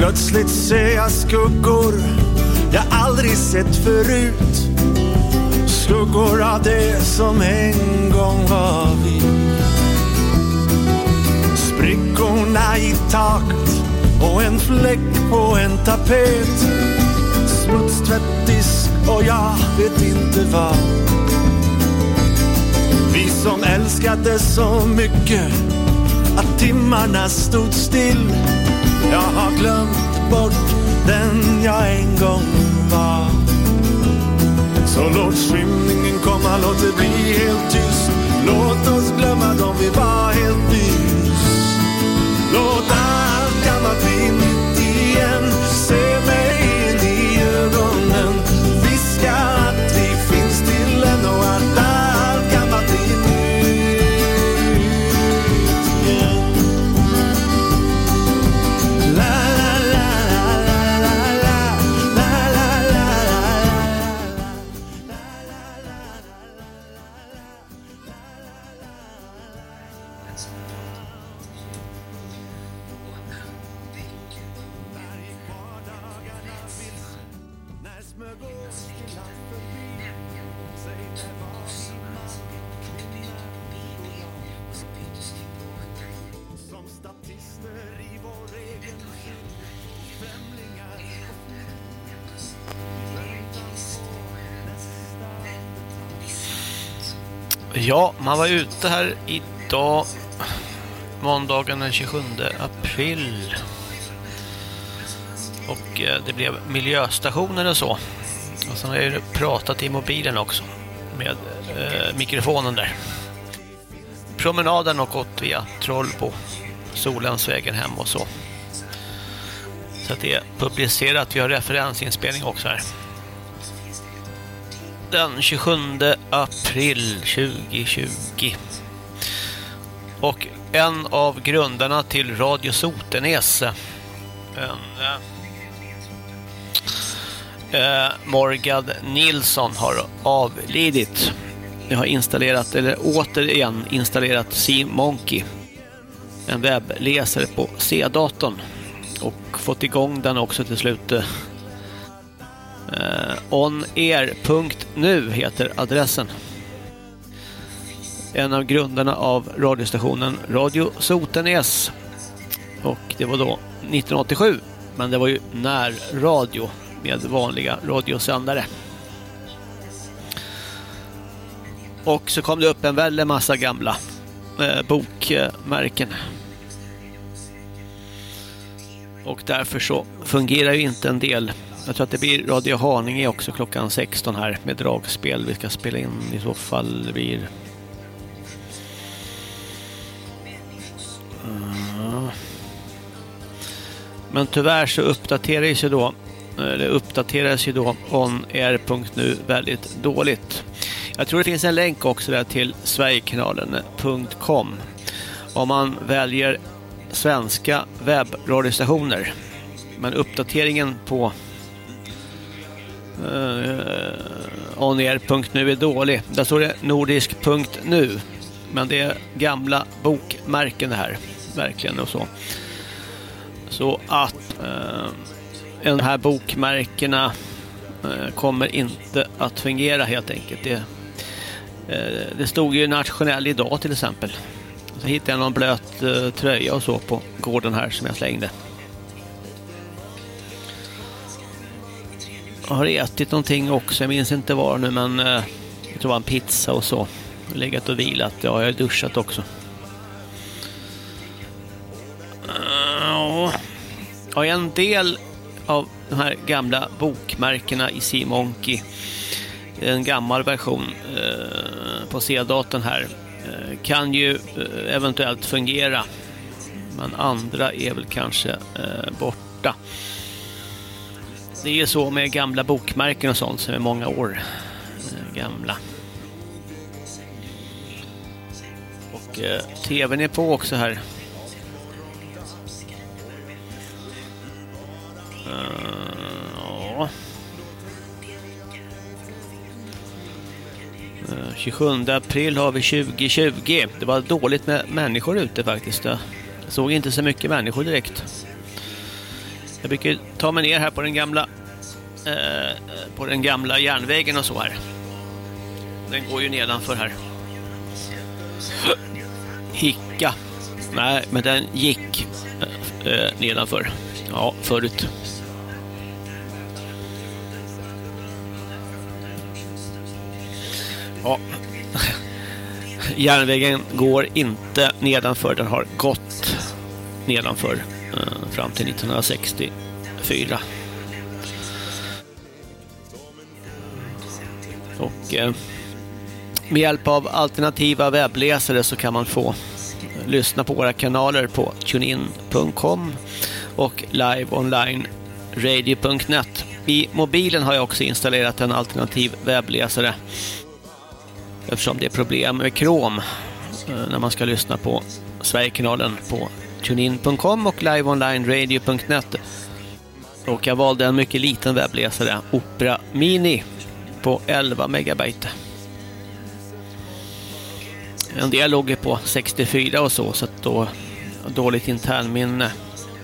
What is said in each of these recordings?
Plötsligt ser jag skuggor jag aldrig sett förut. Skuggor av det som en gång var vi. Sprickorna i taket och en fläck på en tapet. Smutstvättis och jag vet inte vad. Vi som älskade så mycket att timmarna stod still. Jag har glömt bort den jag en gång var. Så låt skymningen komma, låt det bli helt tyst. Låt oss glömma dem vi var helt nyss. Låt allt gammalt bli nytt igen. Se mig in i ögonen. Viska att vi finns till än och att allt gammalt blir nytt igen. La la la la la la la la Ja, man var ute här idag, måndagen den 27 april. Och det blev miljöstationer och så. Och sen har jag pratat i mobilen också med mikrofonen där. Promenaden och gått via Trollbo, Solensvägen hem och så. Så att det är publicerat, vi har referensinspelning också här. Den 27 april 2020. Och en av grundarna till Radio Sotenäs, Morgad Nilsson, har avlidit. Jag har installerat, eller återigen installerat SeaMonkey, en webbläsare på C-datorn, och fått igång den också till slut. onair.nu heter adressen. En av grundarna av radiostationen Radio Sotenäs. Och det var då 1987, men det var ju närradio med vanliga radiosändare. Och så kom det upp en väldigt massa gamla bokmärken. Och därför så fungerar ju inte en del. Jag tror att det blir Radio Haninge också klockan 16 här med dragspel. Vi ska spela in i så fall. Det blir... Men tyvärr så uppdateras ju då onair.nu väldigt dåligt. Jag tror det finns en länk också där till sverigekanalen.com om man väljer svenska webbradiostationer. Men uppdateringen på onair.nu är dålig. Där står det nordisk.nu, men det är gamla bokmärken det här, verkligen, och så. Så att de här bokmärkena kommer inte att fungera helt enkelt. Det stod ju nationell idag till exempel. Så hittade jag någon blöt tröja och så på gården här som jag slängde. Jag har ätit någonting också, jag minns inte vad nu, men jag tror det var en pizza och så. Legat och vilat, ja, jag har duschat också. Ja, en del av de här gamla bokmärkena i SeaMonkey, en gammal version på C-datorn här, kan ju eventuellt fungera, men andra är väl kanske borta. Det är så med gamla bokmärken och sånt som är många år gamla. Och tvn är på också här. 27 april har vi 2020. Det var dåligt med människor ute faktiskt. Jag såg inte så mycket människor direkt. Jag brukar ta mig ner här på den gamla järnvägen och så här. Den går ju nedanför här. Hicka. Nej, men den gick nedanför. Ja, förut. Ja. Järnvägen går inte nedanför. Den har gått nedanför fram till 1964. Och med hjälp av alternativa webbläsare så kan man få lyssna på våra kanaler på tunein.com och liveonlineradio.net. I mobilen har jag också installerat en alternativ webbläsare eftersom det är problem med Chrome när man ska lyssna på Sverigekanalen på tunein.com och liveonlineradio.net. Och jag valde en mycket liten webbläsare, Opera Mini på 11 megabyte. En del låg på 64 och så att då dåligt internminne.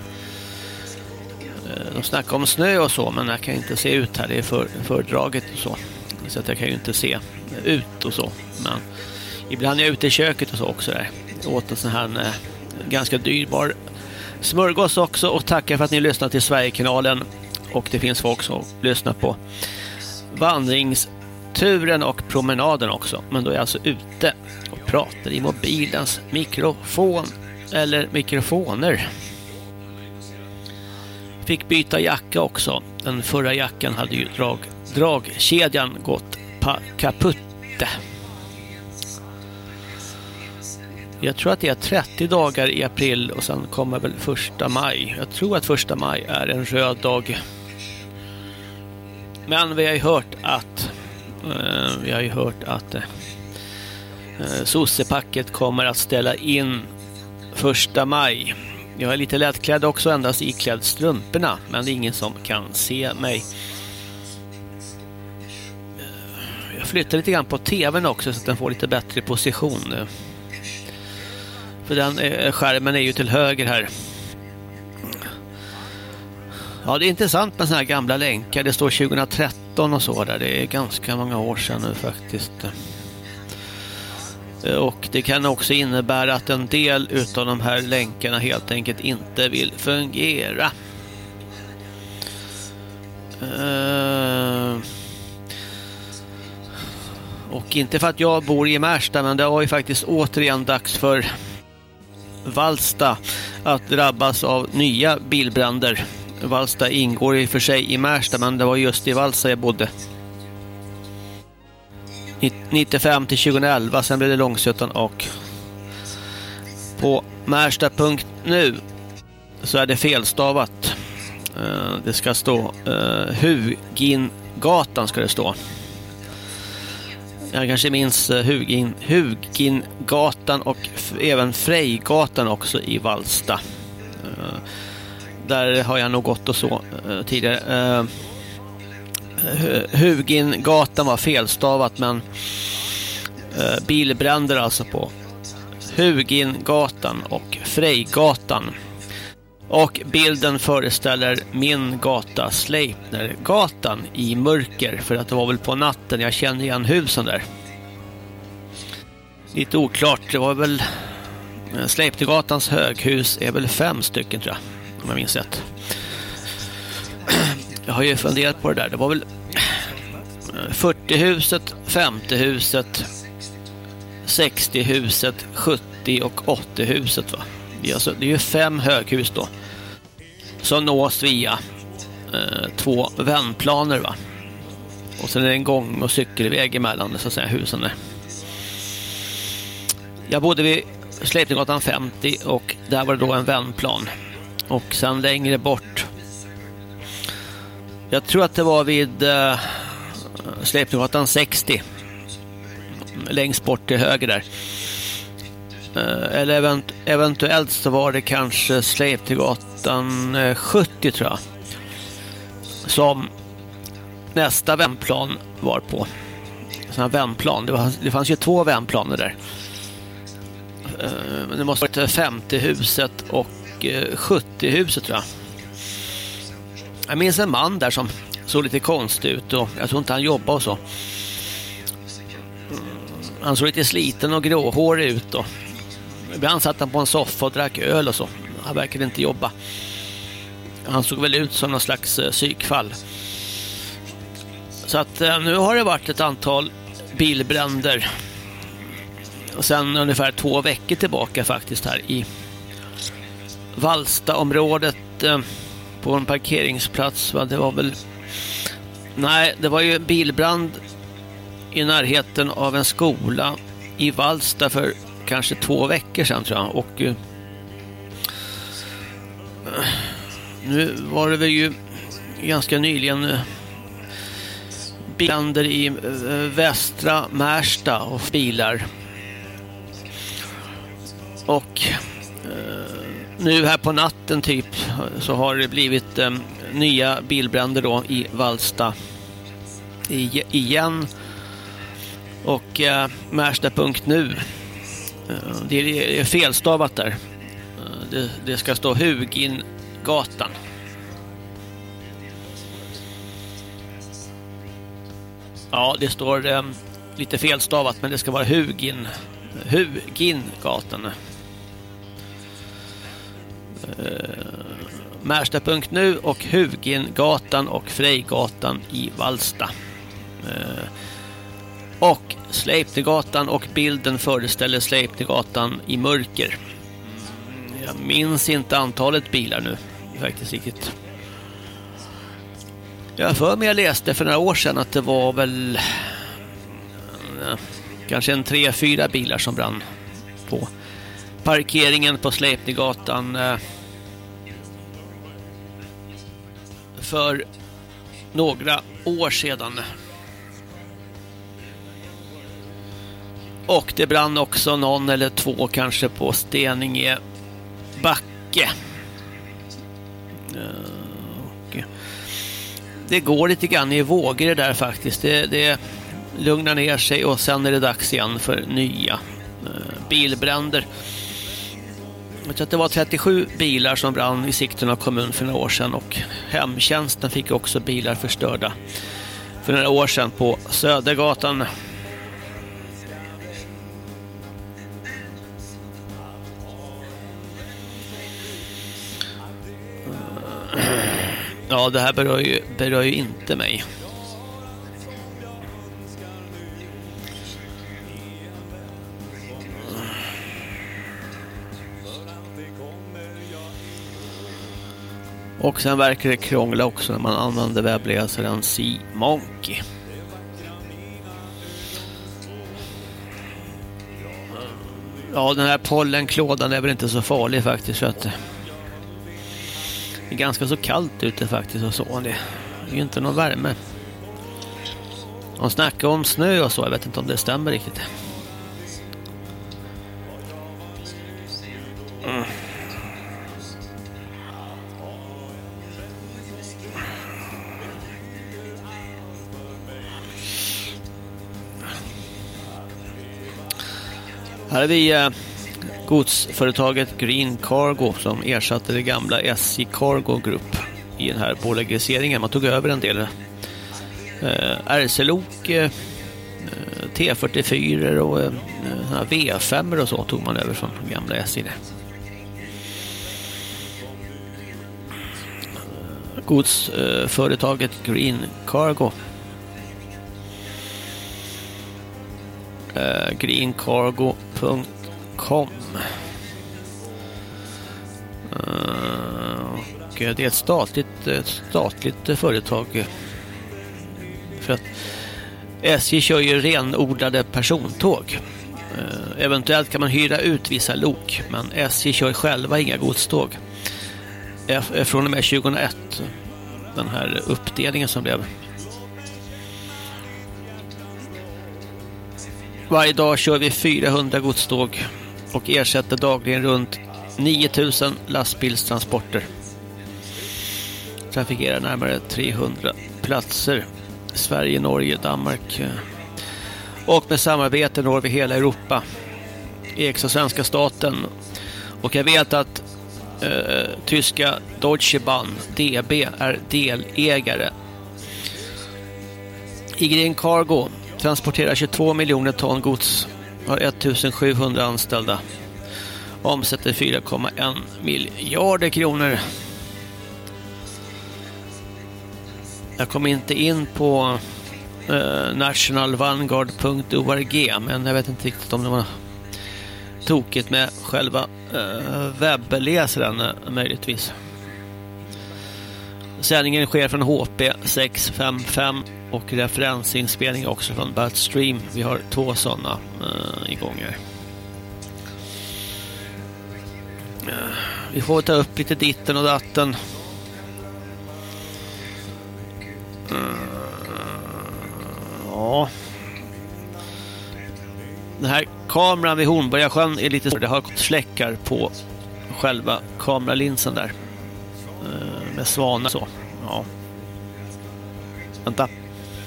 De snackar om snö och så, men jag kan inte se ut här. Det är fördraget och så att jag kan ju inte se ut och så. Men ibland är jag ute i köket och så också där. Åt en sån här ganska dyrbar smörgås också, och tackar för att ni lyssnar till Sverigekanalen. Och det finns folk som lyssnar på vandringsturen och promenaden också. Men då är jag alltså ute och pratar i mobilens mikrofon eller mikrofoner. Fick byta jacka också. Den förra jackan hade ju dragkedjan gått kaputte. Jag tror att det är 30 dagar i april och sen kommer väl 1 maj. Jag tror att 1 maj är en röd dag. Men vi har ju hört att sossepacket kommer att ställa in 1 maj. Jag är lite lättklädd också, endast iklädd strumporna, men det är ingen som kan se mig. Jag flyttar lite grann på tvn också så att den får lite bättre position. För skärmen är ju till höger här. Ja, det är intressant med såna här gamla länkar. Det står 2013 och så där. Det är ganska många år sedan nu faktiskt. Och det kan också innebära att en del utav de här länkarna helt enkelt inte vill fungera. Och inte för att jag bor i Märsta, men det var ju faktiskt återigen dags för Vallsta att drabbas av nya bilbränder. Vallsta ingår i och för sig i Märsta, men det var just i Vallsta jag bodde. 95 till 2011, sen blev det Långsötan, och på Märsta.nu så är det felstavat. Det ska stå Hugingatan ska det stå. Jag kanske minns Hugingatan och även Frejgatan också i Vallsta. Där har jag nog gått och så tidigare. Hugingatan var felstavat, men bilbränder alltså på Hugingatan och Frejgatan. Och bilden föreställer min gata, Sleipnergatan, i mörker, för att det var väl på natten. Jag känner igen husen där. Lite oklart, det var väl Sleipnergatans höghus är väl 5 stycken tror jag, om jag minns rätt. Jag har ju funderat på det där. Det var väl 40-huset, 50-huset, 60-huset, 70- och 80-huset va? Det är ju 5 höghus då. Som nås via 2 vändplaner va? Och sen är det en gång- och cykelväg emellan så att säga husen där. Jag bodde vid Sleipnergatan 50 och där var det då en vändplan. Och sen längre bort, jag tror att det var vid Sleipnergatan 60, längst bort till höger där. Eller eventuellt så var det kanske Sleipnergatan 70 tror jag, som nästa vändplan var på. Sån här vändplan, det fanns ju 2 vändplaner där. Men det måste vara 50-huset och 70-huset tror jag. Jag minns en man där som såg lite konstig ut och jag tror inte han jobbade och så. Han såg lite sliten och gråhårig ut och ibland satt han på en soffa och drack öl och så. Han verkade inte jobba. Han såg väl ut som någon slags psykfall. Så att nu har det varit ett antal bilbränder. Och sen ungefär 2 veckor tillbaka faktiskt här i Vallstaområdet på en parkeringsplats. Det var väl... Nej, det var ju bilbrand i närheten av en skola i Vallsta för kanske 2 veckor sedan tror jag. Och nu var det väl ju ganska nyligen bränder i västra Märsta och bilar. Och nu här på natten typ så har det blivit nya bilbränder då i Vallsta igen. Och Märsta.nu det är felstavat där. Det ska stå Hugingatan. Ja, det står lite felstavat men det ska vara Hugingatan. Märsta.nu och Hugingatan och Frejgatan i Vallsta. Och Sleipnergatan och bilden föreställer Sleipnergatan i mörker. Jag minns inte antalet bilar nu faktiskt riktigt. Jag för mig jag läste för några år sedan att det var väl kanske en 3-4 bilar som brann på parkeringen på Sleipnergatan för några år sedan. Och det brann också någon eller 2 kanske på Steninge backe. Och det går lite grann i vågor där faktiskt. Det lugnar ner sig och sen är det dags igen för nya bilbränder. Jag tror att det var 37 bilar som brann i Sigtuna kommun för några år sedan och hemtjänsten fick också bilar förstörda för några år sedan på Södergatan. Ja, det här berör ju inte mig. Och sen verkar det krångla också när man använder webbläsaren C-Monkey. Ja, den här pollenklådan är väl inte så farlig faktiskt för att det är ganska så kallt ute faktiskt och så. Det är ju inte någon värme. De snackar om snö och så, jag vet inte om det stämmer riktigt. Här är vi godsföretaget Green Cargo som ersatte det gamla SJ Cargo Group i den här bolagiseringen. Man tog över en del RC-lok, T44 och V5 och så tog man över från gamla SJ. Godsföretaget Green Cargo. greencargo.com och det är ett statligt företag för att SJ kör ju renodlade persontåg. Eventuellt kan man hyra ut vissa lok men SJ kör själva inga godståg från och med 2001 den här uppdelningen som blev. Varje dag kör vi 400 godståg och ersätter dagligen runt 9000 lastbilstransporter. Trafikerar närmare 300 platser. Sverige, Norge, Danmark. Och med samarbete når vi hela Europa. Ägs av svenska staten. Och jag vet att tyska Deutsche Bahn DB är delägare. Green Cargo transporterar 22 miljoner ton gods, har 1700 anställda, omsätter 4,1 miljarder kronor. Jag kom inte in på nationalvanguard.org, men jag vet inte riktigt om det var tokigt med själva webbläsaren möjligtvis. Sändningen sker från HP 655 och referensinspelning också från Batstream. Vi har 2 sådana igång här. Vi får ta upp lite ditten och datten. Ja. Den här kameran vid Hornborgasjön är lite större. Det har släckar på själva kameralinsen där. Med svanar så. Ja. Vänta.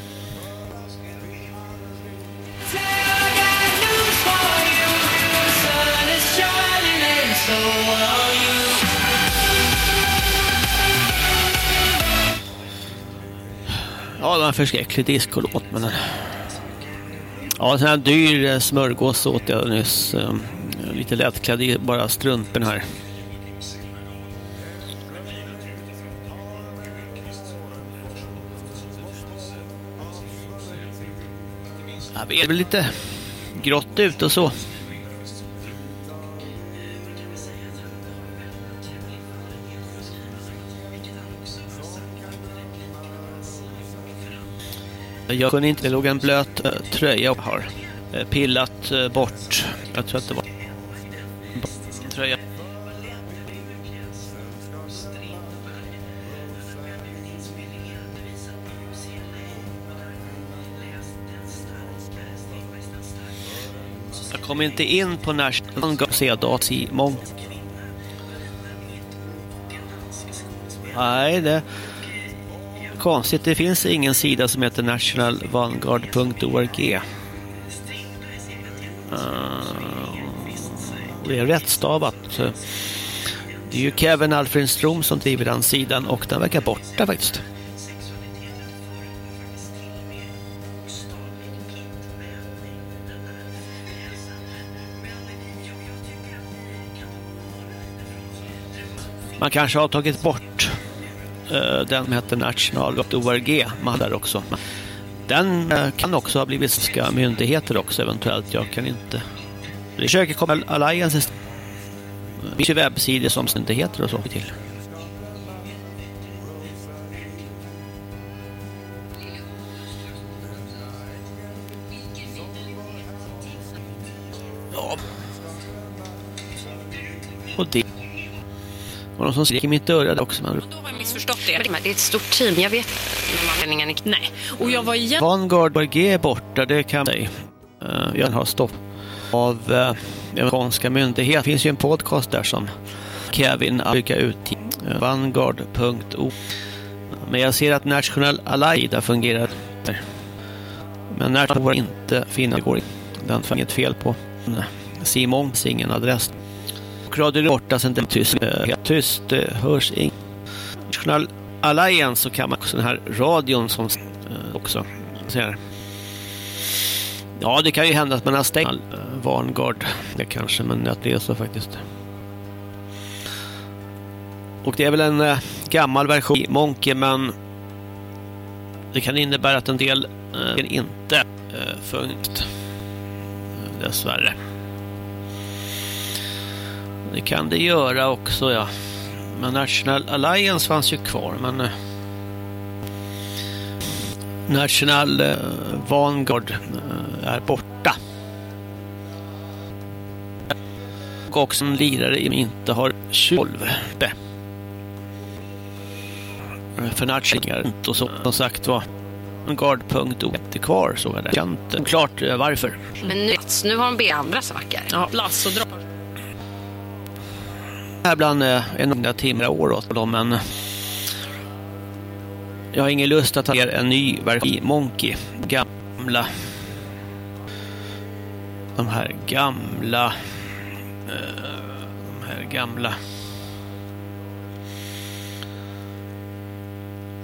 Ja, det var en förskräcklig diskolåt, men ja, sån här dyr smörgås åt jag nyss. Lite lättklädd i bara strumpen här. Ja, det är väl lite grått ut och så. Jag kunde inte, det låg en blöt tröja och har pillat bort. Jag tror att det var tröja. Jag kom inte in på National i mång. Nej, det konstigt, det finns ingen sida som heter nationalvanguard.org. Det är rättstavat. Det är ju Kevin Alfredström som driver den sidan och den verkar borta faktiskt. Man kanske har tagit bort den heter national.org, man där också. Den kan också ha blivit svenska myndigheter också eventuellt. Jag kan inte. Vi försöker komma Alliance. Vi kör webbsidor som myndigheter och så till. Ja. Och det och de som skriker mitt öra också. Men då har jag missförstått det. Det är ett stort team, jag vet. Nej. Och jag var igen. Vanguard är borta, det kan jag säga. Jag har stopp av amerikanska myndigheter. Det finns ju en podcast där som Kevin brukar ut till vanguard.org. Men jag ser att National Ally där fungerar. Men National var inte finna går. Den får inget fel på. Simon, ingen adress. Radio borta sen det helt tyst, hörs inget. National Alliance så kan man också den här radion som också ser. Ja, det kan ju hända att man har stängt Vanguard. Det kanske, men att det är så faktiskt. Och det är väl en gammal version i Monkey, men det kan innebära att en del inte funkt. Dessvärre. Det kan det göra också, ja. Men National Alliance fanns ju kvar, men National Vanguard är borta. Och också en lirare som inte har 12. För National och så som sagt var Vanguard.org kvar, så är det känt. Klart varför. Men nu har de be andra saker. Ja, lass och dra. Här bland några timmar år åt dem, men jag har ingen lust att ta ner en ny version i Monkey. De här gamla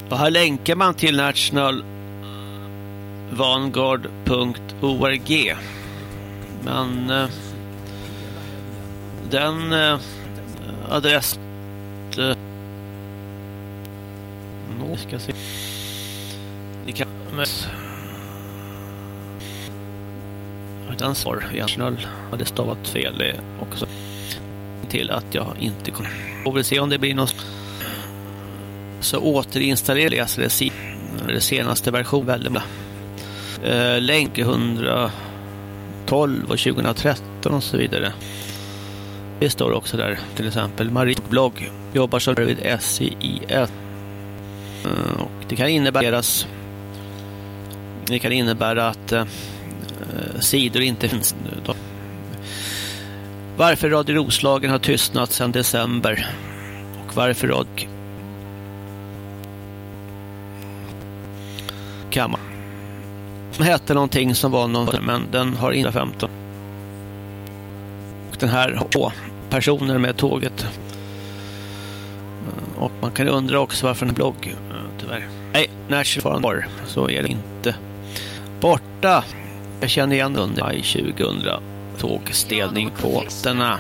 Och här länkar man till nationalvanguard.org. Men den adress ska se. Det kan den svar egentligen hade stavat fel det också till att jag inte kommer. Och vi se om det blir något. Så återinstallera det senaste version väldigt bra. Länk 112 och 2013 och så vidare. Det står också där till exempel Maries blogg jobbar som vid SCIS. Och det kan innebära att sidor inte finns nu då. Varför Radio Roslagen har tystnat sedan december och varför Radio Kammar hette någonting som var någon, men den har inte 15. Och den här har 2 personer med tåget. Och man kan undra också varför en blogg tyvärr. Nej, National så är det inte borta. Jag känner igen under maj 2000 tågställning på denna.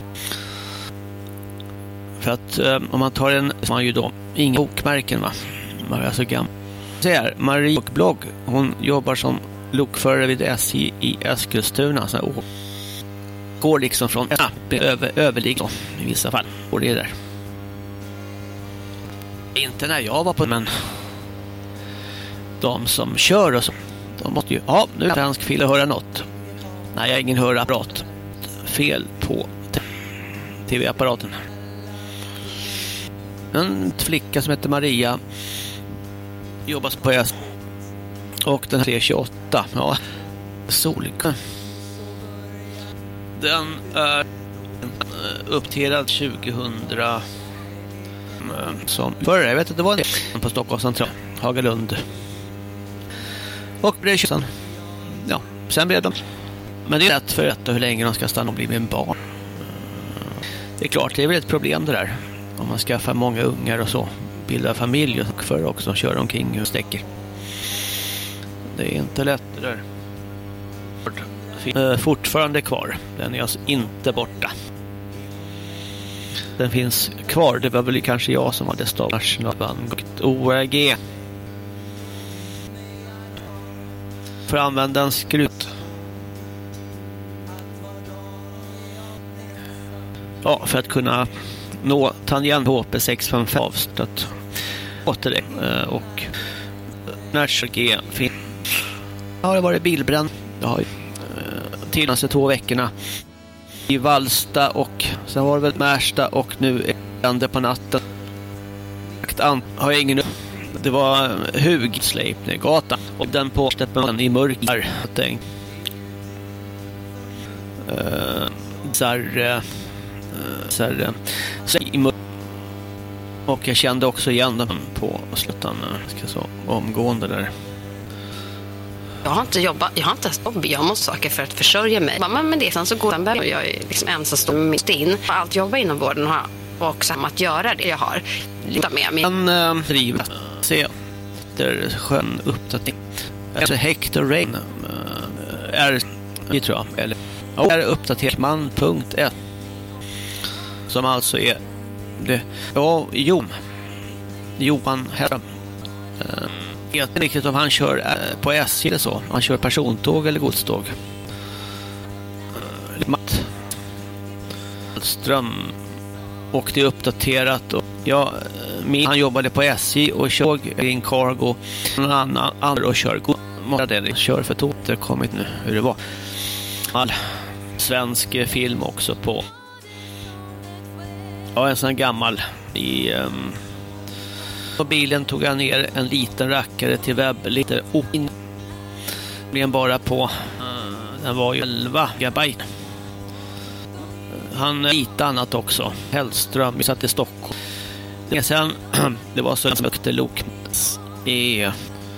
För att om man tar en så har man ju då inga bokmärken va. Man är så gammal. Så här, Marie blogg, hon jobbar som lokförare vid SJ i Eskilstuna så och går liksom från överligger i vissa fall. Och det är där. Inte när jag var på men de som kör och så de måste ju, nu är svensk fil att höra något. Nej, jag har ingen hörapparat. Fel på tv-apparaten. En flicka som heter Maria jobbar på S. Och den här 328. Ja, Solika. Den är uppdaterad 2000 som förra, jag vet att det var det på Stockholms central, Hagalund. Och det är 20. Ja, sen blev de. Men det är rätt för hur länge de ska stanna och bli med en barn. Det är klart, det är väl ett problem det där. Om man skaffar många ungar och så. Bilda familj och för också köra omkring och stäcker. Det är inte lätt det där. Fortfarande kvar. Den är alltså inte borta. Den finns kvar. Det var väl kanske jag som hade stavat Nationalvanguard.org. För att använda en skrut. Ja, för att kunna nå tangent HP 655 avstöt åter och National G finns. Ja, det har varit bilbränd. Det har till de 2 veckorna i Vallsta och sen var det väl Märsta och nu är det på natten. Har jag ingen. Det var Hug Sleipnergatan och den på steppen i mörker och jag kände också igen dem på slutan så omgående där. Jag har inte jobbat, jag har inte jobb, jag måste söka för att försörja mig. Men det sen så går den och jag är liksom ensam står mitt in. Allt jobba inom vården har också att göra det jag har lite med mig. En driv se där sjön uppdatering. Alltså Hector Rain är jag tror eller är uppdaterat man.1 som alltså är det Johan Herra. Jag vet inte riktigt om han kör på SJ eller så. Han kör persontåg eller godståg. Ström och det är uppdaterat och han jobbade på SJ och kör in cargo någon annan och kör kör för tåg. Det har kommit nu hur det var. All svensk film också på en sån gammal i på bilen tog han ner en liten rackare till webb lite blev bara på den var ju 11 gigabyte. Han lite annat också. Hellström, vi satt i Stockholm. Sen det var så mycket lok i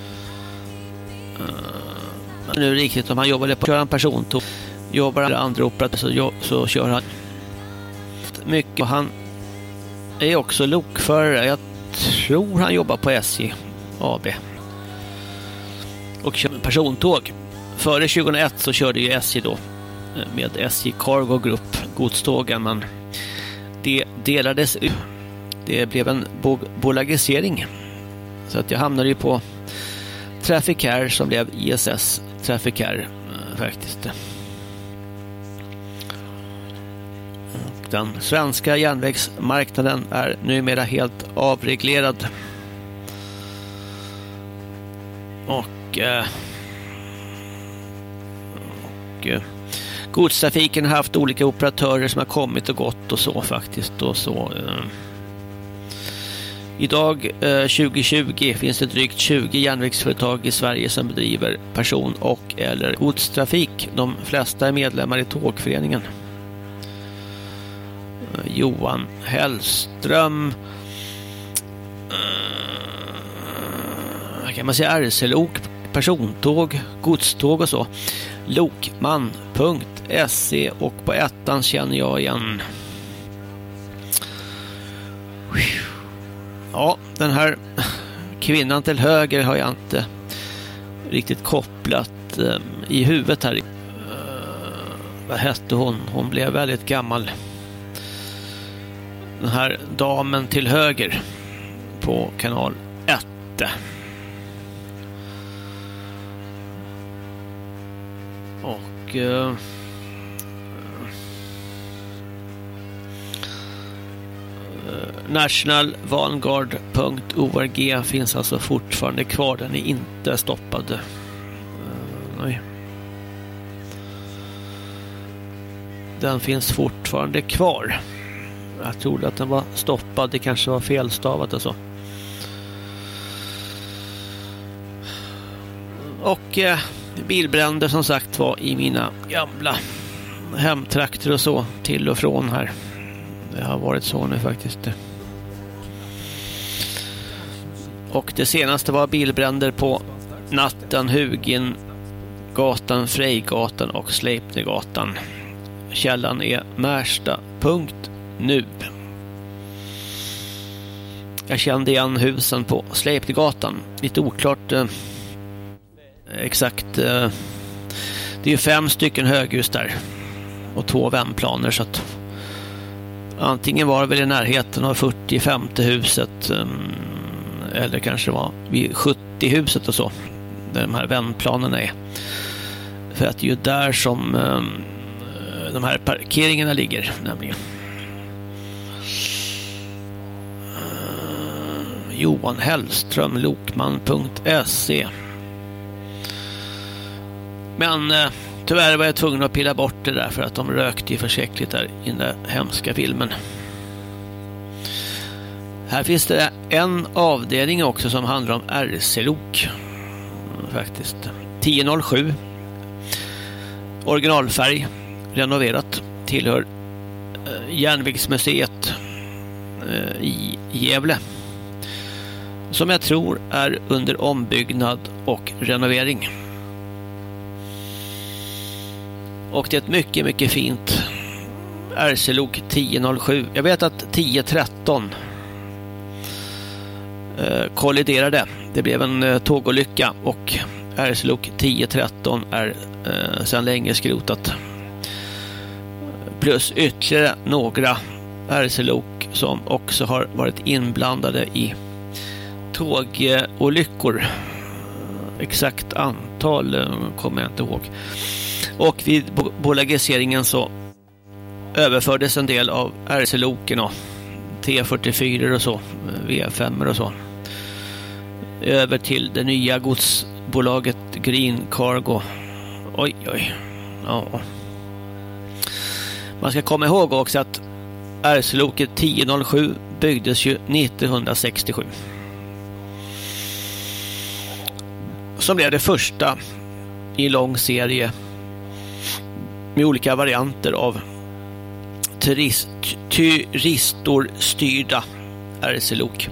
nu riktigt om han jobbade på kör en persontåg jobbar andra operatörer så kör han mycket och han är också lokförare. Jag tror han jobbar på SJ AB. Och kör persontåg. Före 2001 så körde ju SJ då med SJ Cargo Group godstågen, men det delades ut. Det blev en bolagisering. Så att jag hamnade ju på Trafficair som blev ISS Trafficair faktiskt. Den svenska järnvägsmarknaden är numera helt avreglerad. Och godstrafiken har haft olika operatörer som har kommit och gått och så faktiskt. Och så. Idag 2020 finns det drygt 20 järnvägsföretag i Sverige som bedriver person- och eller godstrafik. De flesta är medlemmar i Tågföreningen. Johan Hellström, kan man säga RC-lok, persontåg, godståg och så. Lokman.se, och på ettan känner jag igen. Ja, den här kvinnan till höger har jag inte riktigt kopplat i huvudet här. Vad hette hon? Hon blev väldigt gammal. Den här damen till höger på kanal 1. Och nationalvanguard.org finns alltså fortfarande kvar. Den är inte stoppad. Nej. Den finns fortfarande kvar. Jag trodde att den var stoppad. Det kanske var felstavat och så. Och bilbränder som sagt var i mina gamla hemtrakter och så till och från här. Det har varit så nu faktiskt. Och det senaste var bilbränder på Natten, Hugin, gatan, Frejgatan och Sleipnergatan. Källan är Märsta.nu. Jag kände igen husen på Sleipnergatan. Lite oklart exakt. Det är ju 5 stycken höghus där och 2 vändplaner, så att antingen var det väl i närheten av 40-50 huset eller kanske var vid 70 huset och så, där de här vändplanerna är. För att det är ju där som de här parkeringarna ligger nämligen. Johan Hellström, Lokman.se. Men tyvärr var jag tvungen att pilla bort det där för att de rökte ju försäkligt där i den där hemska filmen. Här finns det en avdelning också som handlar om RC-lok. Faktiskt. 1007. Originalfärg. Renoverat. Tillhör Järnvägsmuseet i Gävle. Som jag tror är under ombyggnad och renovering. Och det är ett mycket, mycket fint RC-lok 1007. Jag vet att 1013 kolliderade. Det blev en tågolycka och RC-lok 1013 är sedan länge skrotat. Plus ytterligare några RC-lok som också har varit inblandade i tågolyckor. Exakt antal kommer jag inte ihåg. Och vid bolagiseringen så överfördes en del av RC-loken och T44 och så, V5 och så, över till det nya godsbolaget Green Cargo. Oj. Ja. Man ska komma ihåg också att RC-loket 1007 byggdes ju 1967. Som blev det första i en lång serie med olika varianter av tyristorstyrda RC-lok.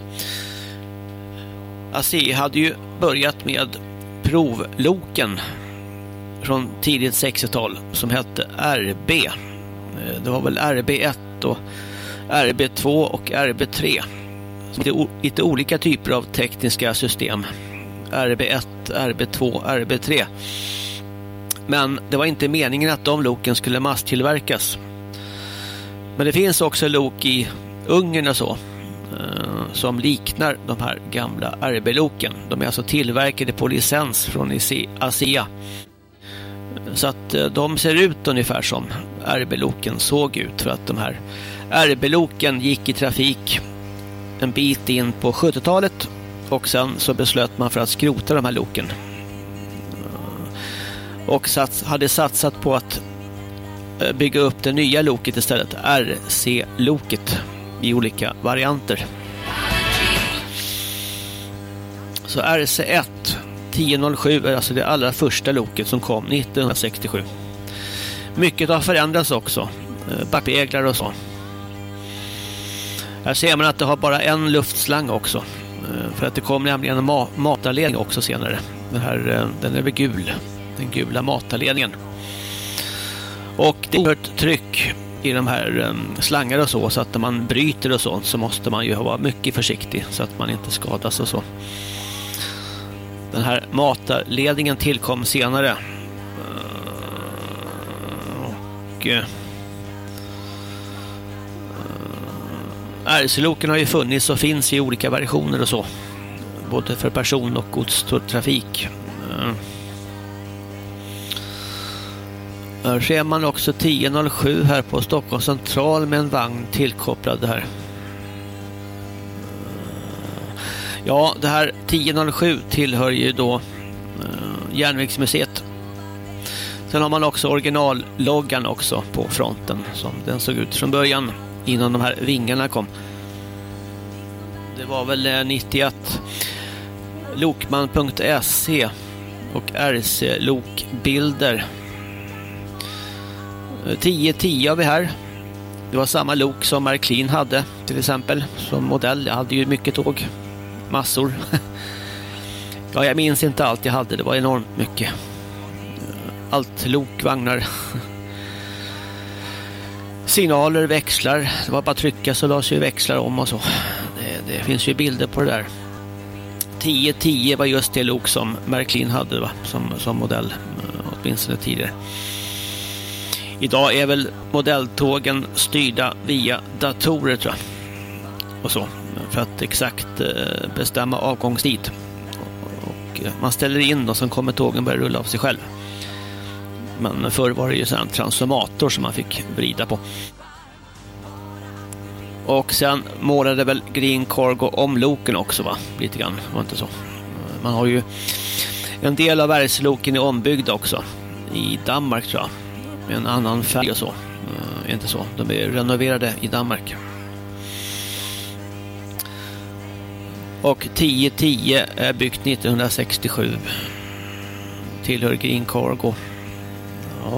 ASEA hade ju börjat med provloken från tidigt 60-tal som hette RB. Det var väl RB1 och RB2 och RB3 lite olika typer av tekniska system. RB1, RB2, RB3. Men det var inte meningen att de loken skulle masstillverkas. Men det finns också lok i Ungern och så som liknar de här gamla RB-loken. De är alltså tillverkade på licens från ASEA. Så att de ser ut ungefär som RB-loken såg ut, för att de här RB-loken gick i trafik en bit in på 70-talet och sen så beslöt man för att skrota de här loken. Och hade satsat på att bygga upp det nya loket istället, RC-loket, i olika varianter. Så RC1 1007 är alltså det allra första loket som kom 1967. Mycket har förändrats också, backspeglar och så. Här ser man att det har bara en luftslang också, för att det kom nämligen en matarledning också senare. Den är väl gul, den gula matarledningen. Och det är ett tryck i de här slangar och så att när man bryter och sånt så måste man ju vara mycket försiktig så att man inte skadas och så. Den här matarledningen tillkom senare. Och RC-loken har ju funnits och finns i olika versioner och så. Både för person- och godstrafik. Här ser man också 1007 här på Stockholms central med en vagn tillkopplad här. Ja, det här 1007 tillhör ju då Järnvägsmuseet. Sen har man också originalloggan också på fronten som den såg ut från början innan de här vingarna kom. Det var väl 91. Lokman.se och RC-lokbilder. 1010 har vi här. Det var samma lok som Märklin hade till exempel som modell. Jag hade ju mycket tåg. Massor. Ja, jag minns inte allt jag hade. Det var enormt mycket. Allt lokvagnar. Signaler, växlar. Det var bara att trycka så lades ju växlar om och så. Det finns ju bilder på det där. 1010 var just det lok som Märklin hade, va? Som modell. Åtminstone tidigare. Idag är väl modelltågen styrda via datorer, tror jag. Och så. För att exakt bestämma avgångstid. Och man ställer in och sen kommer tågen börja rulla av sig själv. Men förr var det ju en transformator som man fick vrida på. Och sen målade väl Green Cargo om loken också, va? Lite grann, var inte så. Man har ju en del av RC-loken är ombyggda också. I Danmark, tror jag. Med en annan färg och så. Inte så. De är renoverade i Danmark. Och 1010 är byggt 1967. Tillhör Green Cargo. Ja.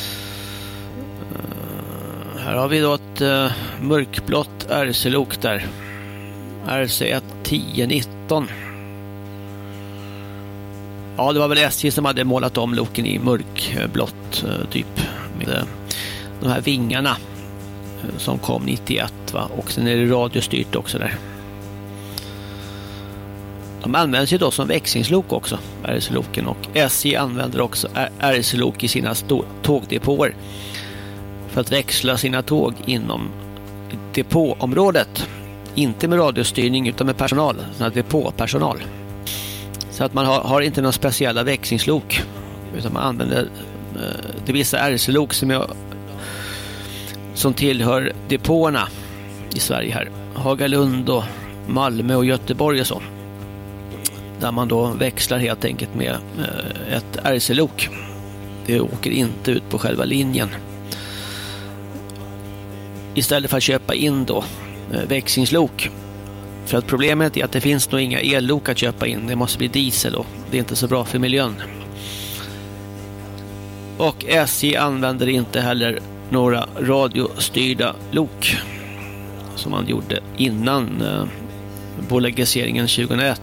Här har vi då ett mörkblått RC-lok där. RC1 1019. Ja, det var väl SJ som hade målat om loken i mörkblått typ. Med de här vingarna som kom 91, va? Och sen är det radiostyrt också där. De används ju då som växlingslok också, RC-loken, och SJ använder också RC-lok i sina tågdepåer för att växla sina tåg inom depåområdet. Inte med radiostyrning utan med personal, sån här depåpersonal. Så att man har inte några speciella växlingslok, utan man använder det vissa RC-lok som tillhör depåerna i Sverige här. Hagalund och Malmö och Göteborg och så. Där man då växlar helt enkelt med ett RC-lok. Det åker inte ut på själva linjen. Istället för att köpa in då växlingslok. För att problemet är att det finns nog inga ellok att köpa in. Det måste bli diesel och det är inte så bra för miljön. Och SJ använder inte heller några radiostyrda lok som man gjorde innan bolagiseringen 2001.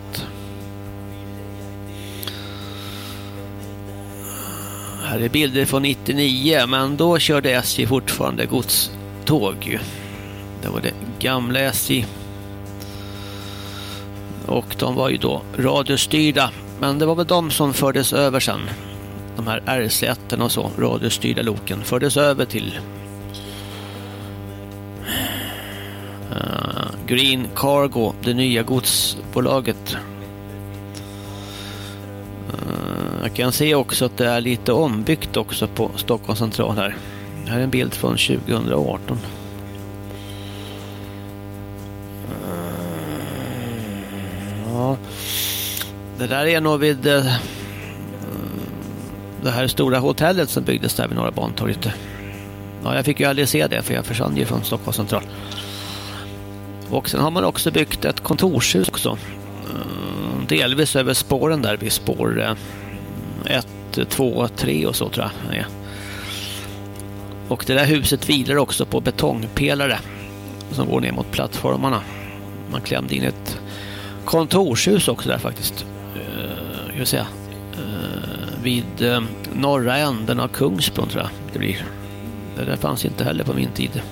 Här är bilder från 99, men då körde SJ fortfarande godståg. Det var det gamla SJ. Och de var ju då radiostyrda. Men det var väl de som fördes över sen. De här RC1 och så, radiostyrda loken, fördes över till Green Cargo, det nya godsbolaget. Jag kan se också att det är lite ombyggt också på Stockholms central här. Här är en bild från 2018. Ja, det där är nog vid det här stora hotellet som byggdes där vid Norra Bantorget. Ja, jag fick ju aldrig se det för jag försvann ju från Stockholms central. Och sen har man också byggt ett kontorshus också. Delvis över spåren där vid spår 1, 2, 3 och så tror jag. Ja. Och det där huset vilar också på betongpelare som går ner mot plattformarna. Man klämde in ett kontorshus också där faktiskt. Hur säga? Vid norra änden av Kungsbron tror jag det blir. Det där fanns inte heller på min tid.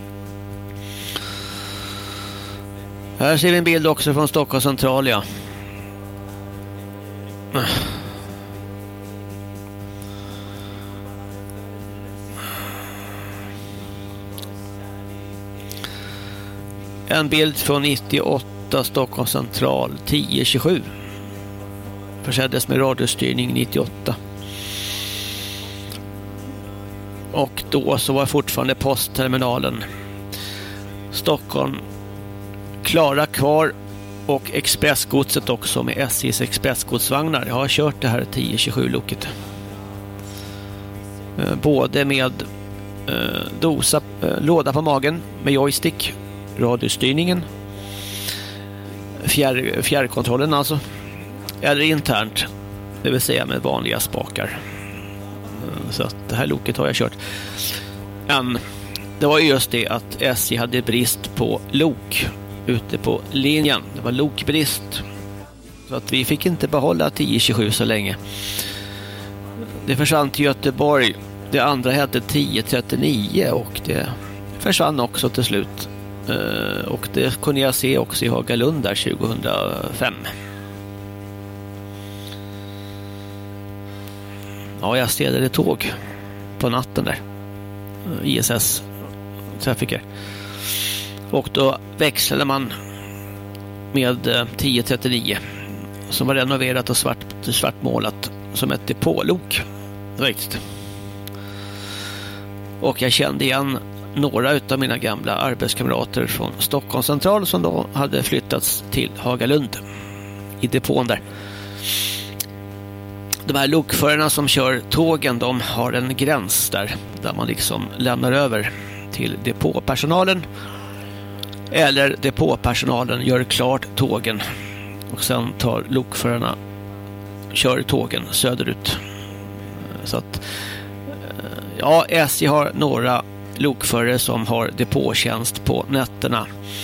Här ser vi en bild också från Stockholms central, ja. En bild från 98 Stockholms central 1027. Förseddes med radiostyrning 98. Och då så var fortfarande postterminalen Stockholm klara kvar och expressgodset också med SJs expressgodsvagnar. Jag har kört det här 1027-loket. Både med låda på magen med joystick, radiostyrningen, fjärrkontrollen alltså, eller internt, det vill säga med vanliga spakar. Så att det här loket har jag kört. Men det var just det att SJ hade brist på lok ute på linjen. Det var lokbrist. Så att vi fick inte behålla 1027 så länge. Det försvann till Göteborg. Det andra hette 1039 och det försvann också till slut. Och det kunde jag se också i Hagalund där 2005. Ja, jag städade tåg på natten där. ISS trafiker. Och då växlade man med 1039 som var renoverat och svartmålat som ett depålok. Riktigt. Och jag kände igen några utav mina gamla arbetskamrater från Stockholms central som då hade flyttats till Hagalund i depån där. De här lokförarna som kör tågen, de har en gräns där man liksom lämnar över till depåpersonalen. Eller depåpersonalen gör klart tågen och sen tar lokförarna kör tågen söderut. Så att ja, SJ har några lokförare som har depåtjänst på nätterna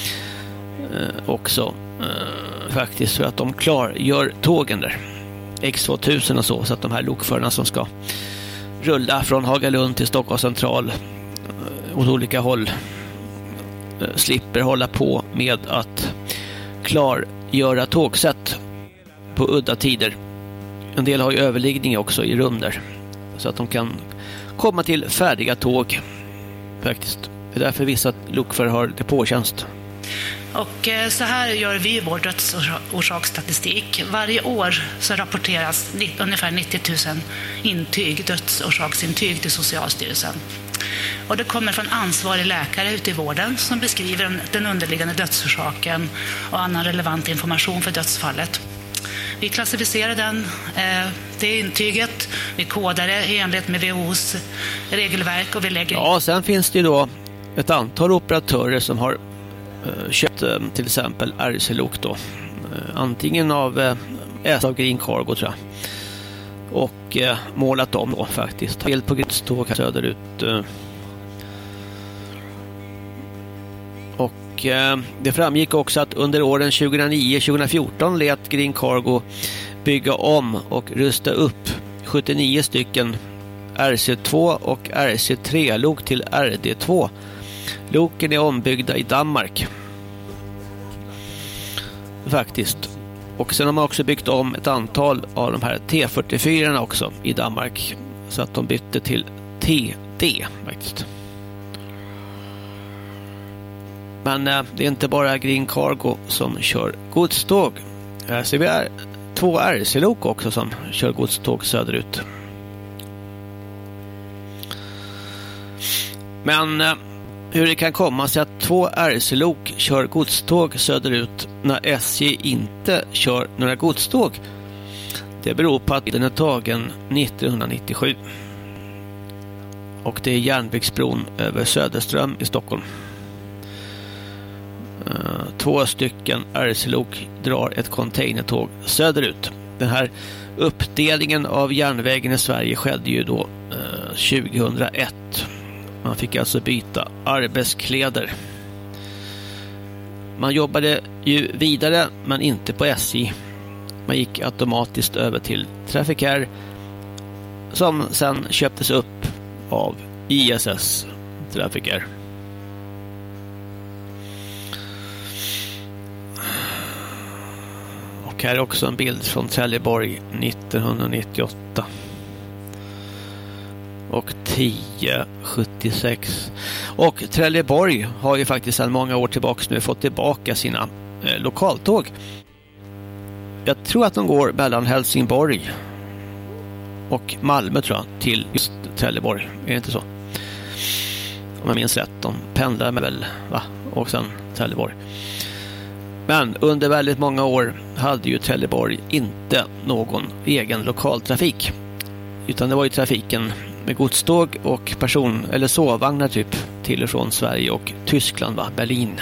också faktiskt för att de gör tågen där. X2000 och så att de här lokförarna som ska rulla från Hagalund till Stockholms central åt olika håll slipper hålla på med att klargöra tågsätt på udda tider. En del har ju överliggning också i rum där så att de kan komma till färdiga tåg faktiskt. Det är därför vissa lokförare har depåtjänst. Och så här gör vi vår dödsorsaksstatistik. Varje år så rapporteras ungefär 90 000 dödsorsaksintyg till Socialstyrelsen. Och det kommer från ansvarig läkare ute i vården som beskriver den underliggande dödsorsaken och annan relevant information för dödsfallet. Vi klassificerar det intyget, vi kodar det i enlighet med WHO:s regelverk och vi lägger... Ja, sen finns det ju då ett antal operatörer som har köpt till exempel RC-lok då. Antingen av Green Cargo tror jag. Och målat om då faktiskt. Helt på godståg söderut. Och det framgick också att under åren 2009-2014 lät Green Cargo bygga om och rusta upp 79 stycken RC2 och RC3-lok till RD2. Loken är ombyggda i Danmark. Faktiskt. Och sen har man också byggt om ett antal av de här T44 också i Danmark. Så att de bytte till TD faktiskt. Men det är inte bara Green Cargo som kör godståg. Här ser vi 2 RC-lok också som kör godståg söderut. Men hur det kan komma sig att 2 RC-lok kör godståg söderut när SJ inte kör några godståg, det beror på att den är tagen 1997. Och det är järnvägsbron över Söderström i Stockholm. 2 stycken RC-lok drar ett containertåg söderut. Den här uppdelningen av järnvägen i Sverige skedde ju då 2001. Man fick alltså byta arbetskläder. Man jobbade ju vidare men inte på SJ. Man gick automatiskt över till Trafikär som sen köptes upp av ISS Trafikär. Och här är också en bild från Trelleborg 1998. Och 1076. Och Trelleborg har ju faktiskt sedan många år tillbaka nu fått tillbaka sina lokaltåg. Jag tror att de går mellan Helsingborg och Malmö tror jag till just Trelleborg. Är det inte så? Om jag minns rätt. De pendlar med väl och sen Trelleborg. Men under väldigt många år hade ju Trelleborg inte någon egen lokaltrafik. Utan det var ju trafiken med godståg och person- eller sovvagnar typ till och från Sverige och Tyskland, Berlin.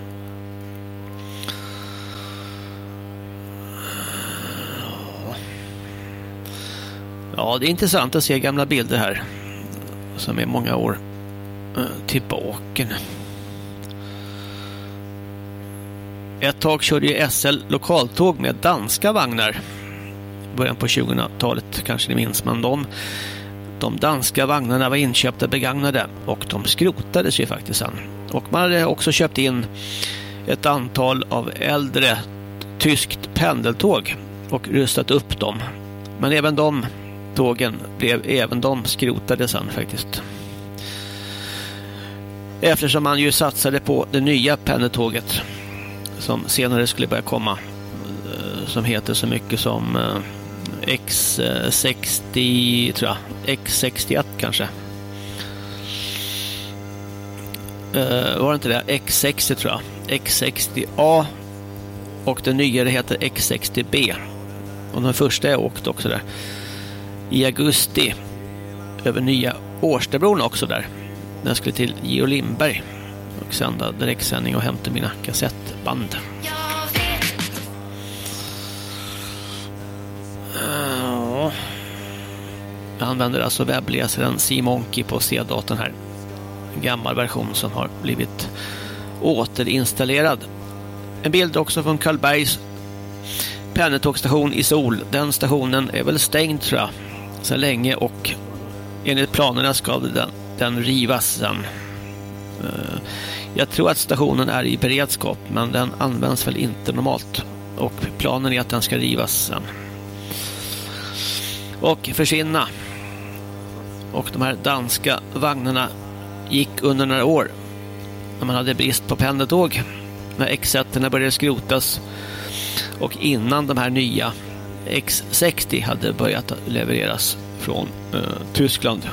Ja, det är intressant att se gamla bilder här som är många år tillbaka. Ett tag körde ju SL lokaltåg med danska vagnar. Början på 2000-talet kanske ni minns, men de danska vagnarna var inköpta begagnade och de skrotades ju faktiskt sen. Och man hade också köpt in ett antal av äldre tyskt pendeltåg och rustat upp dem. Men även de tågen blev skrotade sen faktiskt. Eftersom man ju satsade på det nya pendeltåget som senare skulle börja komma, som heter så mycket som X60 tror jag, X61 kanske. Var det inte det? X60 tror jag. X60A och den nya heter X60B. Och den första jag åkt också där i augusti över nya Årstabron också där. Den skulle till Georg Lindberg och sända direktsändning och hämta mina kassettband. Jag använder alltså webbläsaren C-Monkey på C-datorn här. En gammal version som har blivit återinstallerad. En bild också från Karlbergs pendeltågstation i Sol. Den stationen är väl stängd tror jag så länge och enligt planerna ska den rivas sen. Jag tror att stationen är i beredskap men den används väl inte normalt och planen är att den ska rivas sen och försvinna. Och de här danska vagnarna gick under några år när man hade brist på pendeltåg, när X1-erna började skrotas och innan de här nya X60 hade börjat levereras från Tyskland.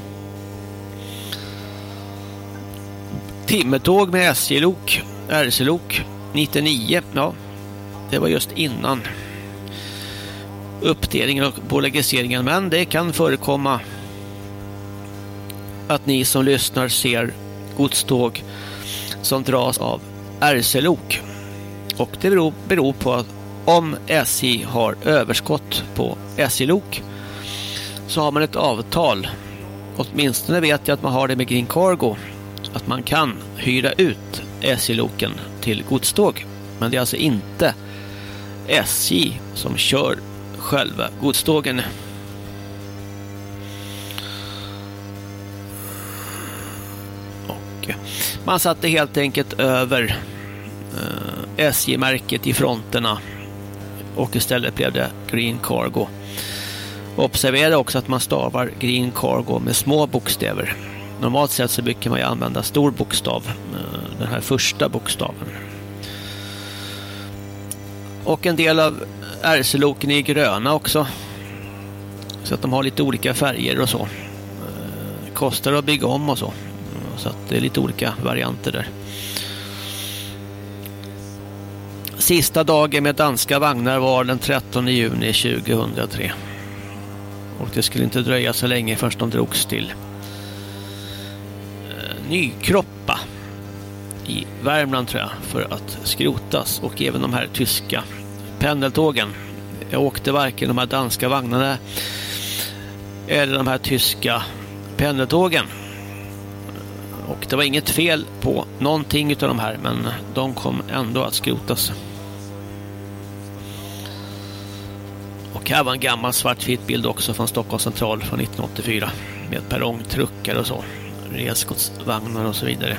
Timmertåg med SJ-lok, RC-lok 99, ja, det var just innan uppdelningen och bolagiseringen, men det kan förekomma att ni som lyssnar ser godståg som dras av RC-lok. Och det beror på att om SJ har överskott på SJ-lok så har man ett avtal. Åtminstone vet jag att man har det med Green Cargo, att man kan hyra ut SJ-loken till godståg. Men det är alltså inte SJ som kör själva godstågen. Och man satte helt enkelt över SJ-märket i fronterna och istället blev det Green Cargo. Observera också att man stavar Green Cargo med små bokstäver. Normalt sett så brukar man ju använda stor bokstav, den här första bokstaven. Och en del av RC-loken är gröna också. Så att de har lite olika färger och så. Kostar att bygga om och så. Så att det är lite olika varianter där. Sista dagen med danska vagnar var den 13 juni 2003. Och det skulle inte dröja så länge först de drogs till Nykroppa i Värmland tror jag, för att skrotas. Och även de här tyska pendeltågen. Jag åkte varken de här danska vagnarna eller de här tyska pendeltågen. Och det var inget fel på någonting utav de här, men de kom ändå att skrotas. Och här var en gammal svartvit bild också från Stockholms central från 1984 med perrongtruckar och så, resgodsvagnar och så vidare.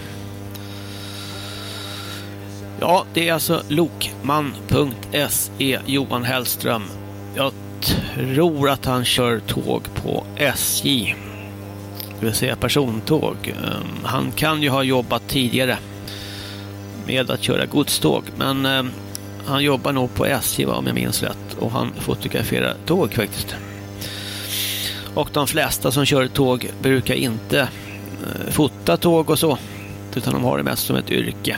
Ja, det är alltså lokman.se, Johan Hellström. Jag tror att han kör tåg på SJ, det vill säga persontåg. Han kan ju ha jobbat tidigare med att köra godståg, men han jobbar nog på SJ om jag minns rätt, och han fotograferar tåg faktiskt. Och de flesta som kör tåg brukar inte fota tåg och så, utan de har det mest som ett yrke.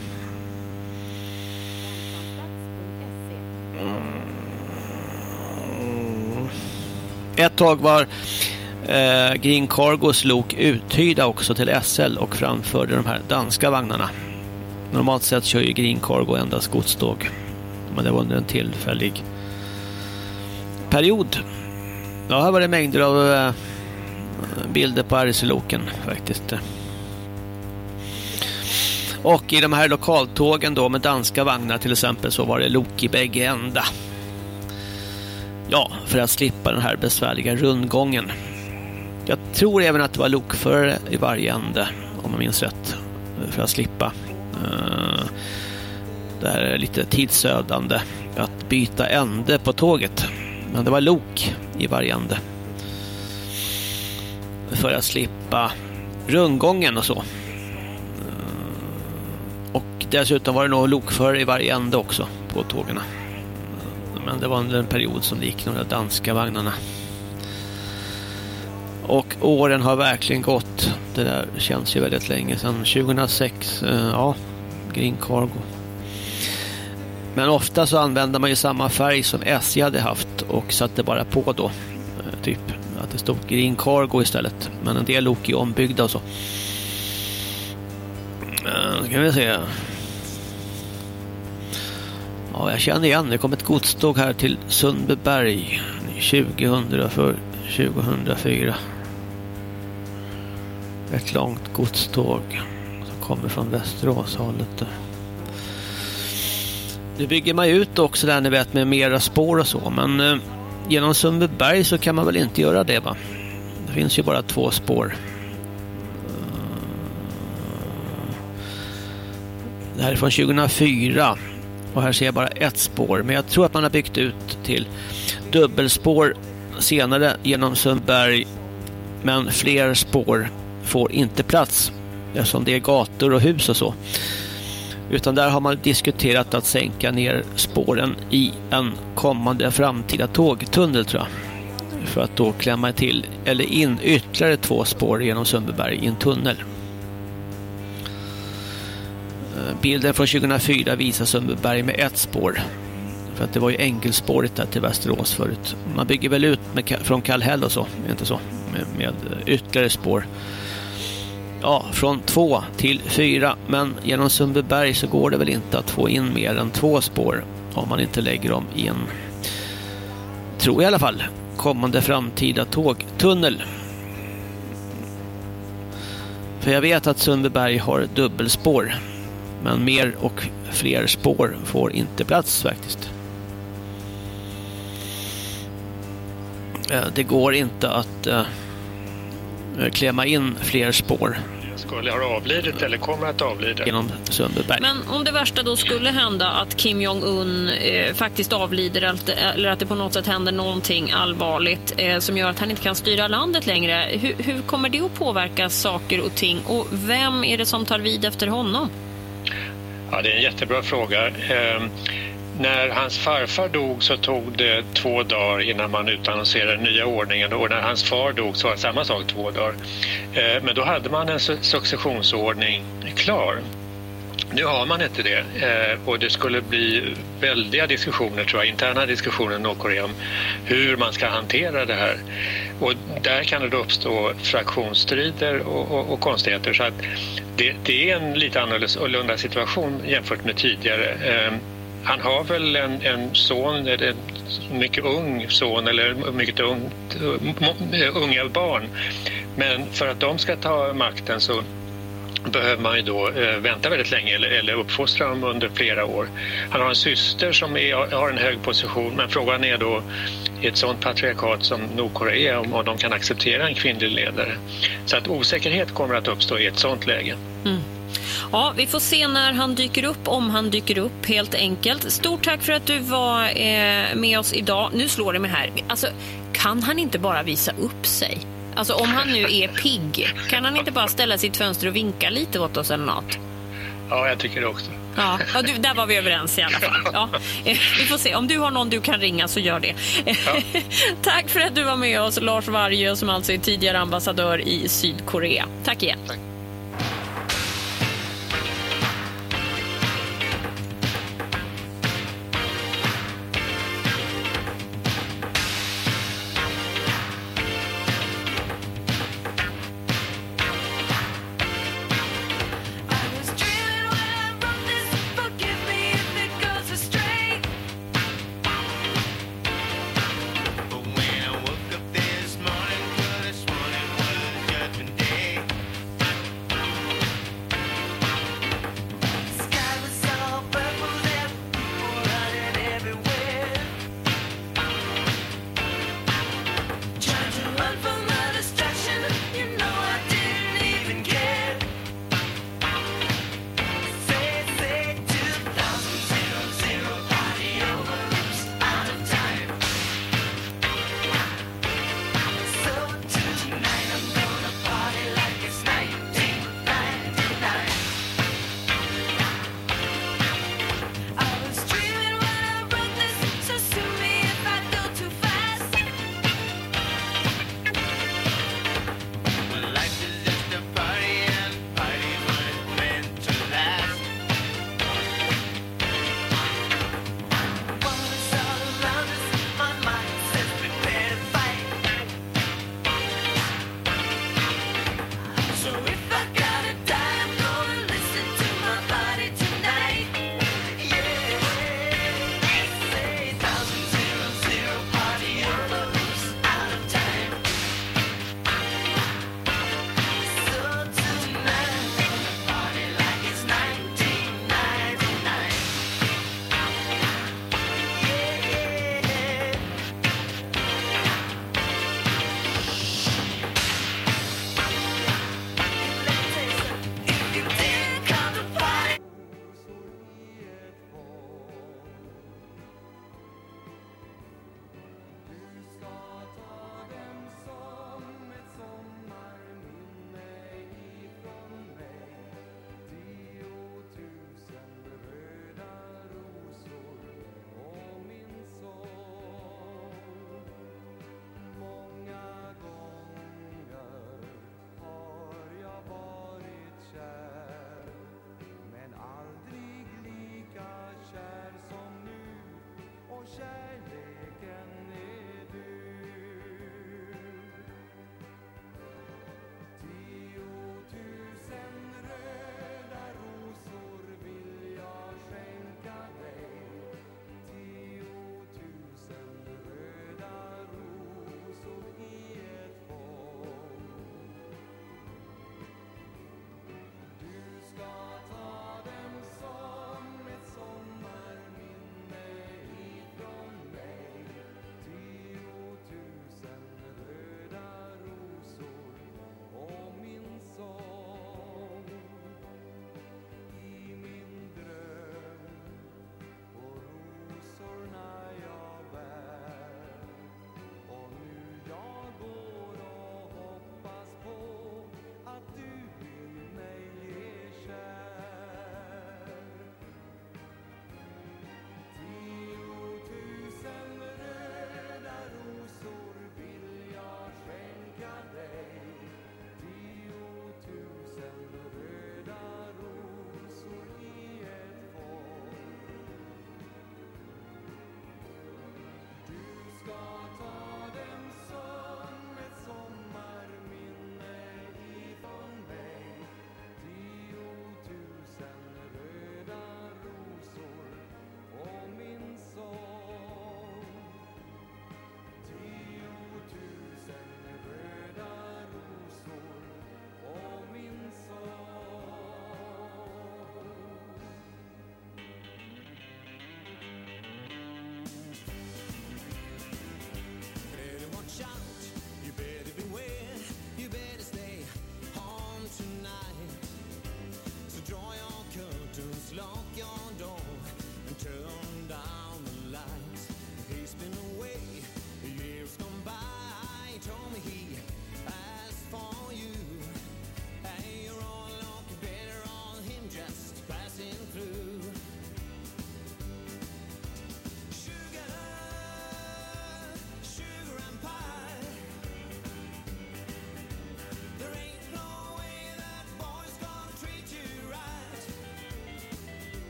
Ett tag var Green Cargos lok uthyrda också till SL och framförde de här danska vagnarna. Normalt sett kör ju Green Cargo endast godståg, men det var under en tillfällig period. Ja, här var det mängder av bilder på RC-loken faktiskt. Och i de här lokaltågen då med danska vagnar till exempel, så var det lok i bägge ända. Ja, för att slippa den här besvärliga rundgången. Jag tror även att det var lokförare i varje ände, om man minns rätt, för att slippa det här är lite tidsödande att byta ände på tåget. Men det var lok i varje ände för att slippa rundgången och så. Och dessutom var det nog lokförare i varje ände också på tågen. Men det var under en period som det gick några danska vagnarna. Och åren har verkligen gått. Det där känns ju väldigt länge sedan. 2006, ja, Green Cargo. Men ofta så använder man ju samma färg som SJ hade haft och satte bara på då. Typ att det stod Green Cargo istället. Men en del lok är ombyggda och så. Ska vi se. Ja, jag känner igen. Det kom ett godståg här till Sundbyberg 2004. Ett långt godståg som kommer från Västeråshållet. Nu bygger man ut också där, ni vet, med mera spår och så. Men genom Sundbyberg så kan man väl inte göra det, va? Det finns ju bara 2 spår. Det här är från 2004. Och här ser jag bara 1 spår. Men jag tror att man har byggt ut till dubbelspår senare genom Sundbyberg. Men fler spår får inte plats, eftersom det är gator och hus och så. Utan där har man diskuterat att sänka ner spåren i en kommande framtida tågtunnel, tror jag. För att då klämma till eller in ytterligare 2 spår genom Sundbyberg i en tunnel. Bilden från 2004 visar Sundbyberg med 1 spår. För att det var ju enkelspårigt där till Västerås förut. Man bygger väl ut från Kallhäll och så, inte så, med ytterligare spår. Ja, från 2 till 4. Men genom Sundbyberg så går det väl inte att få in mer än 2 spår om man inte lägger dem i en, tror jag i alla fall, kommande framtida tågtunnel. För jag vet att Sundbyberg har dubbelspår, men mer och fler spår får inte plats faktiskt. Det går inte att klämma in fler spår skulle ha avlidit eller kommer att avlida. Genom Sundbyberg. Men om det värsta då skulle hända att Kim Jong-Un faktiskt avlider eller att det på något sätt händer någonting allvarligt som gör att han inte kan styra landet längre. Hur kommer det att påverka saker och ting? Och vem är det som tar vid efter honom? Ja, det är en jättebra fråga. När hans farfar dog så tog det 2 dagar innan man utannonserade den nya ordningen, och när hans far dog så var det samma sak 2 dagar. Men då hade man en successionsordning klar. Nu har man inte det, och det skulle bli väldiga diskussioner, tror jag, interna diskussioner i Nordkorea om hur man ska hantera det här. Och där kan det då uppstå fraktionsstrider och konstigheter, så att det är en lite annorlunda situation jämfört med tidigare. Han har väl en son, en mycket ung son eller mycket unga barn. Men för att de ska ta makten så behöver man ju då vänta väldigt länge eller uppfostra dem under flera år. Han har en syster som har en hög position, men frågan är då i ett sådant patriarkat som Nordkorea om de kan acceptera en kvinnlig ledare. Så att osäkerhet kommer att uppstå i ett sådant läge. Mm. Ja, vi får se när han dyker upp, om han dyker upp helt enkelt. Stort tack för att du var med oss idag. Nu slår det mig här. Alltså, kan han inte bara visa upp sig? Alltså om han nu är pigg, kan han inte bara ställa sitt fönster och vinka lite åt oss eller något? Ja, jag tycker det också. Ja, där var vi överens i alla fall. Ja, vi får se. Om du har någon du kan ringa så gör det. Ja. Tack för att du var med oss, Lars Vargö, som alltså är tidigare ambassadör i Sydkorea. Tack igen. Tack.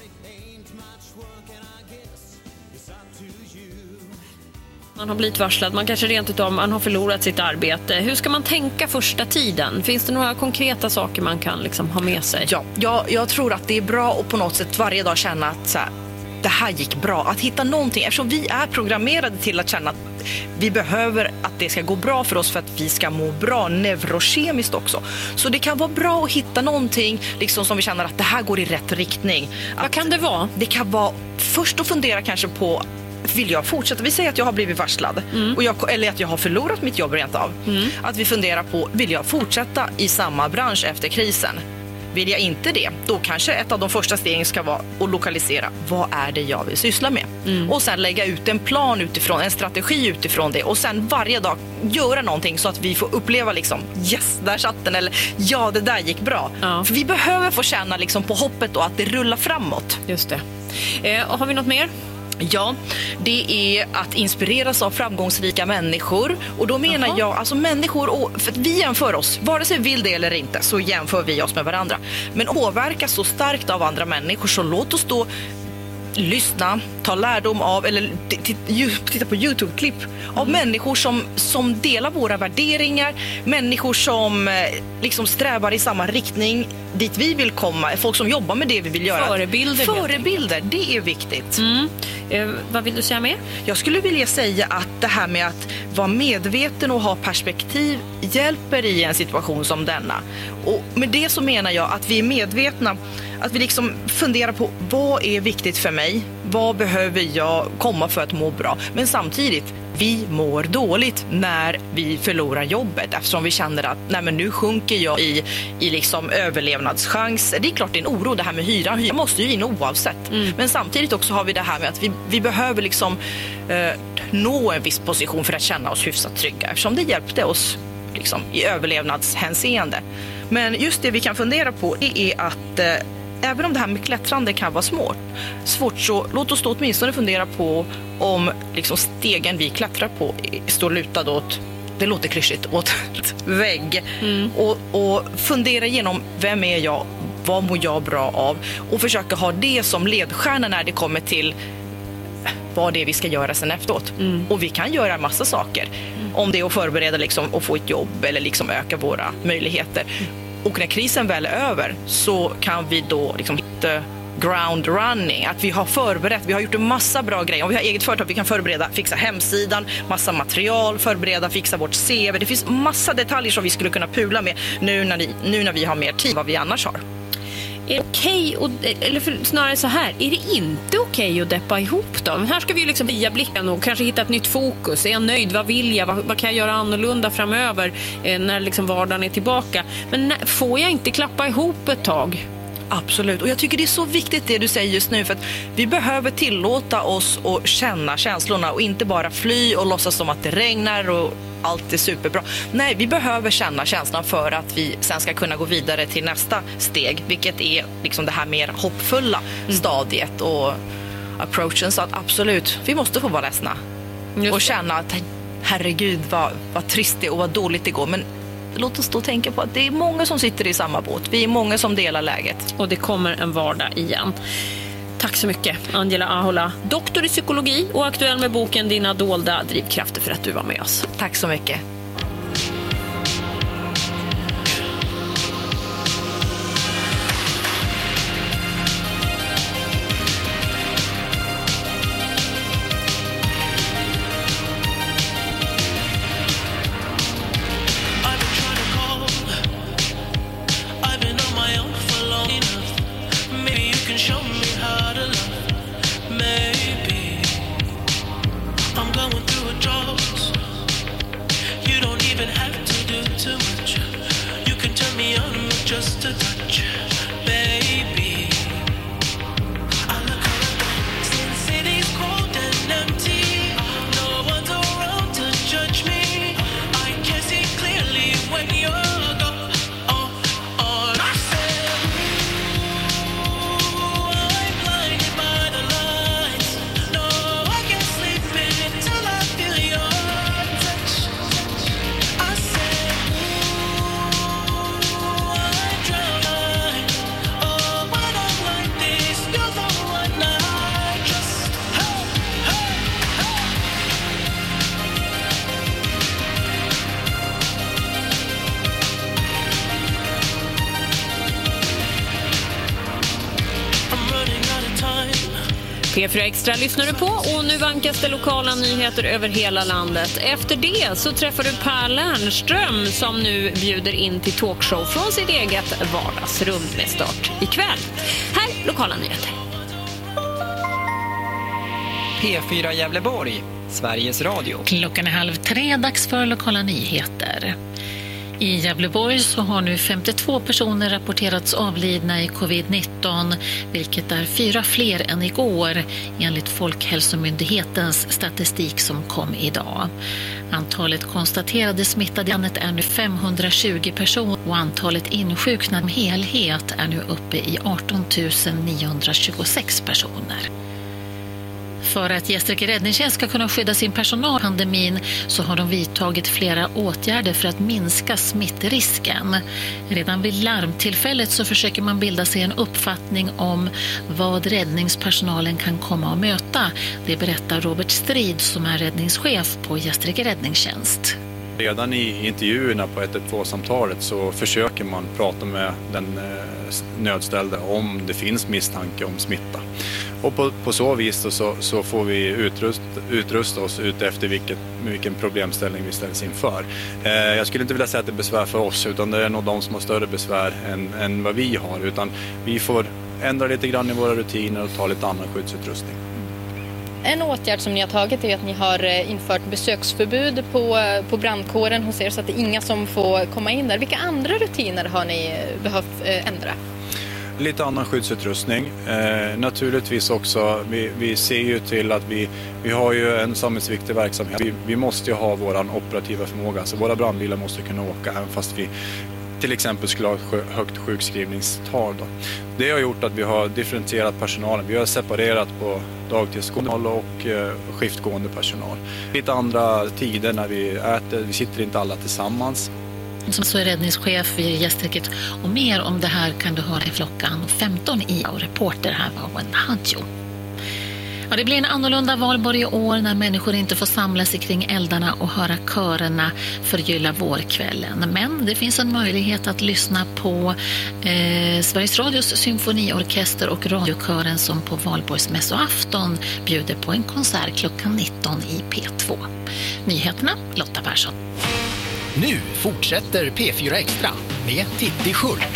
Man har blivit varslad, man kanske rent utav man har förlorat sitt arbete. Hur ska man tänka första tiden? Finns det några konkreta saker man kan liksom ha med sig? Ja, jag tror att det är bra att på något sätt varje dag känna att så här, det här gick bra. Att hitta någonting, eftersom vi är programmerade till att känna att vi behöver att det ska gå bra för oss för att vi ska må bra neurokemiskt också. Så det kan vara bra att hitta någonting liksom som vi känner att det här går i rätt riktning. Vad kan det vara? Det kan vara först att fundera kanske på, vill jag fortsätta? Vi säger att jag har blivit varslad eller att jag har förlorat mitt jobb rent av. Att vi funderar på, vill jag fortsätta i samma bransch efter krisen? Vill jag inte det, då kanske ett av de första stegen ska vara att lokalisera vad är det jag vill syssla med. Och sen lägga ut en plan utifrån, en strategi utifrån det. Och sen varje dag göra någonting så att vi får uppleva liksom, yes, där satt den. Eller ja, det där gick bra. Ja. För vi behöver få känna liksom, på hoppet och att det rullar framåt. Just det. Har vi något mer? Ja, det är att inspireras av framgångsrika människor. Och då menar jag, alltså människor, för att vi jämför oss, vare sig vi vill det eller inte, så jämför vi oss med varandra. Men påverkas så starkt av andra människor, så låt oss då lyssna, ta lärdom av, eller titta på YouTube-klipp av människor som delar våra värderingar, människor som liksom strävar i samma riktning dit vi vill komma, folk som jobbar med det vi vill göra. Förebilder, det är viktigt. Vad vill du säga mer? Jag skulle vilja säga att det här med att vara medveten och ha perspektiv hjälper i en situation som denna. Och med det så menar jag att vi är medvetna, att vi liksom funderar på vad är viktigt för mig, vad behöver jag komma för att må bra. Men samtidigt, vi mår dåligt när vi förlorar jobbet, eftersom vi känner att nej, men nu sjunker jag i liksom överlevnadschans. Det är klart det är en oro det här med hyran. Hyran måste ju in oavsett. Men samtidigt också har vi det här med att vi behöver liksom nå en viss position för att känna oss hyfsat trygga, eftersom det hjälpte oss liksom, i överlevnadshänseende. Men just det vi kan fundera på är att även om det här med klättrande kan vara svårt, så låt oss då åtminstone fundera på om liksom stegen vi klättrar på står lutad åt, det låter klyschigt, åt vägg. Och fundera igenom, vem är jag, vad mår jag bra av, och försöka ha det som ledstjärna när det kommer till vad det är vi ska göra sen efteråt. Och vi kan göra massa saker. Om det är att förbereda liksom, att få ett jobb eller liksom öka våra möjligheter. Och när krisen väl är över så kan vi då liksom hitta ground running. Att vi har förberett, vi har gjort en massa bra grejer. Om vi har eget företag, vi kan förbereda, fixa hemsidan, massa material, förbereda, fixa vårt CV. Det finns massa detaljer som vi skulle kunna pula med nu när vi har mer tid än vad vi annars har. Är det okej, eller snarare så här, är det inte okej att deppa ihop då? Men här ska vi ju liksom via blicken och kanske hitta ett nytt fokus. Är jag nöjd? Vad vill jag? Vad kan jag göra annorlunda framöver när liksom vardagen är tillbaka? Men får jag inte klappa ihop ett tag? Absolut, och jag tycker det är så viktigt det du säger just nu, för att vi behöver tillåta oss att känna känslorna och inte bara fly och låtsas som att det regnar och allt är superbra. Nej, vi behöver känna känslan för att vi sen ska kunna gå vidare till nästa steg, vilket är liksom det här mer hoppfulla stadiet och approachen. Så att absolut, vi måste få vara ledsna och känna att herregud vad trist det är och vad dåligt det går, men låt oss då tänka på att det är många som sitter i samma båt. Vi är många som delar läget. Och det kommer en vardag igen. Tack så mycket, Angela Ahola, doktor i psykologi och aktuell med boken Dina dolda drivkrafter, för att du var med oss. Tack så mycket. You P4 Extra lyssnar du på och nu vankas det lokala nyheter över hela landet. Efter det så träffar du Per Lernström som nu bjuder in till talkshow från sitt eget vardagsrum med start ikväll. Här, lokala nyheter. P4 Gävleborg, Sveriges Radio. Klockan är 2:30, dags för lokala nyheter. I Gävleborg så har nu 52 personer rapporterats avlidna i covid-19, vilket är 4 fler än igår enligt Folkhälsomyndighetens statistik som kom idag. Antalet konstaterade smittade är nu 520 personer och antalet insjuknade helhet är nu uppe i 18 926 personer. För att Gästrike räddningstjänst ska kunna skydda sin personal i pandemin så har de vidtagit flera åtgärder för att minska smittrisken. Redan vid larmtillfället så försöker man bilda sig en uppfattning om vad räddningspersonalen kan komma att möta. Det berättar Robert Strid som är räddningschef på Gästrike räddningstjänst. Redan i intervjuerna på 112-samtalet så försöker man prata med den nödställda om det finns misstanke om smitta. Och på så vis så får vi utrusta oss ut efter vilken problemställning vi ställs inför. Jag skulle inte vilja säga att det är besvär för oss, utan det är nog de som har större besvär än vad vi har. Utan vi får ändra lite grann i våra rutiner och ta lite annan skyddsutrustning. En åtgärd som ni har tagit är att ni har infört besöksförbud på brandkåren hos er så att det är inga som får komma in där. Vilka andra rutiner har ni behövt ändra? Lite annan skyddsutrustning. Naturligtvis också, vi ser ju till att vi har ju en samhällsviktig verksamhet. Vi måste ju ha våran operativa förmåga, så våra brandbilar måste kunna åka även fast vi till exempel skulle ha ett högt sjukskrivningstal. Då. Det har gjort att vi har differentierat personalen. Vi har separerat på dagtidspersonal och skiftgående personal. Lite andra tider när vi äter, vi sitter inte alla tillsammans. Som så är räddningschef vid Gästriket och mer om det här kan du höra i klockan 15 i och reporter här var Wendy Hadjo. Ja, det blir en annorlunda valborg i år när människor inte får samla sig kring eldarna och höra körerna förgylla vårkvällen. Men det finns en möjlighet att lyssna på Sveriges Radios symfoniorkester och radiokören som på valborgsmässoafton bjuder på en konsert klockan 19 i P2. Nyheterna, Lotta Persson. Nu fortsätter P4 Extra med Titti Schultz.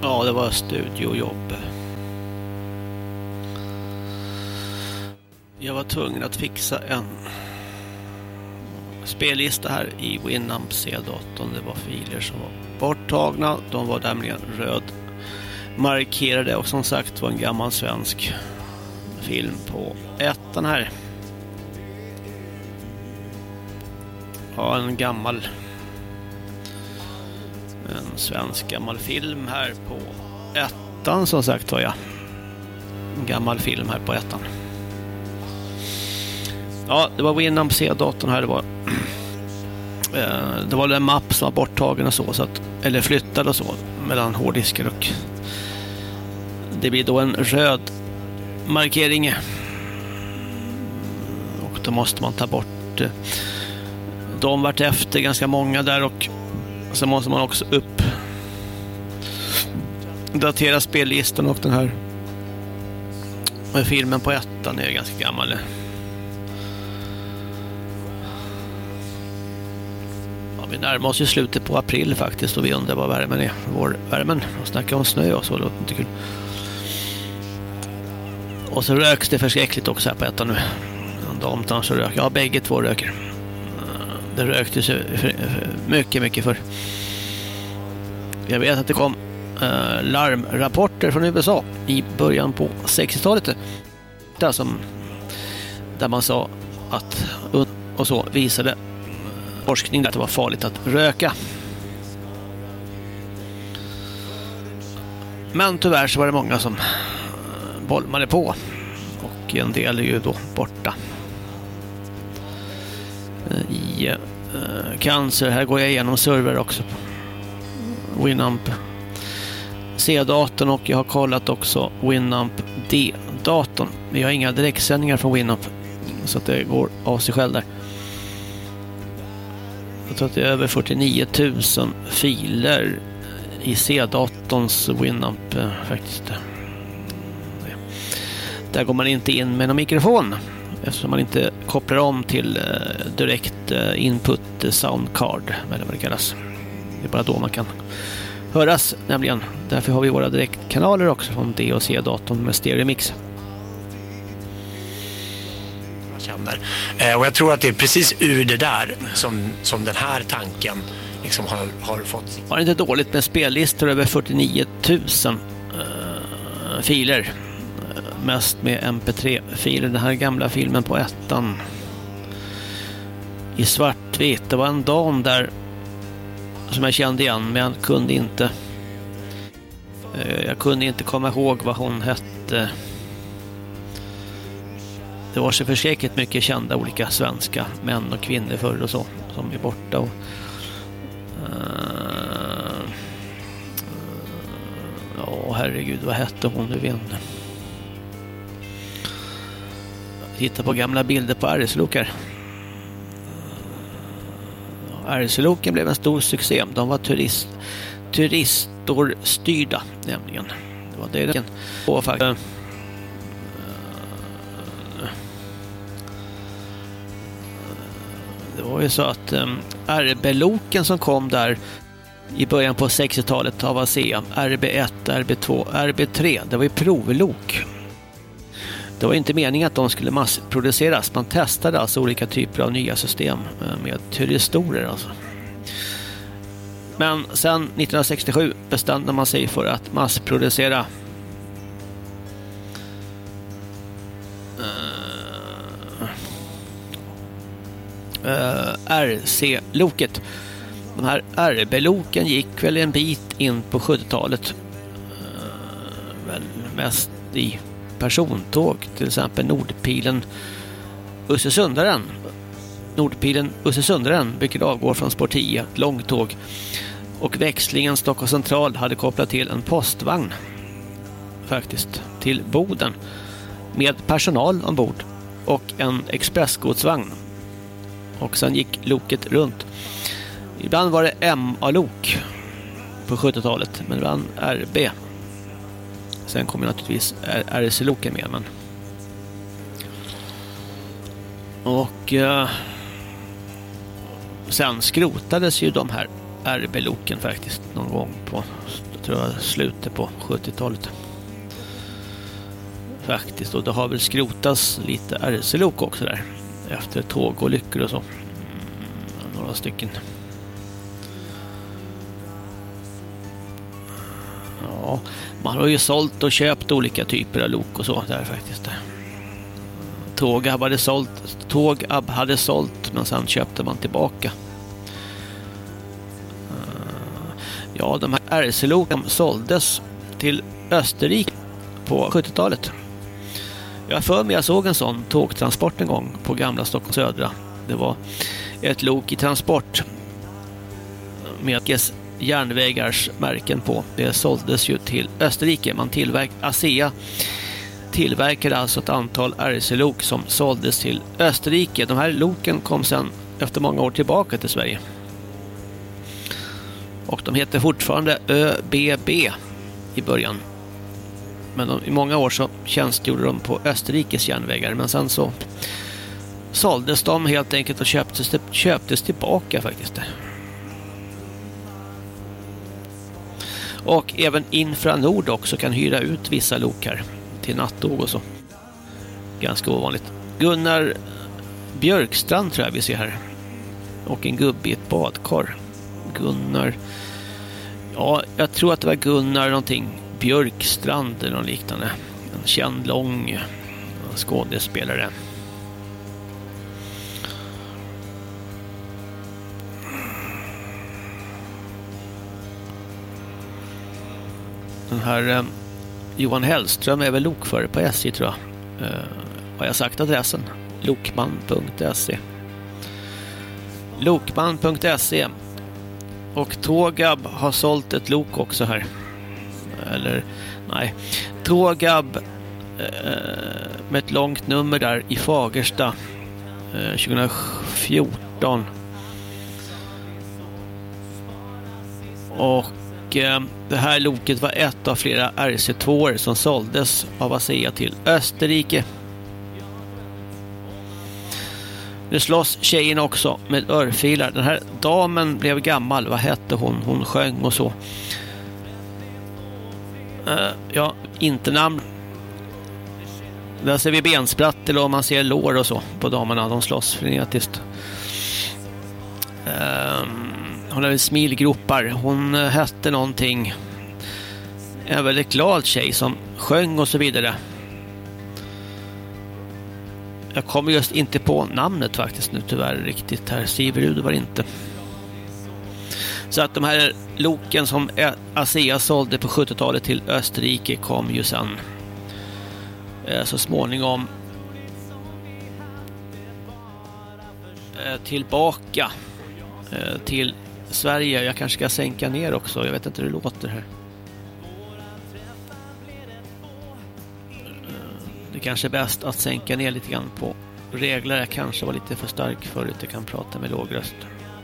Ja, det var studiojobb. Jag var tvungen att fixa en spellista här i Winamp C-datorn. Det var filer som var borttagna. De var nämligen röd markerade och som sagt var en gammal svensk film på ettan här. Ja, en svensk gammal film här på ettan som sagt var jag. En gammal film här på ettan. Ja, det var Winamp C-datorn här. Det var en mapp som var borttagen och så att, eller flyttad och så mellan hårddiskar och det blir då en röd markering och då måste man ta bort de vart efter ganska många där och så måste man också datera spellistan och den här filmen på ettan är ganska gammal. Vi närmar oss ju slutet på april faktiskt och vi undrar vad värmen är. Vårvärmen. Och snackar om snö och så. Det låter inte kul. Och så röks det förskräckligt också här på ettan nu. De så röker. Ja, bägge två röker. Det rökte så mycket för. Jag vet att det kom larmrapporter från USA i början på 60-talet. Där man sa att och så visade forskning att det var farligt att röka. Men tyvärr så var det många som bolmade på och en del är ju då borta i cancer. Här går jag igenom server också på Winamp C-datorn och jag har kollat också Winamp D-datorn. Vi har inga direktsändningar från Winamp så att det går av sig själv där. Jag tror att det är över 49 000 filer i C-datorns Winamp faktiskt. Där går man inte in med någon mikrofon eftersom man inte kopplar om till direkt input sound card eller vad det kallas. Det är bara då man kan höras nämligen. Därför har vi våra direktkanaler också från D- och C-datorn med stereomix. Och jag tror att det är precis ur det där som den här tanken liksom har fått. Var det inte dåligt med spellistor över 49 000 filer? Mest med MP3-filer. Den här gamla filmen på ettan i svartvitt. Det var en dam där som jag kände igen men jag kunde inte komma ihåg vad hon hette. Det var så försäkert mycket kända olika svenska män och kvinnor förr och så som är borta och ja herregud vad hette hon nu igen. Titta på gamla bilder på RS-lokar. RS-loken blev en stor succé. De var turistorstyrda nämligen. Det var det och faktiskt det var ju så att RB-loken som kom där i början på 60-talet av ASEA, RB1, RB2, RB3, det var ju provlok. Det var inte meningen att de skulle massproduceras. Man testade alltså olika typer av nya system med tyristorer alltså. Men sen 1967 bestämde man sig för att massproducera RC-loket. De här RB-loken gick väl en bit in på 70-talet. Väl mest i persontåg, till exempel Nordpilen Usse-Sundaren. Nordpilen Usse-Sundaren vilket avgår från spår 10, långtåg. Och växlingen Stockholm central hade kopplat till en postvagn faktiskt till Boden med personal ombord och en expressgodsvagn. Och sen gick loket runt. Ibland var det MA-lok på 70-talet, men ibland RB. Sen kommer naturligtvis RC-loken med, men och sen skrotades ju de här RB-loken faktiskt någon gång på tror jag, slutet på 70-talet. Faktiskt, och det har väl skrotats lite RC-lok också där. Efter tågolyckor och så. Några stycken. Ja, man har ju sålt och köpt olika typer av lok och så där faktiskt. Tågab hade sålt, men sen köpte man tillbaka. Ja, de här RC-loken såldes till Österrike på 70-talet. Jag för mig jag såg en sån tågtransport en gång på gamla Stockholm södra. Det var ett lok i transport med järnvägars märken på. Det såldes ju till Österrike. ASEA tillverkade alltså ett antal RC-lok som såldes till Österrike. De här loken kom sedan efter många år tillbaka till Sverige. Och de heter fortfarande ÖBB i början. Men i många år så tjänstgjorde de på Österrikes järnvägar. Men sen så såldes de helt enkelt och köptes tillbaka faktiskt. Och även Infranord också kan hyra ut vissa lok här till nattåg och så. Ganska ovanligt. Gunnar Björkstrand tror jag vi ser här. Och en gubbe i ett badkar. Gunnar... Ja, jag tror att det var Gunnar någonting. Björkstrand eller något liknande. En känd lång skådespelare. Den här Johan Hellström är väl lokförare på SJ tror jag. Har jag sagt adressen? Lokman.se. Lokman.se. Och Tågab har sålt ett lok också här. Eller, nej. Tågab med ett långt nummer där i Fagersta 2014. Och det här loket var ett av flera RC2 som såldes av ASEA till Österrike. Nu slåss tjejen också med örfilar. Den här damen blev gammal. Vad hette hon? Hon sjöng och så. Ja, inte namn. Där ser vi benspratt eller om man ser lår och så på damerna. De slåss frenetiskt. Hon hade smilgropar. Hon hette någonting. En väldigt glad tjej som sjöng och så vidare. Jag kommer just inte på namnet faktiskt nu tyvärr riktigt här. Siverud var inte. Så att de här loken som ASEA sålde på 70-talet till Österrike kom ju sen så småningom tillbaka till Sverige. Jag kanske ska sänka ner också. Jag vet inte hur det låter här. Det kanske är bäst att sänka ner lite grann på regler. Jag kanske var lite för stark förut. Jag kan prata med låg röst.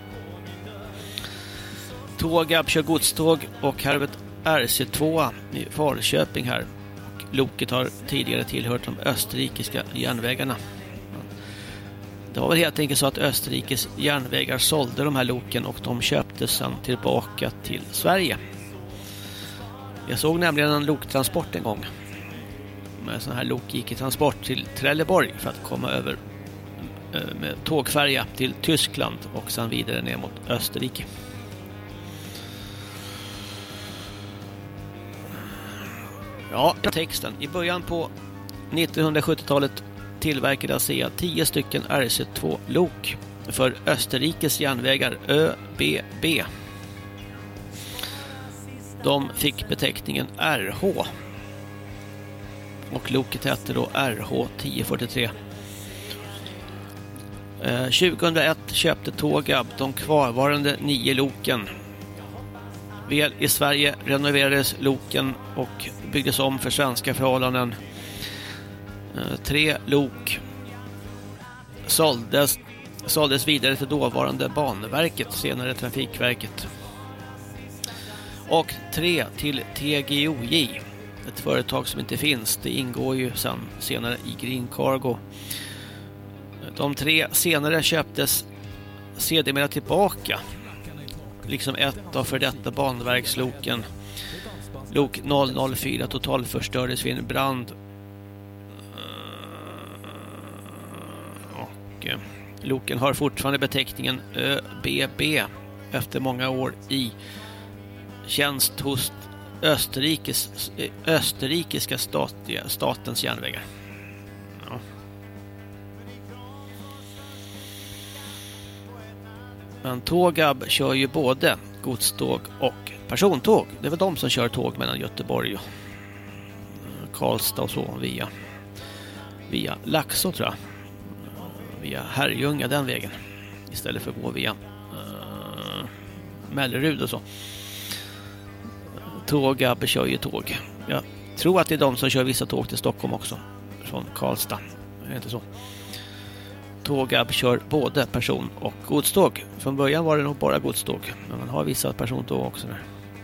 Tågab kör godståg och här har vi ett RC2 i Falköping här. Och loket har tidigare tillhört de österrikiska järnvägarna. Det var väl helt enkelt så att Österrikes järnvägar sålde de här loken och de köptes sedan tillbaka till Sverige. Jag såg nämligen en loktransport en gång. Med sån här lok gick i transport till Trelleborg för att komma över med tågfärja till Tyskland och sedan vidare ner mot Österrike. Ja, texten. I början på 1970-talet tillverkade ASEA 10 stycken RC2-lok för Österrikes järnvägar ÖBB. De fick beteckningen RH. Och loket hette då RH 1043. 2001 köpte Tågab de kvarvarande 9 loken. Väl i Sverige renoverades loken och byggdes om för svenska förhållanden. 3 lok såldes vidare till dåvarande Banverket, senare Trafikverket. Och 3 till TGOJ, ett företag som inte finns. Det ingår ju senare i Green Cargo. De 3 senare köptes sedermera tillbaka. Liksom ett av för detta banverksloken Lok 004 totalförstördes vid en brand. Och loken har fortfarande beteckningen ÖBB efter många år i tjänst hos österrikiska statens järnvägar. Ja. Men Tågab kör ju både godståg och persontåg. Det är väl de som kör tåg mellan Göteborg och Karlstad och så via Laxå, tror jag. Via Herrljunga den vägen. Istället för att gå via Mellerud och så. Tågab kör ju tåg. Jag tror att det är de som kör vissa tåg till Stockholm också. Från Karlstad. Det är inte så. Tågab kör både person- och godståg. Från början var det nog bara godståg. Men man har vissa persontåg också där.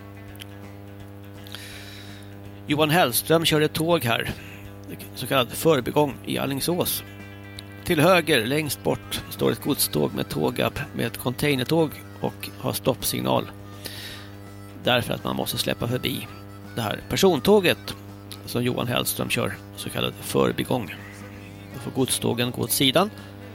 Johan Hellström körde tåg här. Så kallad förbigång i Alingsås. Till höger, längst bort, står ett godståg med Tågab med ett containertåg och har stoppsignal. Därför att man måste släppa förbi det här persontåget som Johan Hellström kör, så kallad förbigång. Då får godstågen gå åt sidan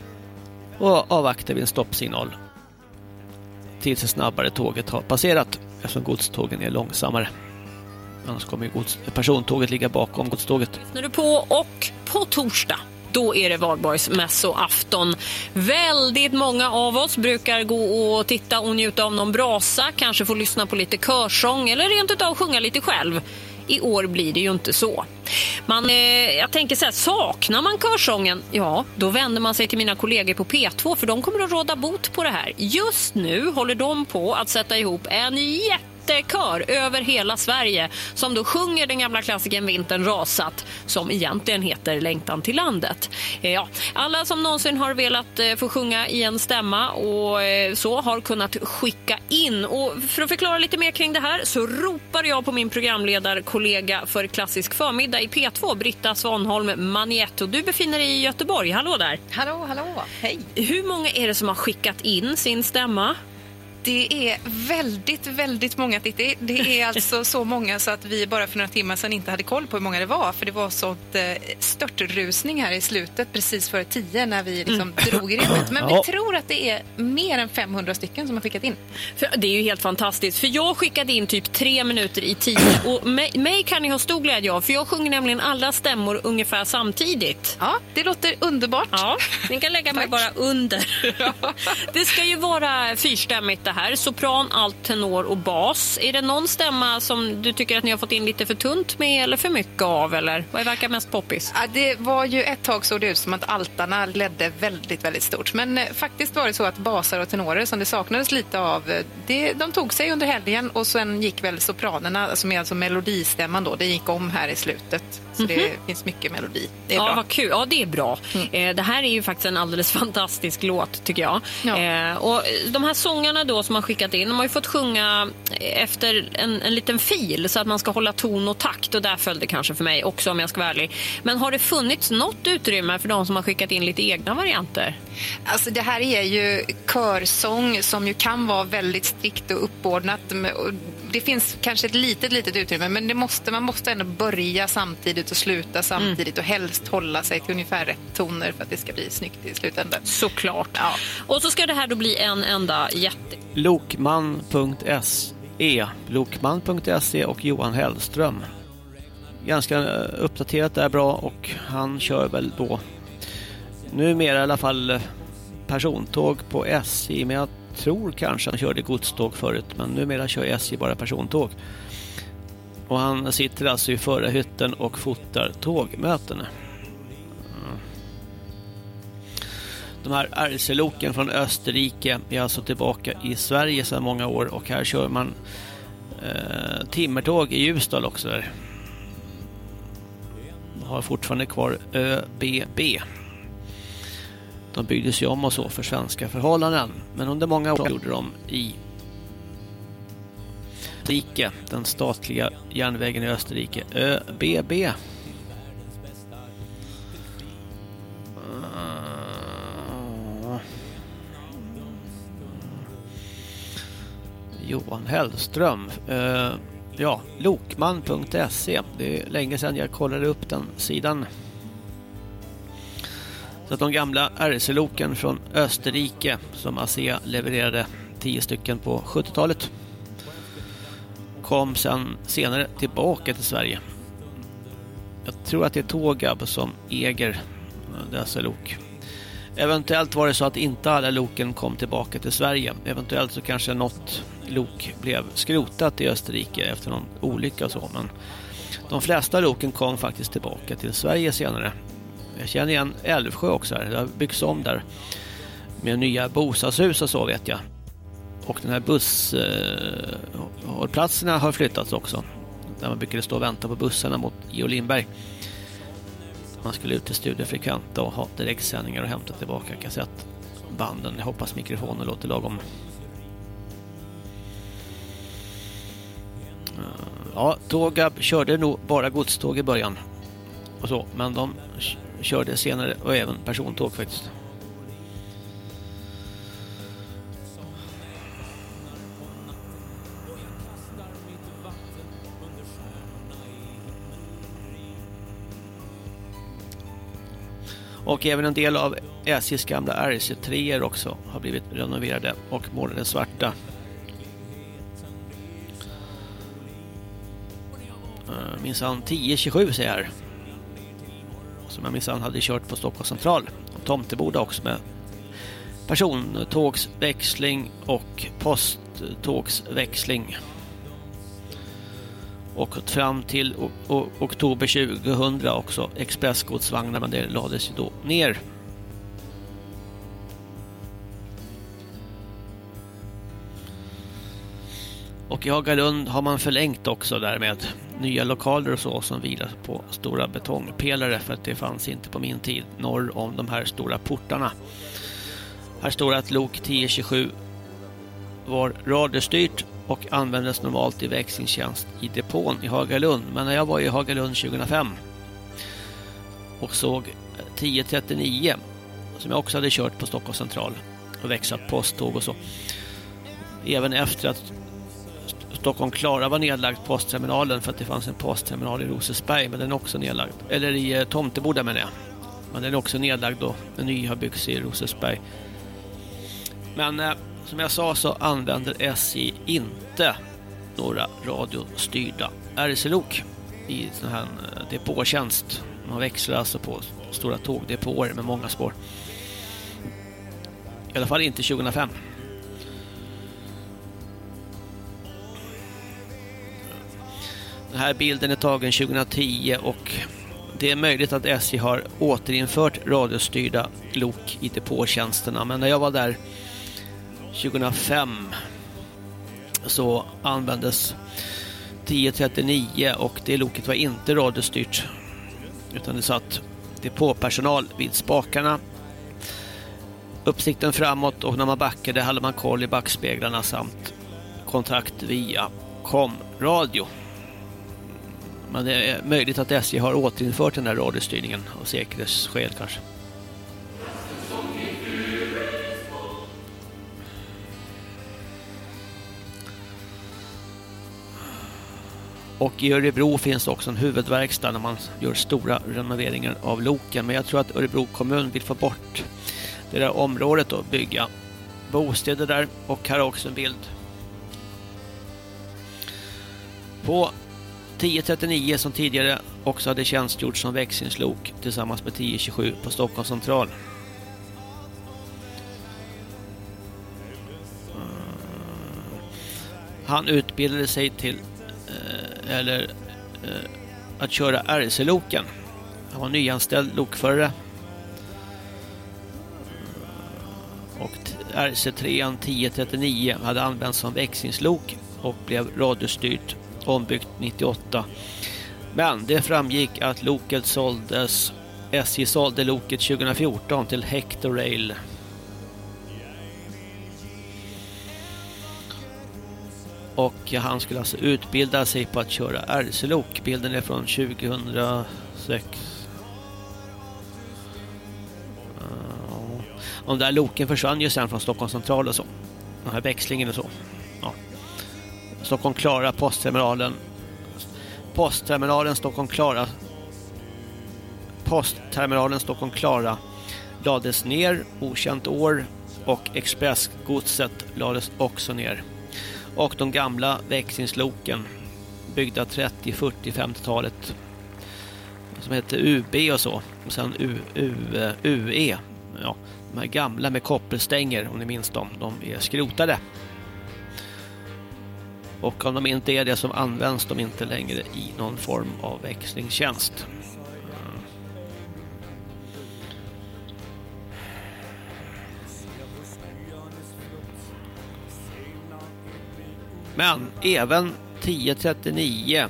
och avvakta vid en stoppsignal tills det snabbare tåget har passerat, eftersom godstågen är långsammare. Annars kommer ju persontåget ligga bakom godståget. Lyssnar du på, och på torsdag då är det valborgsmässoafton. Väldigt många av oss brukar gå och titta och njuta av någon brasa, kanske få lyssna på lite körsång eller rent utav sjunga lite själv. I år blir det ju inte så. Jag tänker så här, saknar man körsången? Ja, då vänder man sig till mina kollegor på P2, för de kommer att råda bot på det här. Just nu håller de på att sätta ihop en jättekör över hela Sverige som då sjunger den gamla klassikern Vintern rasat, som egentligen heter Längtan till landet. Ja, alla som någonsin har velat få sjunga i en stämma och så har kunnat skicka in. Och för att förklara lite mer kring det här så ropar jag på min programledarkollega för Klassisk förmiddag i P2, Britta Svanholm Manietto. Du befinner dig i Göteborg. Hallå där. Hallå, hej. Hur många är det som har skickat in sin stämma? Det är väldigt, väldigt många. Det är alltså så många så att vi bara för några timmar sedan inte hade koll på hur många det var. För det var sånt störtrusning här i slutet, precis före 10 när vi liksom drog i repet. Men vi tror att det är mer än 500 stycken som har skickat in. För det är ju helt fantastiskt. För jag skickade in typ 3 minuter i 10. Och mig kan ni ha stor glädje av. För jag sjunger nämligen alla stämmor ungefär samtidigt. Ja, det låter underbart. Ja, ni kan lägga mig bara under. Det ska ju vara fyrstämmigt det här. Sopran, alt, tenor och bas. Är det någon stämma som du tycker att ni har fått in lite för tunt med eller för mycket av? Eller vad verkar mest poppis? Ja, det var ju ett tag så det ut som att altarna ledde väldigt, väldigt stort. Men faktiskt var det så att basar och tenorer som det saknades lite av, de tog sig under helgen och sen gick väl sopranerna, alltså melodistämman då, det gick om här i slutet. Så det finns mycket melodi. Det är bra. Vad kul. Ja, det är bra. Det här är ju faktiskt en alldeles fantastisk låt, tycker jag. Ja. Och de här sångarna då som har skickat in, de har ju fått sjunga efter en liten fil så att man ska hålla ton och takt, och där följde kanske för mig också, om jag ska vara ärlig. Men har det funnits något utrymme för de som har skickat in lite egna varianter? Alltså det här är ju körsång som ju kan vara väldigt strikt och uppordnat. Det finns kanske ett litet utrymme, men man måste ändå börja samtidigt och sluta samtidigt och helst hålla sig till ungefär rätt toner för att det ska bli snyggt i slutändan. Såklart. Ja. Och så ska det här då bli en enda Lokman.se och Johan Hellström. Ganska uppdaterat där, bra, och han kör väl då numera i alla fall persontåg på SJ, men jag tror kanske han körde godståg förut, men numera kör SJ bara persontåg. Och han sitter alltså i förarhytten och fotar tågmöten. De här RC-loken från Österrike är alltså tillbaka i Sverige sedan många år, och här kör man timmertåg i Ljusdal också där. De har fortfarande kvar ÖBB. De byggdes ju om och så för svenska förhållanden, men under många år gjorde de i Österrike, den statliga järnvägen i Österrike, ÖBB. Johan Hellström. Ja, lokman.se. Det är länge sedan jag kollade upp den sidan. Så att de gamla RC-loken från Österrike som ASEA levererade 10 stycken på 70-talet kom sen senare tillbaka till Sverige. Jag tror att det är Tågab som äger dessa lok. Eventuellt var det så att inte alla loken kom tillbaka till Sverige. Eventuellt så kanske något lok blev skrotat i Österrike efter någon olycka och så. Men de flesta loken kom faktiskt tillbaka till Sverige senare. Jag känner igen Älvsjö också här. Det har byggts om där med nya bostadshus och så vet jag. Och den här busshållplatserna har flyttats också. Där man brukade stå och vänta på bussarna mot Georg Lindberg. Man skulle ut till Studiefrekventa och ha direktsändningar och hämta tillbaka kassettbanden. Jag hoppas mikrofonen låter lagom. Ja, Tågab körde nog bara godståg i början. Och så, men de körde senare och även persontåg faktiskt. Och även en del av SJs gamla RC3 också har blivit renoverade och målade svarta. Minsann 1027 säger jag här. Som jag minsann hade kört på Stockholms central. Och Tomteboda också med persontågsväxling och posttågsväxling. Och fram till oktober 2000 också expressgodsvagnar, men det lades ju då ner. Och i Hagalund har man förlängt också där med nya lokaler och så som vilar på stora betongpelare, för att det fanns inte på min tid norr om de här stora portarna. Här står att lok 1027 var radiostyrt och användes normalt i växlingstjänst i depån i Hagalund. Men när jag var i Hagalund 2005 och såg 1039 som jag också hade kört på Stockholms central och växlat posttåg och så, även efter att Stockholm Klara var nedlagd postterminalen, för att det fanns en postterminal i Rosersberg, men den är också nedlagd, eller i Tomteboda menar jag, men den är också nedlagd då, en ny har byggts i Rosersberg. Men som jag sa så använder SJ inte några radiostyrda RC-lok i sån här depåtjänst. Man växlar alltså på stora tågdepåer med många spår. I alla fall inte 2005. Den här bilden är tagen 2010 och det är möjligt att SJ har återinfört radiostyrda lok i depåtjänsterna. Men när jag var där 2005 så användes 1039 och det loket var inte radiostyrt, utan det satt depåpersonal vid spakarna, uppsikten framåt, och när man backade hade man koll i backspeglarna samt kontakt via komradio. Men det är möjligt att SJ har återinfört den här radiostyrningen av säkerhetsskäl kanske. Och i Örebro finns också en huvudverkstad när man gör stora renoveringar av loken. Men jag tror att Örebro kommun vill få bort det där området och bygga bostäder där. Och här är också en bild på 1039 som tidigare också hade tjänstgjort som växlingslok tillsammans med 1027 på Stockholms central. Han utbildade sig till att köra RC-loken. Han var nyanställd lokförare. Och RC3 1039 hade använts som växlingslok och blev radiostyrt, ombyggt 98. Men det framgick att loket såldes. SJ sålde loket 2014 till Hector Rail. Och han skulle alltså utbilda sig på att köra RC-lok. Bilden är från 2006. De där loken försvann ju sen från Stockholms central och så. Den här växlingen och så. Ja. Stockholm Klara, postterminalen Stockholm Klara lades ner, okänt år, och expressgodset lades också ner. Och de gamla växlingsloken byggda 30, 40, 50-talet som hette UB och så, och sen UE, ja, de här gamla med koppelstänger, om ni minns dem, de är skrotade. Och om de inte är det, som används de inte längre i någon form av växlingstjänst. Men även 1039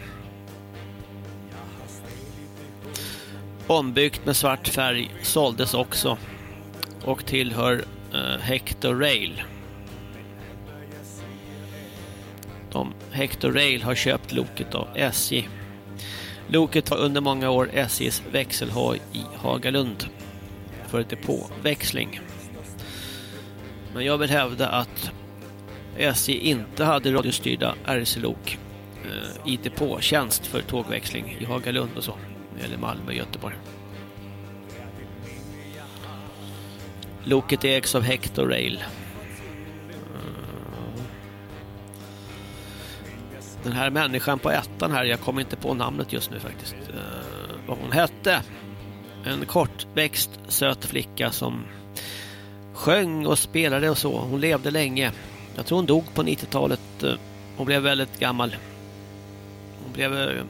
ombyggt med svart färg såldes också och tillhör Hector Rail. Hector Rail har köpt loket av SJ. Loket var under många år SJs växelhoj i Hagalund för depåväxling. Men jag vill hävda att SJ inte hade radiostyrda RC-lok i depåtjänst för tågväxling i Hagalund och så, eller Malmö och Göteborg. Loket ägs av Hector Rail. Den här människan på ettan här, jag kommer inte på namnet just nu faktiskt, vad hon hette. En kortväxt söt flicka som sjöng och spelade och så. Hon levde länge. Jag tror hon dog på 90-talet. Hon blev väldigt gammal. Hon blev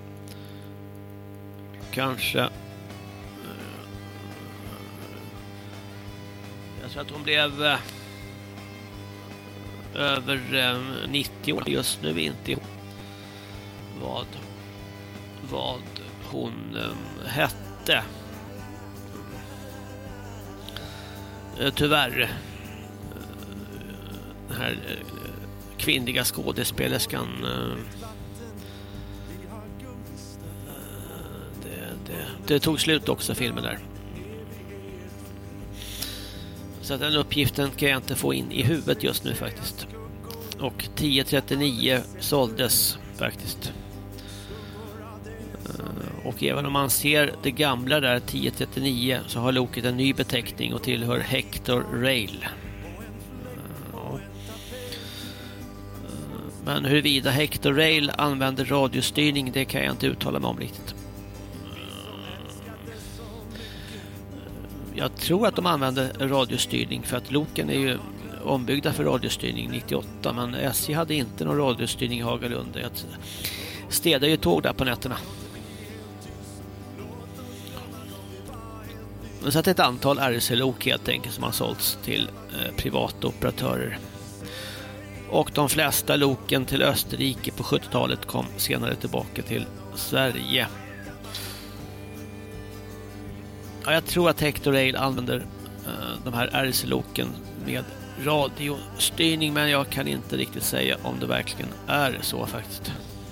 kanske jag tror att hon blev över 90 år. Just nu är inte vad hon hette. Tyvärr den här kvinnliga skådespelerskan det tog slut också, filmen där. Så att den uppgiften kan jag inte få in i huvudet just nu faktiskt. Och 1039 såldes faktiskt. Och även om man ser det gamla där 1039 så har loket en ny beteckning och tillhör Hector Rail. Men huruvida Hector Rail använder radiostyrning, det kan jag inte uttala mig om riktigt. Jag tror att de använder radiostyrning för att loken är ju ombyggda för radiostyrning 98, men SJ hade inte någon radiostyrning i Hagalund. Jag städade ju tåg där på nätterna. Så att ett antal RC-lok helt enkelt som har sålts till privata operatörer. Och de flesta loken till Österrike på 70-talet kom senare tillbaka till Sverige. Ja, jag tror att Hector Rail använder de här RC-loken med radiostyrning, men jag kan inte riktigt säga om det verkligen är så faktiskt.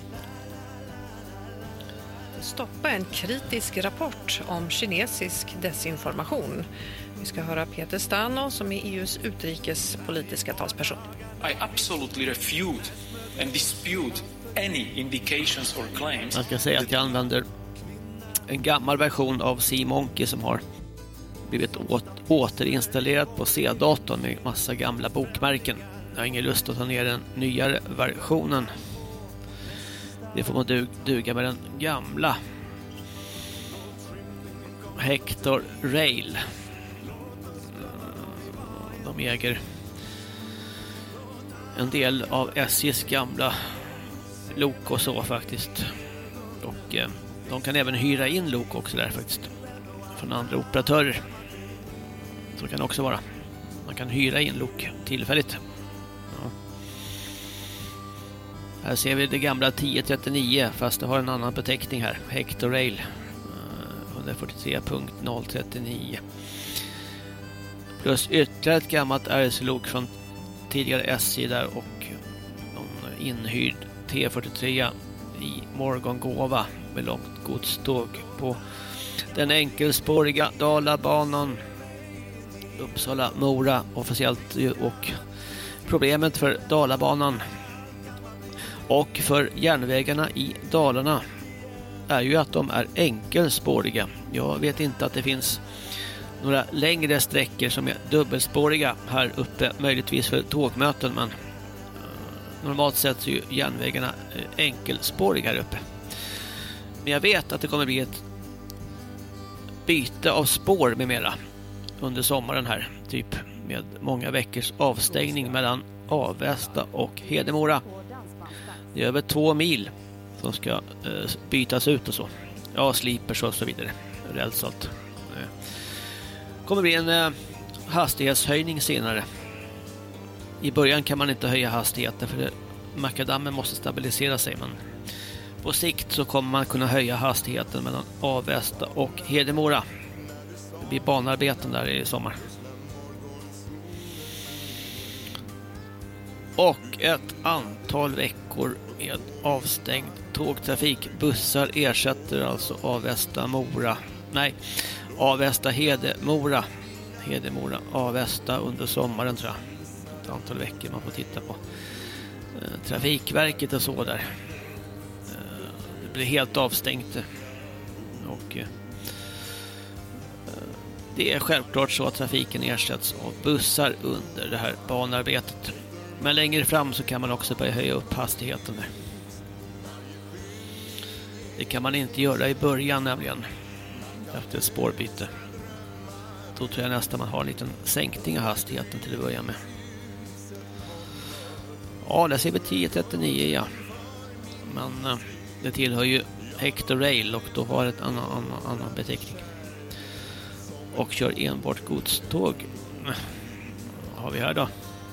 Stoppa en kritisk rapport om kinesisk desinformation. Vi ska höra Peter Stano som är EUs utrikespolitiska talsperson. I absolutely refute and dispute any indications or claims. Jag ska säga att jag använder en gammal version av C-Monkey som har blivit återinstallerat på C-datorn med massa gamla bokmärken. Jag har ingen lust att ta ner den nyare versionen. Det får man duga med den gamla. Hector Rail. De äger en del av SJs gamla lok och så faktiskt. Och de kan även hyra in lok också där faktiskt. Från andra operatörer. Så kan det också vara. Man kan hyra in lok tillfälligt. Ja. Här ser vi det gamla 1039 fast det har en annan beteckning här. Hector Rail 143.039. Plus ytterligare ett gammalt RC-lok från tidigare SJ där och någon inhyrd T43 i Morgongåva med långt godståg på den enkelspåriga Dalabanan Uppsala-Mora officiellt. Och problemet för Dalabanan Och för järnvägarna i Dalarna är ju att de är enkelspåriga. Jag vet inte att det finns några längre sträckor som är dubbelspåriga här uppe, möjligtvis för tågmöten, men normalt sett så är ju järnvägarna enkelspåriga här uppe. Men jag vet att det kommer bli ett byte av spår med mera under sommaren här, typ med många veckors avstängning mellan Avesta och Hedemora. Det är över 2 mil som ska bytas ut och så. Ja, slipers och så vidare. Rälsalt. Kommer bli en hastighetshöjning senare. I början kan man inte höja hastigheten för makadammen måste stabilisera sig, men på sikt så kommer man kunna höja hastigheten mellan Avesta och Hedemora. Det blir banarbeten där i sommar. Och ett antal veckor med avstängd tågtrafik. Bussar ersätter alltså Avesta Hedemora. Hedemora Avesta under sommaren, tror jag. Ett antal veckor man får titta på Trafikverket och så där. Det blir helt avstängt. Och det är självklart så att trafiken ersätts av bussar under det här banarbetet. Men längre fram så kan man också börja höja upp hastigheten där. Det kan man inte göra i början nämligen. Efter ett spårbyte. Då tror jag nästan man har en liten sänkning av hastigheten till att börja med. Ja, där ser vi 1039, ja. Men det tillhör ju Hector Rail och då har det ett annan beteckning. Och kör enbart godståg. Vad har vi här då?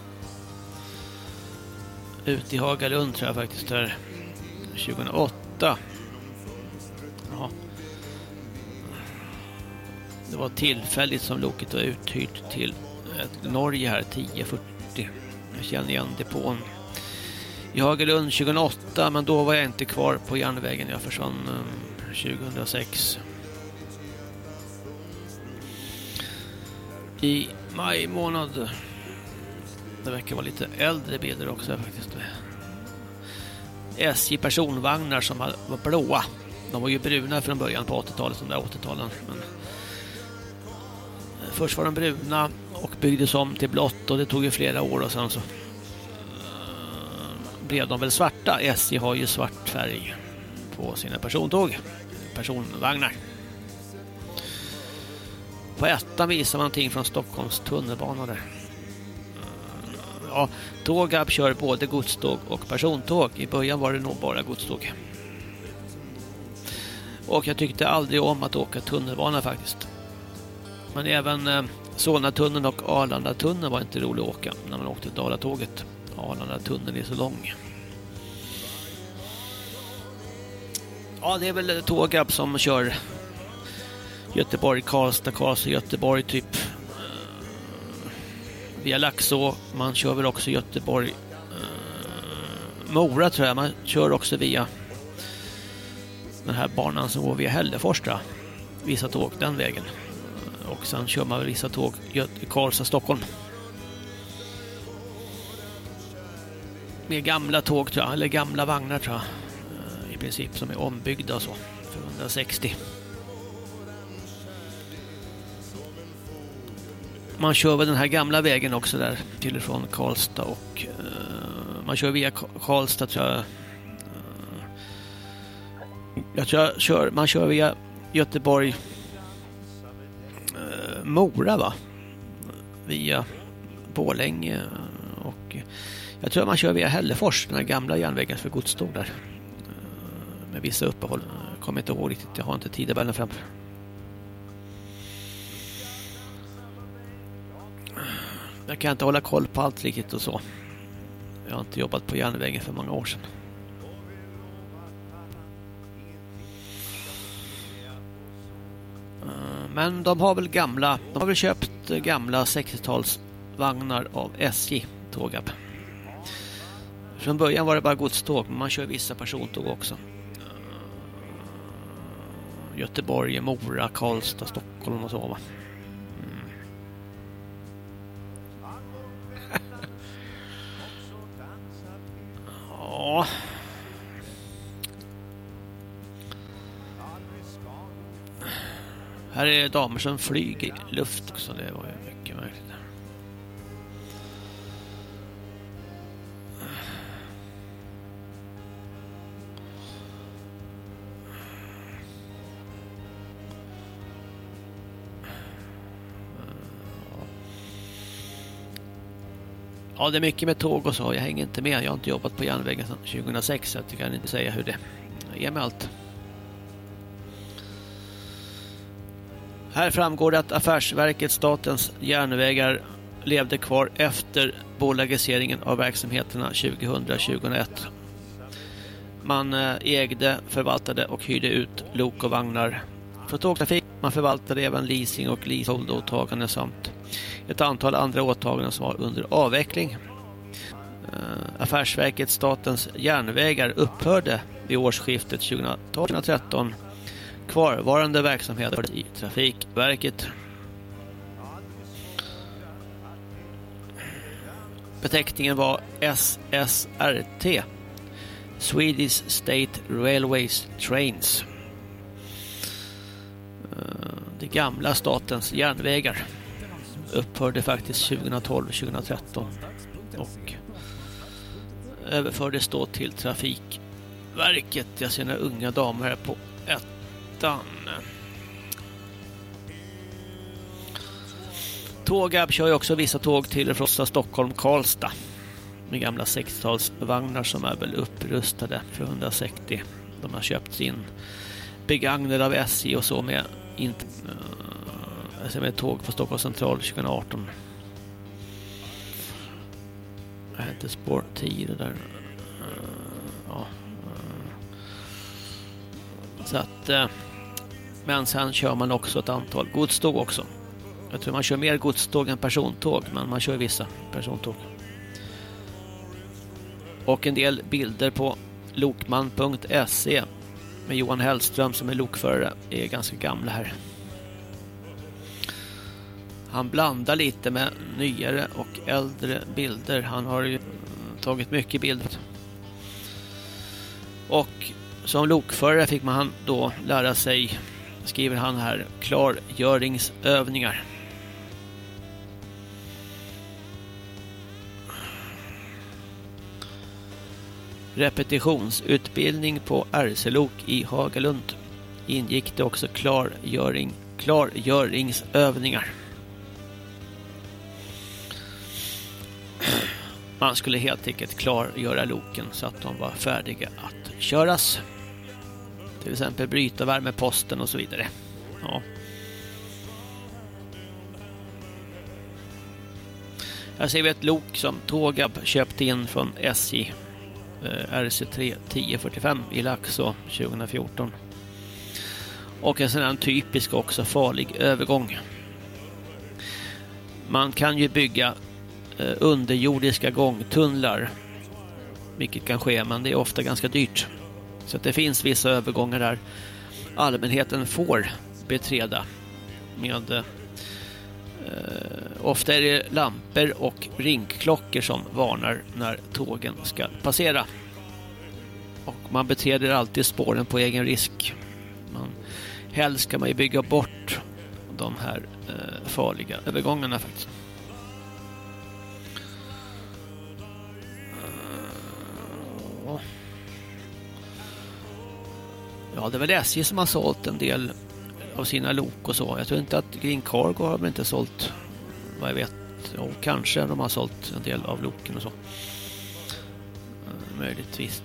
Ute i Hagalund tror jag faktiskt där 2008. Ja. Det var tillfälligt som loket var uthyrt till Norge här 1040. Jag känner igen depån i Hagalund 2008, men då var jag inte kvar på järnvägen. Jag försvann 2006. I maj månad. Det verkar vara lite äldre bilder också faktiskt. SJ personvagnar som var blåa. De var ju bruna från början på 80-talet, de där 80-talen. Men först var de bruna och byggdes om till blått och det tog ju flera år och sen så blev de väl svarta. SJ har ju svart färg på sina personvagnar. På ettan visar man någonting från Stockholms tunnelbana där. Ja, Tågab kör både godståg och persontåg. I början var det nog bara godståg. Och jag tyckte aldrig om att åka tunnelbana faktiskt. Men även Solnatunneln och Arlandatunneln var inte roligt att åka när man åkte Dalatåget. Arlandatunneln är så lång. Ja, det är väl Tågab som kör Göteborg, Karlstad, Göteborg typ. Via Laxå. Man kör väl också Göteborg Mora tror jag. Man kör också via den här banan som går via Hällefors. Vissa tåg den vägen. Och sen kör man väl vissa tåg Karlstad, Stockholm. Med gamla tåg tror jag. Eller gamla vagnar tror jag. I princip som är ombyggda och så. För 160. Man kör väl den här gamla vägen också där till och från Karlstad och man kör via Karlstad tror jag. Man kör via Göteborg Mora va? Via Borlänge och jag tror man kör via Hällefors, den här gamla järnvägen för godståg där. Med vissa uppehåll. Jag kommer inte ihåg riktigt, jag har inte tidtabellen framför. Jag kan inte hålla koll på allt riktigt och så. Jag har inte jobbat på järnvägen för många år sedan. Men de har väl köpt gamla 60-talsvagnar av SJ Tågab. Från början var det bara godståg, men man kör vissa persontåg också. Göteborg, Mora, Karlstad, Stockholm och så va. Ja, Här är damer som flyger i luft också. Det var ju mycket märkligt. Ja, det är mycket med tåg och så. Jag hänger inte med. Jag har inte jobbat på järnvägen sedan 2006 så jag kan inte säga hur det är med allt. Här framgår det att Affärsverket Statens järnvägar levde kvar efter bolagiseringen av verksamheterna 2000-2001. Man ägde, förvaltade och hyrde ut lok och vagnar för tågtrafik. Man förvaltade även leasing och leasehold-åtaganden samt ett antal andra åtaganden som var under avveckling. Affärsverket Statens järnvägar upphörde vid årsskiftet 2012-2013. Kvarvarande verksamheter i Trafikverket. Beteckningen var SSRT, Swedish State Railways Trains. Det gamla statens järnvägar upphörde faktiskt 2012-2013 och överfördes då till Trafikverket. Jag ser några unga damer här på ettan. Tågab kör ju också vissa tåg till och från Stockholm-Karlstad med gamla 60-talsvagnar som är väl upprustade för 160. De har köpts in begagnade av SJ och så med inte med tåg på Stockholm central 2018. Det heter spår 10 det där. Ja. Så att men sen kör man också ett antal godståg också. Jag tror man kör mer godståg än persontåg, men man kör vissa persontåg. Och en del bilder på lokman.se med Johan Hellström som är lokförare är ganska gamla här. Han blandar lite med nyare och äldre bilder. Han har ju tagit mycket bilder. Och som lokförare fick man då lära sig, skriver han här, klargöringsövningar. Repetitionsutbildning på RC-lok i Hagalund. Ingick det också klargöringsövningar. Man skulle helt enkelt klargöra loken så att de var färdiga att köras. Till exempel bryta värmeposten och så vidare. Ja. Här ser vi ett lok som Tågab köpte in från SJ. RC3 1045 i Laxå 2014. Och en sån här typisk också farlig övergång. Man kan ju bygga underjordiska gångtunnlar, vilket kan ske, men det är ofta ganska dyrt. Så att det finns vissa övergångar där allmänheten får beträda med ofta är det lampor och ringklockor som varnar när tågen ska passera. Och man beträder alltid spåren på egen risk. Helst ska man ju bygga bort de här farliga övergångarna faktiskt. Ja, det är väl SJ som har sålt en del av sina lok och så. Jag tror inte att Green Cargo har inte sålt, vad jag vet. Och kanske de har sålt en del av loken och så. Möjligtvis.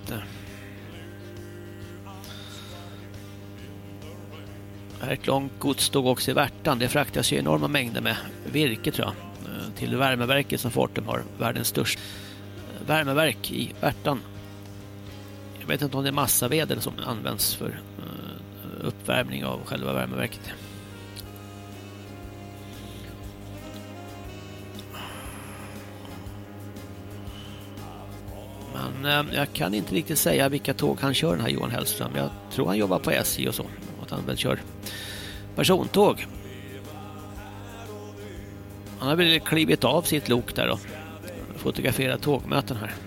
Här är ett långt godståg också i Värtan. Det fraktas ju enorma mängder med virke, tror jag, till värmeverket som Fortum har, världens största värmeverk i Värtan. Jag vet inte om det är massaved som används för uppvärmning av själva värmeverket. Men jag kan inte riktigt säga vilka tåg han kör, den här Johan Hellström. Jag tror han jobbar på SJ och så. Att han väl kör persontåg. Han har väl klivit av sitt lok där och fotograferat tågmöten här.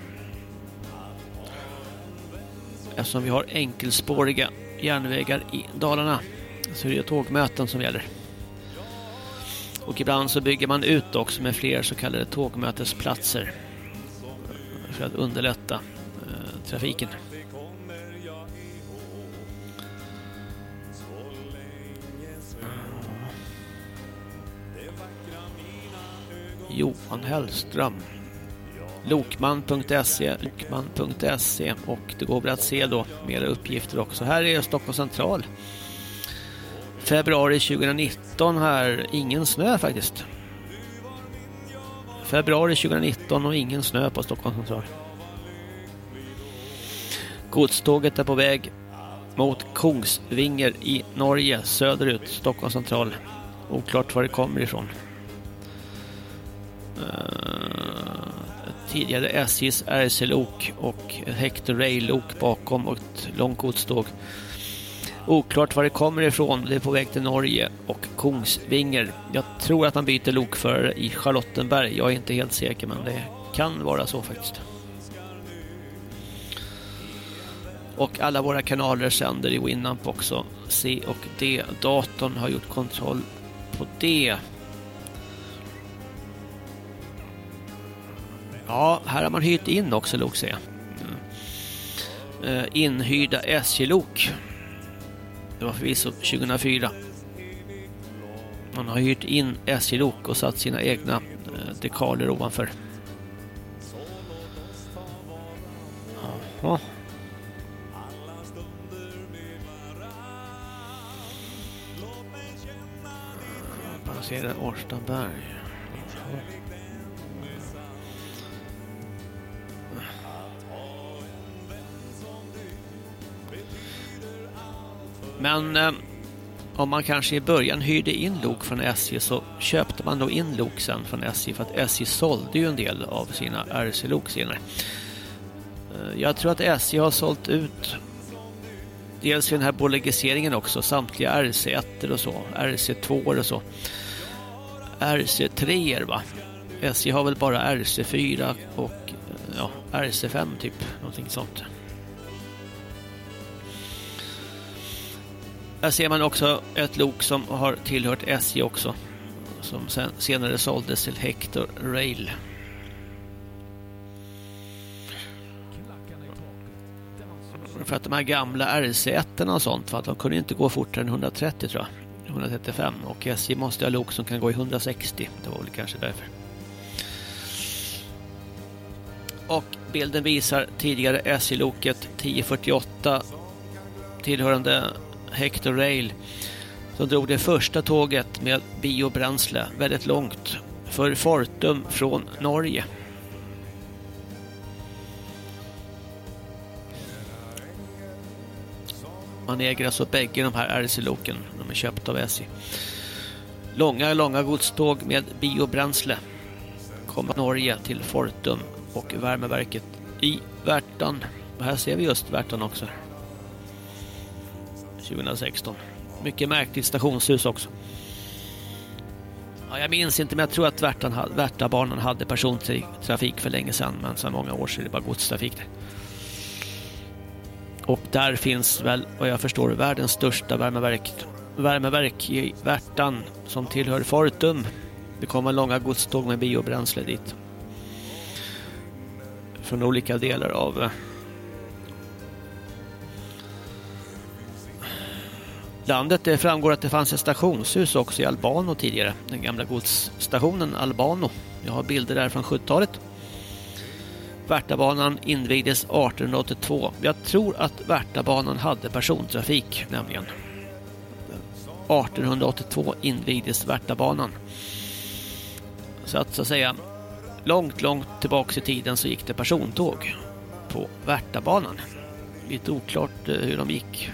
Eftersom vi har enkelspåriga järnvägar i Dalarna så är det tågmöten som gäller. Och ibland så bygger man ut också med fler så kallade tågmötesplatser för att underlätta trafiken. Johan Hellström, lokman.se och det går att se då mera uppgifter också. Här är Stockholm central. Februari 2019 här, ingen snö faktiskt. Februari 2019 och ingen snö på Stockholm central. Godståget är på väg mot Kongsvinger i Norge, söderut, Stockholm central. Oklart var det kommer ifrån. Tidigare SJs RC-lok och Hector Rail-lok bakom och ett långt godståg. Oklart var det kommer ifrån. Det är på väg till Norge och Kongsvinger. Jag tror att man byter lokförare i Charlottenberg. Jag är inte helt säker, men det kan vara så faktiskt. Och alla våra kanaler sänder i Winamp också. C och D. Datorn har gjort kontroll på det. Ja, här har man hyrt in också lok, ser jag. Inhyrda SJ-lok. Det var förvisso 2004. Man har hyrt in SJ-lok och satt sina egna dekaler ovanför. Ja. Passerar Årstaberg. Men om man kanske i början hyrde in lok från SJ så köpte man då in lok sen från SJ för att SJ sålde ju en del av sina RC-lok senare. Jag tror att SJ har sålt ut dels i den här bolagiseringen också samtliga RC1 och så, RC2 och så. RC3 va? SJ har väl bara RC4 och ja, RC5 typ, någonting sånt. Här ser man också ett lok som har tillhört SJ också. Som senare såldes till Hector Rail. För att de här gamla RC1 och sånt, för att de kunde inte gå fortare än 130 tror jag. 135. Och SJ måste ha lok som kan gå i 160. Det var väl kanske därför. Och bilden visar tidigare SJ-loket 1048 tillhörande Hector Rail som drog det första tåget med biobränsle väldigt långt för Fortum från Norge. Man äger alltså bägge de här RC-loken. De är köpta av SJ. Långa godståg med biobränsle kommer Norge till Fortum och värmeverket i Värtan. Och här ser vi just Värtan också. 2016. Mycket märkligt stationshus också. Ja, jag minns inte, men jag tror att Värtabanan hade persontrafik för länge sedan, men så många år sedan är det bara godstrafik där. Och där finns väl, vad jag förstår, världens största värmeverk i Värtan som tillhör Fortum. Det kommer långa godståg med biobränsle dit. Från olika delar av landet. Det framgår att det fanns ett stationshus också i Albano tidigare. Den gamla godsstationen Albano. Jag har bilder där från 70-talet. Värtabanan invigdes 1882. Jag tror att Värtabanan hade persontrafik nämligen. 1882 invigdes Värtabanan. Så att säga långt tillbaka i tiden så gick det persontåg på Värtabanan. Lite oklart hur de gick.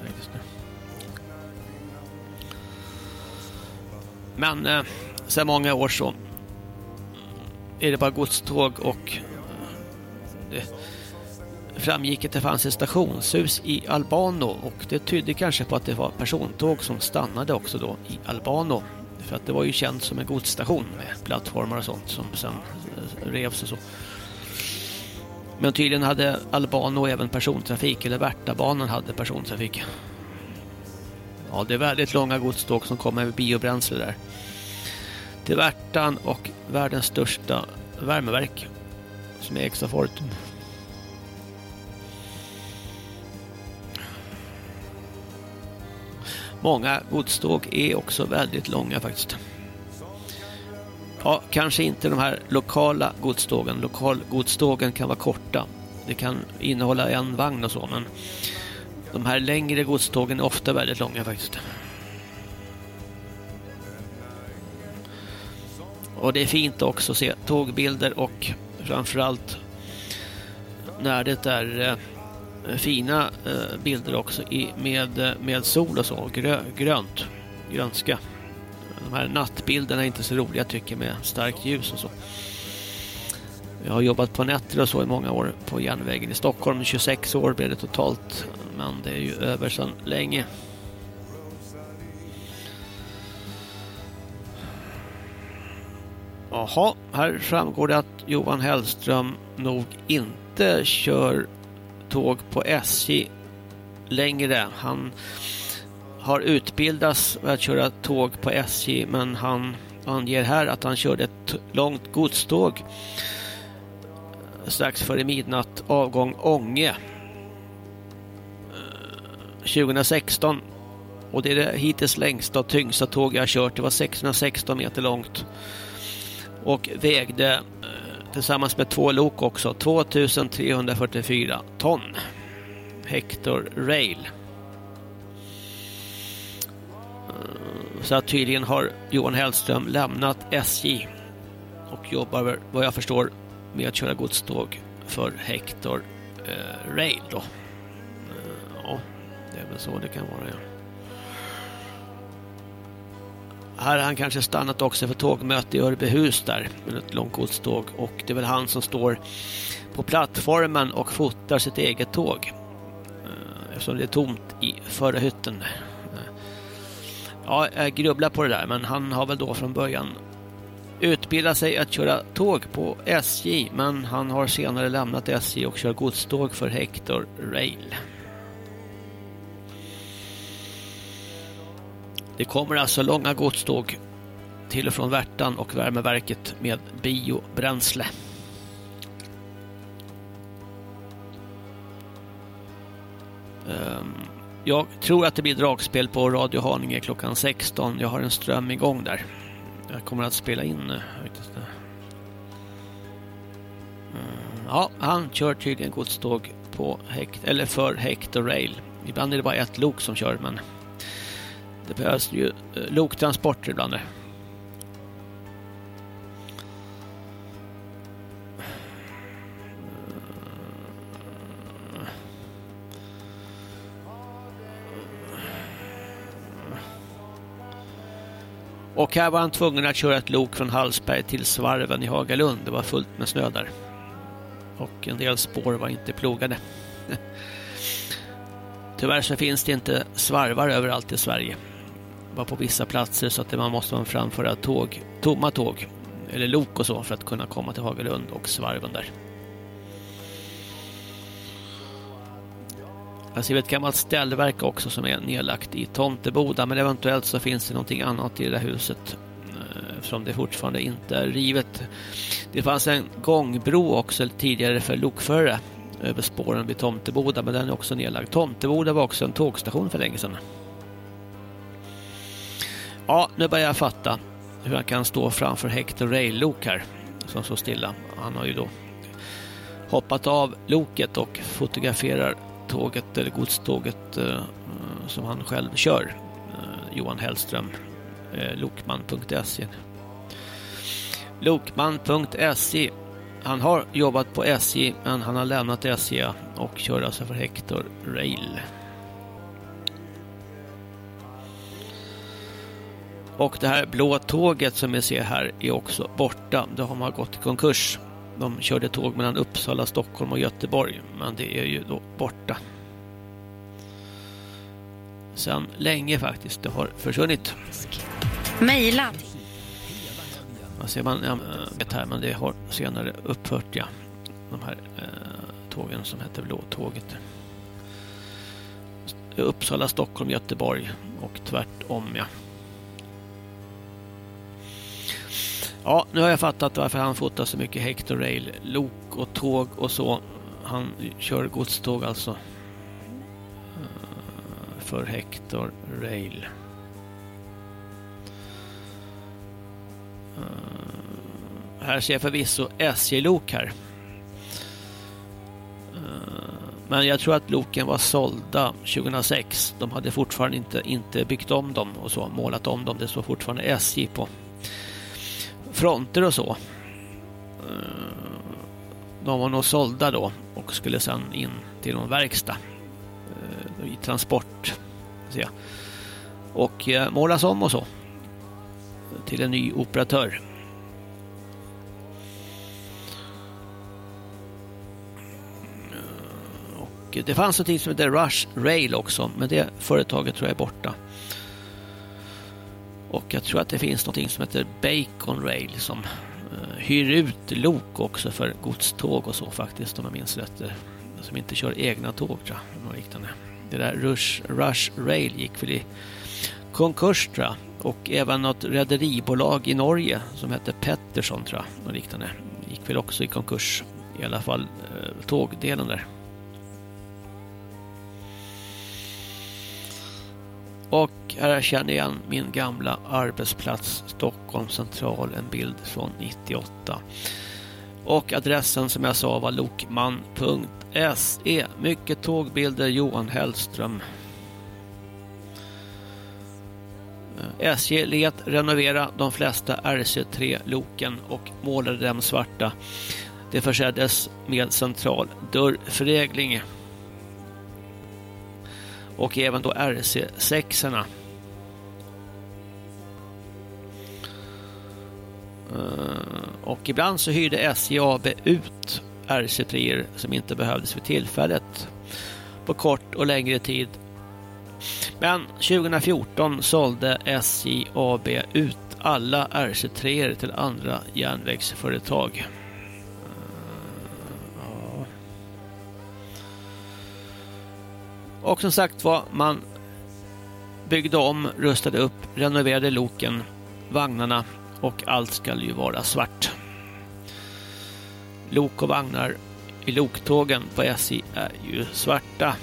Men sedan många år så är det bara godståg och det framgick att det fanns ett stationshus i Albano och det tydde kanske på att det var persontåg som stannade också då i Albano. För att det var ju känt som en godsstation med plattformar och sånt som sen revs och så. Men tydligen hade Albano även persontrafik, eller Värtabanan hade persontrafik. Ja, det är väldigt långa godståg som kommer med biobränsle där. till Värtan och världens största värmeverk som ägs av Fortum. Många godståg är också väldigt långa faktiskt. Ja, kanske inte de här lokala godstågen. Lokalgodstågen kan vara korta. Det kan innehålla en vagn och så, men de här längre godstågen är ofta väldigt långa faktiskt. Och det är fint också att se tågbilder och framförallt när det är fina bilder också med sol och så, grönska. De här nattbilderna är inte så roliga tycker jag, med starkt ljus och så. Jag har jobbat på nätter och så i många år på järnvägen i Stockholm. 26 år blev det totalt, men det är ju över sedan länge. Jaha, här framgår det att Johan Hellström nog inte kör tåg på SJ längre. Han har utbildats för att köra tåg på SJ, men han anger här att han körde ett långt godståg strax före midnatt, avgång Ånge 2016, och det är det hittills längsta och tyngsta tåg jag har kört. Det var 616 meter långt och vägde tillsammans med 2 lok också 2344 ton. Hector Rail. Så att tydligen har Johan Hellström lämnat SJ och jobbar, vad jag förstår, med att köra godståg för Hector Rail då. Ja, det är väl så det kan vara, ja. Här har han kanske stannat också för tågmöte i Örbyhus där med ett långt godståg, och det är väl han som står på plattformen och fotar sitt eget tåg eftersom det är tomt i förra hytten. Ja, jag grubblar på det där, men han har väl då från början utbildat sig att köra tåg på SJ, men han har senare lämnat SJ och kör godståg för Hector Rail. Det kommer alltså långa godståg till och från Värtan och värmeverket med biobränsle. Jag tror att det blir dragspel på Radio Haninge klockan 16. Jag har en ström igång där. Jag kommer att spela in. Ja, han kör tydligen godståg på för Hector Rail. Ibland är det bara ett lok som kör, men det behövs ju loktransporter ibland. Och här var han tvungen att köra ett lok från Hallsberg till Svarven i Hagalund. Det var fullt med snö där. Och en del spår var inte plogade. Tyvärr så finns det inte svarvar överallt i Sverige. Bara på vissa platser, så att man måste framföra tomma tåg eller lok och så för att kunna komma till Hagalund och Svarven där. Jag ser ett gammalt ställverk också som är nedlagt i Tomteboda, men eventuellt så finns det någonting annat i det där huset som det fortfarande inte är rivet. Det fanns en gångbro också tidigare för lokförare över spåren vid Tomteboda, men den är också nedlagd. Tomteboda var också en tågstation för länge sedan. Ja, nu börjar jag fatta hur han kan stå framför Hector Rail-lok här som så stilla. Han har ju då hoppat av loket och fotograferar tåget eller godståget som han själv kör. Johan Hellström, lokman.se. Lokman.se. Han har jobbat på SJ, men han har lämnat SJ och kör alltså för Hector Rail. Och det här blå tåget som vi ser här är också borta. Det har man gått i konkurs. De körde tåg mellan Uppsala, Stockholm och Göteborg, men det är ju då borta. Sen länge faktiskt, det har försvunnit. Mejla. Man ser man vet här, men det har senare upphört, ja. De här tågen som heter blå tåget. Uppsala, Stockholm, Göteborg och tvärtom, ja. Ja, nu har jag fattat varför han fotar så mycket Hector Rail, lok och tåg och så. Han kör godståg alltså. För Hector Rail. Här ser jag förvisso SJ-lok här. Men jag tror att loken var sålda 2006. De hade fortfarande inte byggt om dem och så, målat om dem. Det står fortfarande SJ på fronter och så. De var nog sålda då och skulle sedan in till någon verkstad i transport och målas om och så till en ny operatör. Och det fanns ett tid som heter Rush Rail också, men det företaget tror jag är borta. Och jag tror att det finns något som heter Bacon Rail som hyr ut lok också för godståg och så faktiskt, om jag minns rätt, som inte kör egna tåg, tror jag, liknande. Det där Rush Rail gick väl i konkurs, tror jag. Och även något rederibolag i Norge som hette Pettersson, tror jag, och liknande, gick väl också i konkurs, i alla fall tågdelen där. Och här känner jag igen min gamla arbetsplats Stockholm central, en bild från 98. Och adressen som jag sa var lokman.se. Mycket tågbilder, Johan Hellström. SJ lät renovera de flesta RC3-loken och målade dem svarta. Det förseddes med central dörrföregling. Och även då RC6-erna. Och ibland så hyrde SJ AB ut RC3 som inte behövdes vid tillfället på kort och längre tid. Men 2014 sålde SJ AB ut alla RC3 till andra järnvägsföretag. Och som sagt var, man byggde om, rustade upp, renoverade loken, vagnarna och allt ska ju vara svart. Lok och vagnar i loktågen på SJ är ju svarta.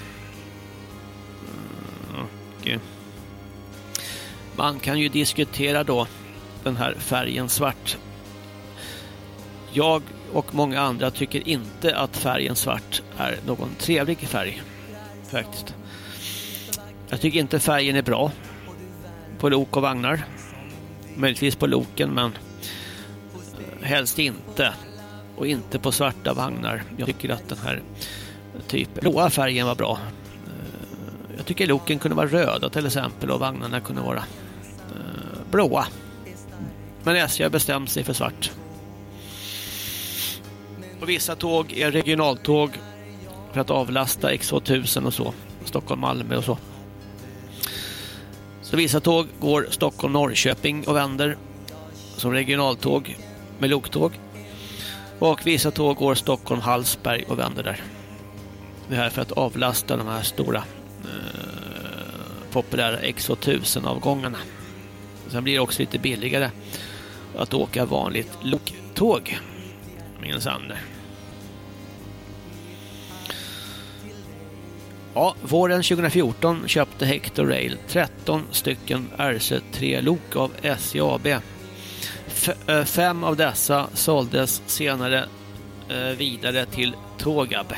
Och man kan ju diskutera då den här färgen svart. Jag och många andra tycker inte att färgen svart är någon trevlig färg. Faktiskt. Jag tycker inte färgen är bra på lok och vagnar. Möjligtvis på loken, men helst inte. Och inte på svarta vagnar. Jag tycker att den här typ blåa färgen var bra. Jag tycker loken kunde vara röda till exempel, och vagnarna kunde vara blåa. Men SJ har bestämt sig för svart. Och vissa tåg är regionaltåg för att avlasta X2000 och så. Stockholm-Malmö och så. Så vissa tåg går Stockholm-Norrköping och vänder som regionaltåg med loktåg. Och vissa tåg går Stockholm-Hallsberg och vänder där. Det här för att avlasta de här stora populära X2000-avgångarna. Sen blir det också lite billigare att åka vanligt loktåg. Minns Ander. Ja, våren 2014 köpte Hector Rail 13 stycken RC3-lok av SJ AB. 5 av dessa såldes senare vidare till Tågab.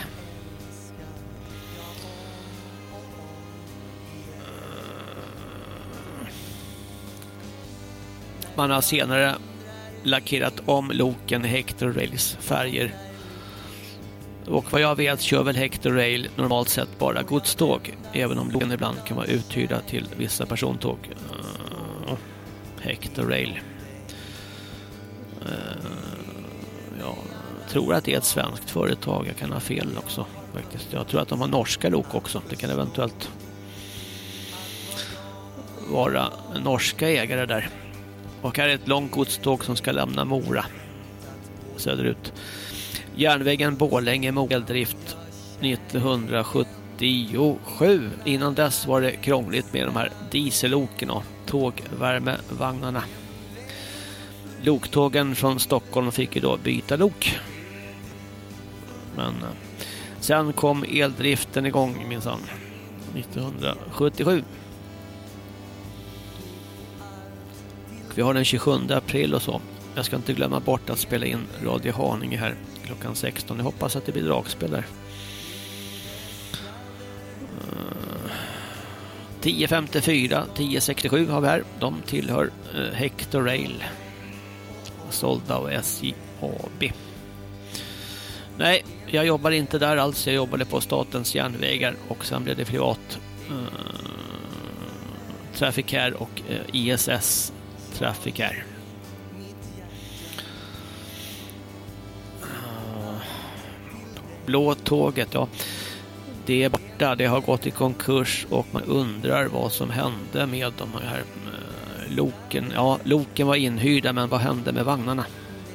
Man har senare lackerat om loken i Hector Rails färger. Och vad jag vet kör väl Hector Rail normalt sett bara godståg, även om loken ibland kan vara uthyrda till vissa persontåg. Hector Rail. Jag tror att det är ett svenskt företag. Jag kan ha fel också faktiskt. Jag tror att de har norska lok också. Det kan eventuellt vara norska ägare där. Och här är ett långt godståg som ska lämna Mora söderut. Järnvägen Borlänge-Mogeldrift 1977. Innan dess var det krångligt med de här dieselloken och tågvärmevagnarna. loktågen från Stockholm fick ju då byta lok. Men sen kom eldriften igång minsann 1977. Vi har den 27 april och så. Jag ska inte glömma bort att spela in Radio Haninge här klockan 16. Jag hoppas att det blir dragspel där. 1054, 1067 har vi här. De tillhör Hector Rail. Sålda av SJ AB. Nej, jag jobbar inte där alls. Jag jobbade på Statens järnvägar och sen blev det privat Trafikär och ISS Trafikär. Blå tåget, ja. Det är borta, det har gått i konkurs och man undrar vad som hände med de här loken. Ja, loken var inhyrda, men vad hände med vagnarna?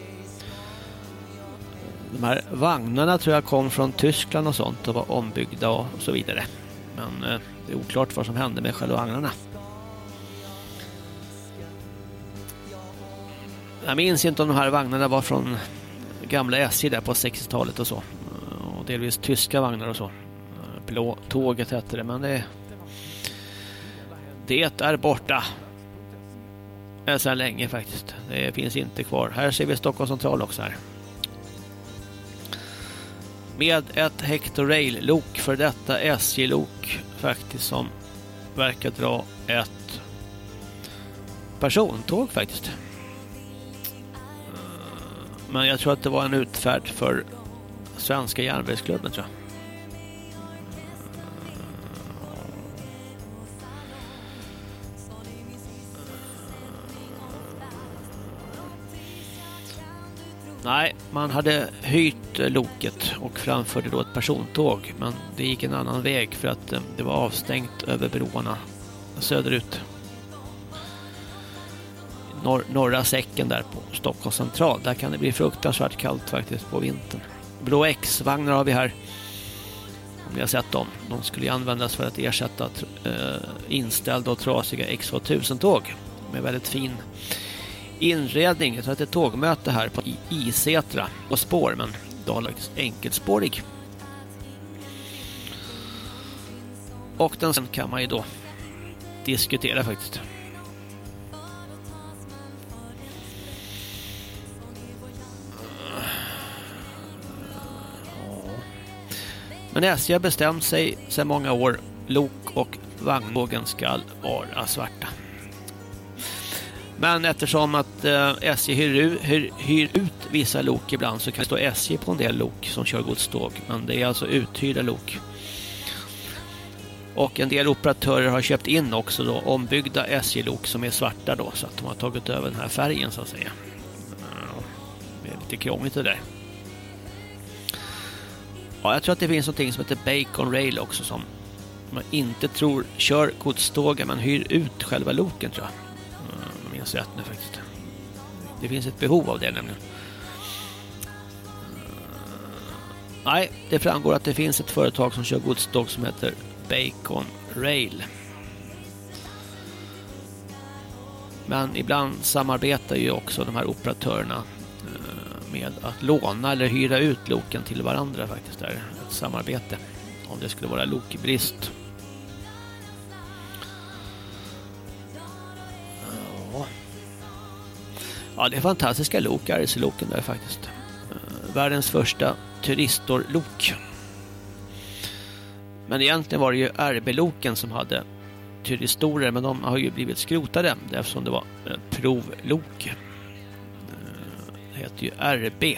De här vagnarna tror jag kom från Tyskland och sånt och var ombyggda och så vidare. Men det är oklart vad som hände med själva vagnarna. Jag minns inte om de här vagnarna var från gamla SJ där på 60-talet och så. Och delvis tyska vagnar och så. Blå tåget hette det, men det är borta. Det är så länge faktiskt. Det finns inte kvar. Här ser vi Stockholm central också här. Med ett Hector Rail-lok för detta SJ-lok faktiskt som verkar dra ett persontåg faktiskt. Men jag tror att det var en utfärd för Svenska järnvägsklubben, tror jag. Nej, man hade hyrt loket och framförde då ett persontåg, men det gick en annan väg för att det var avstängt över broarna söderut. Norra säcken där på Stockholm central. Där kan det bli fruktansvärt kallt faktiskt på vintern. Blå X-vagnar har vi här. Om ni har sett dem. De skulle ju användas för att ersätta inställda och trasiga X2000-tåg med väldigt fin inredning. Jag tror att det är tågmöte här på Isätra och spår, men Dalaks enkelspårig. Och den sen kan man ju då diskutera faktiskt. Men SJ har bestämt sig sedan många år. Lok och vagntågen ska vara svarta. Men eftersom att SJ hyr ut vissa lok ibland, så kan det stå SJ på en del lok som kör godståg. Men det är alltså uthyrda lok. Och en del operatörer har köpt in också då ombyggda SJ-lok som är svarta då, så att de har tagit över den här färgen så att säga. Det är lite krångligt det där. Ja, jag tror att det finns någonting som heter Bacon Rail också som man inte tror kör godstågen, men hyr ut själva loken, tror jag. Jag minns rätt nu faktiskt. Det finns ett behov av det nämligen. Nej, det framgår att det finns ett företag som kör godståg som heter Bacon Rail. Men ibland samarbetar ju också de här operatörerna med att låna eller hyra ut loken till varandra faktiskt. Där ett samarbete om det skulle vara lokbrist. Ja, det är fantastiska lok, RC-loken där faktiskt. Världens första turistorlok. Men egentligen var det ju RB-loken som hade turistorer, men de har ju blivit skrotade eftersom det var provlok. Det heter ju RB.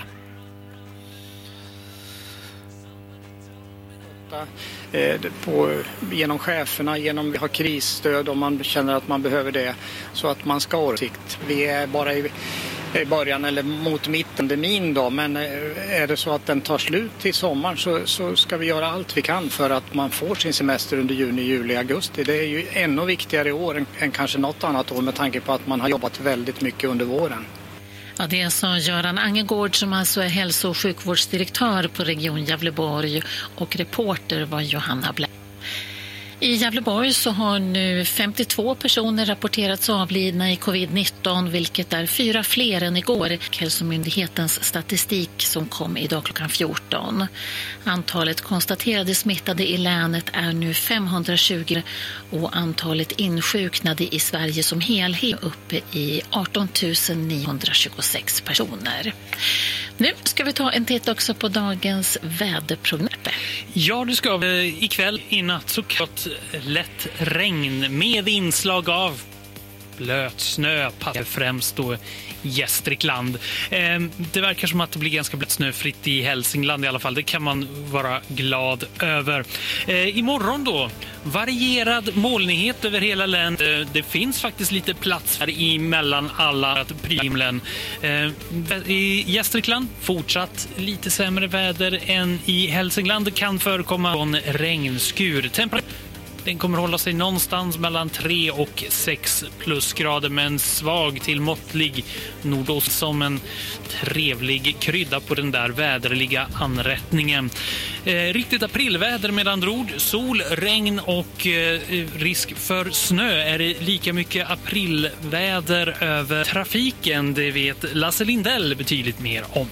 Genom cheferna, genom att ha krisstöd om man känner att man behöver det, så att man ska ha sikt. Vi är bara i början eller mot mitten demin då, men är det så att den tar slut till sommaren så ska vi göra allt vi kan för att man får sin semester under juni, juli, augusti. Det är ju ännu viktigare i år än kanske något annat år med tanke på att man har jobbat väldigt mycket under våren. Ja, det sa Göran Angegård som alltså är hälso- och sjukvårdsdirektör på Region Gävleborg, och reporter var Johanna Blä. I Gävleborg så har nu 52 personer rapporterats avlidna i covid-19, vilket är 4 fler än igår. Hälsomyndighetens statistik som kom idag klockan 14. Antalet konstaterade smittade i länet är nu 520 och antalet insjuknade i Sverige som helhet uppe i 18 926 personer. Nu ska vi ta en titt också på dagens väderprognos. Ja, det ska vi. Ikväll i natt så klart lätt regn med inslag av blöt snö, främst då Gästrikland. Det verkar som att det blir ganska blött snöfritt i Hälsingland i alla fall. Det kan man vara glad över. Imorgon då, varierad molnighet över hela länet. Det finns faktiskt lite plats här emellan alla himlen. I Gästrikland fortsatt lite sämre väder än i Hälsingland. Det kan förekomma en regnskur. Den kommer hålla sig någonstans mellan 3 och 6 plusgrader med en svag till måttlig nordost som en trevlig krydda på den där väderliga anrättningen. Riktigt aprilväder med andra ord. Sol, regn och risk för snö. Är det lika mycket aprilväder över trafiken? Det vet Lasse Lindell betydligt mer om.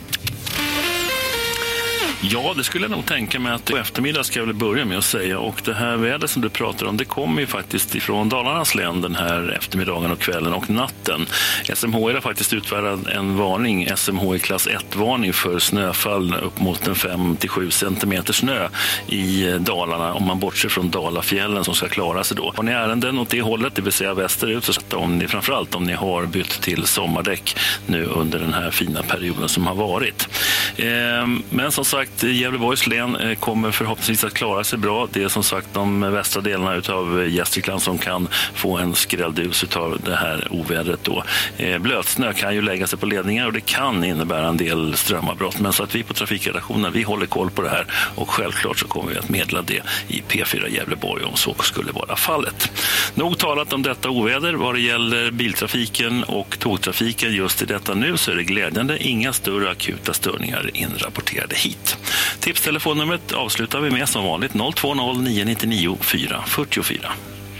Ja, det skulle jag nog tänka mig att på eftermiddag ska jag väl börja med att säga. Och det här vädret som du pratar om, det kommer ju faktiskt ifrån Dalarnas län den här eftermiddagen och kvällen och natten. SMHI har faktiskt utfärdat en varning, SMHI klass 1-varning för snöfall upp mot en 5-7 centimeter snö i Dalarna, om man bortser från Dalafjällen som ska klara sig då. Har ni ärenden åt det hållet, det vill säga västerut, så om ni, framförallt om ni har bytt till sommardäck nu under den här fina perioden som har varit. Men som sagt, Gävleborgs län kommer förhoppningsvis att klara sig bra. Det är som sagt de västra delarna utav Gästrikland som kan få en skrälldus utav det här ovädret då. Blötsnö kan ju lägga sig på ledningar och det kan innebära en del strömavbrott. Men så att vi på trafikredaktionen, vi håller koll på det här och självklart så kommer vi att meddela det i P4 Gävleborg om så skulle vara fallet. Nog talat om detta oväder. Vad det gäller biltrafiken och tågtrafiken just i detta nu så är det glädjande. Inga större akuta störningar inrapporterade hit. Tipstelefonnumret avslutar vi med som vanligt 020 999 444.